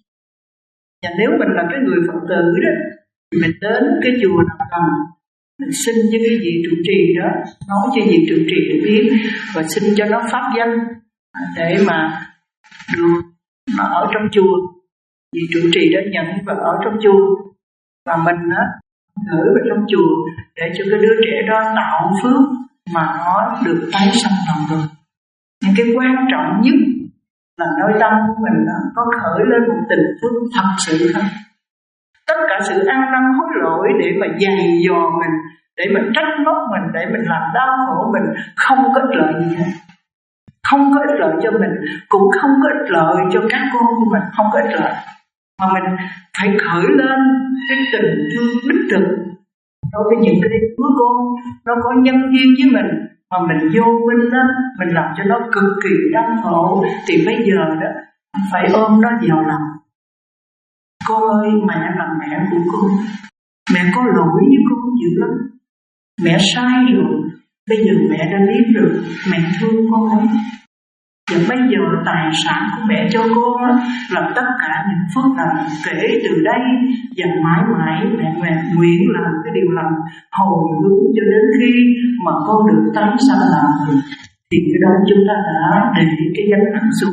Speaker 2: Và nếu mình là cái người Phật tử đó, mình đến cái chùa nào gần, mình xin cho cái vị trụ trì đó, nói cho vị trụ trì để biết, và xin cho nó pháp danh để mà được nó ở trong chùa. Vị trụ trì đã nhận và ở trong chùa, và mình đó gửi vào trong chùa để cho cái đứa trẻ đó tạo phước mà nó được tái sanh lần rồi. Nhưng cái quan trọng nhất là nội tâm của mình đó, có khởi lên một tình phước thật sự không? Tất cả sự ăn năn hối lỗi để mà dày dò mình, để mình trách móc mình, để mình làm đau khổ mình, không có ích lợi gì hết. Không có ích lợi cho mình, cũng không có ích lợi cho các con của mình, không có ích lợi. Mà mình phải khởi lên cái tình thương đích thực đối với những cái đứa con nó có nhân duyên với mình, mà mình vô minh đó, mình làm cho nó cực kỳ đau khổ, thì bây giờ đó phải ôm nó vào lòng. Con ơi, mẹ là mẹ của con, mẹ có lỗi với con dữ lắm, mẹ sai rồi, bây giờ mẹ đã biết được, mẹ thương con ấy. Và bây giờ tài sản của mẹ cho con là tất cả những phước lành, kể từ đây và mãi mãi mẹ mẹ nguyện làm cái điều lành hồi hướng cho đến khi mà con được tái sanh làm người. Thì cái đó chúng ta đã để cái gánh nặng xuống.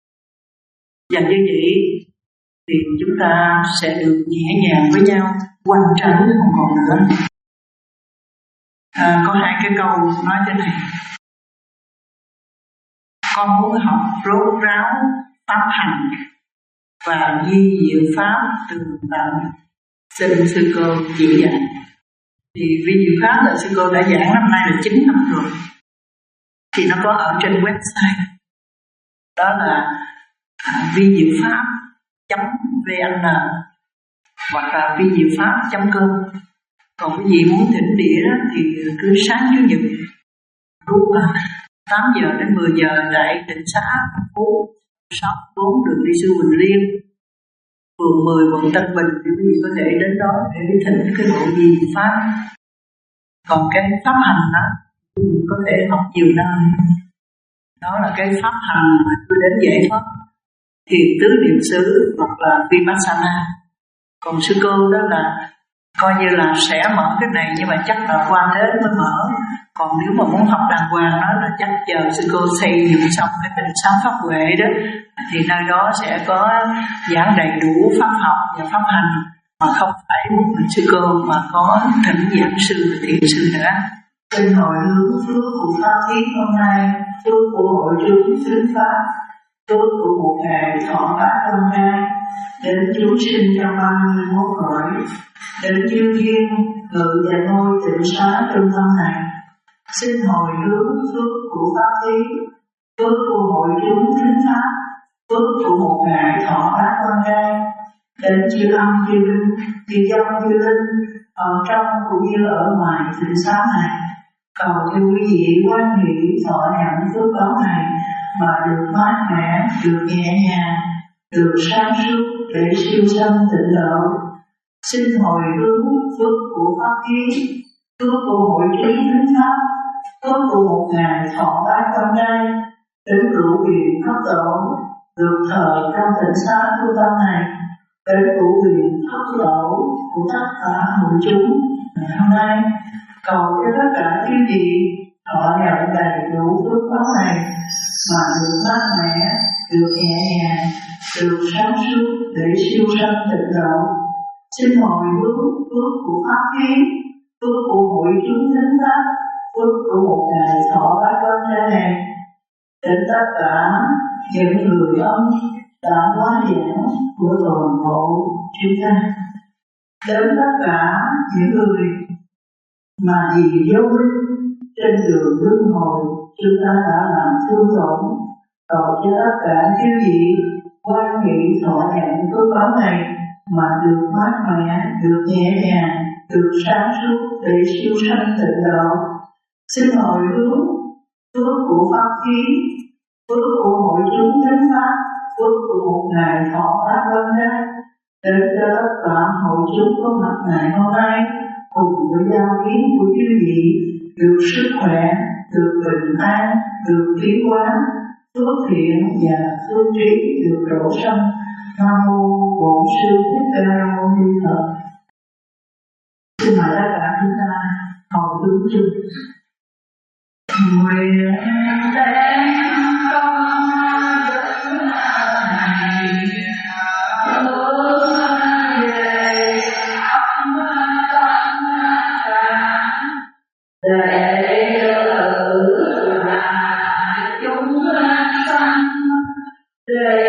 Speaker 2: Và như vậy thì chúng ta sẽ được nhẹ nhàng với nhau, hoành tráng không còn nữa. À, có hai cái câu nói thế này: con muốn học rốt ráo pháp hành và di diệu pháp từ tận, xin sư cô chỉ dạy. Thì vi diệu pháp là sư cô đã giảng năm nay là chín năm rồi, thì nó có ở trên website, đó là vi diệu pháp chấm vn hoặc là vi diệu pháp chấm com. Còn cái gì muốn thỉnh địa đó thì cứ sáng chủ nhật lúc tám giờ đến mười giờ tại tỉnh xã phố sáu bốn đường đi sư Quỳnh Liên, phường mười, quận Tân Bình, thì quý vị có thể đến đó để đi thỉnh cái bộ vi diệu pháp. Còn cái pháp hành đó quý vị có thể học nhiều nơi, đó là cái pháp hành mà tôi đến giải thoát, thiền tứ niệm xứ hoặc là vipassana. Còn sư cô đó là coi như là sẽ mở cái này, nhưng mà chắc là qua Tết mới mở. Còn nếu mà muốn học đàng hoàng đó là chắc chờ sư cô xây dựng xong cái tình sáng pháp huệ đó, thì nơi đó sẽ có giảng đầy đủ pháp học và pháp hành, mà không phải một mình sư cô mà có thỉnh giảng sư và thiền sư nữa. Xin hồi hướng phước của pháp tiết hôm nay, phước của hội chúng xứ pháp, phước của một ngày thọ bát hôm nay, đến chúng sinh trong ba mươi mốt cõi, đến chư thiên ngự và ngôi tịnh xá trung tâm này, xin hồi hướng phước của pháp thí, phước của hội chúng thính pháp, phước của một ngày thọ bát quan trai, đến chư âm chư linh, chư dông chư linh ở trong cũng như ở ngoài tịnh xá này, cầu cho quý vị quan hỷ thọ nhận phước báo này mà được mát mẻ, được nhẹ nhàng, được sáng suốt để siêu sanh tịnh độ. Xin hồi hướng phước của pháp thí, phước của hội chúng thính pháp, phước của một ngày thọ bát quan trai, đến cửu quyền pháp tổ được thờ trong tịnh xá tu tâm này, đến cửu quyền pháp tổ của tất cả hội chúng ngày hôm nay, cầu cho tất cả quý vị thọ nhận đầy đủ phước báo này mà được mát mẻ, được nhẹ nhàng, được sáng suốt để siêu sanh tịnh độ. Xin hồi hướng phước của pháp thí, phước của hội chúng thính pháp, phước của một ngày thọ bát quan trai này, đến tất cả những người ông đã hóa giảng của toàn bộ chúng ta, đến tất cả những người mà vì dấu vết trên đường luân hồi chúng ta đã làm thương tổn, cầu cho tất cả quý vị quan nghị thọ nhận phước báo này mà được mát mẻ, được nhẹ nhàng, được sáng suốt để siêu sanh tịnh độ. Xin hồi hướng phước của pháp thí, phước của hội chúng thính pháp, phước của một ngày thọ bát quan trai, đến cho tất cả hội chúng có mặt ngày hôm nay cùng với giao kiến của quý vị được sức khỏe, được bình an, được tiến hóa, phước thiện và phước trí được đổ sanh. Nam mô Bổn Sư Thích Ca Mâu Ni Phật. Xin mời tất cả chúng ta hồi hướng chung. Nguyện đem con đến này hướng về âm tâm trạng để tự là chúng sanh để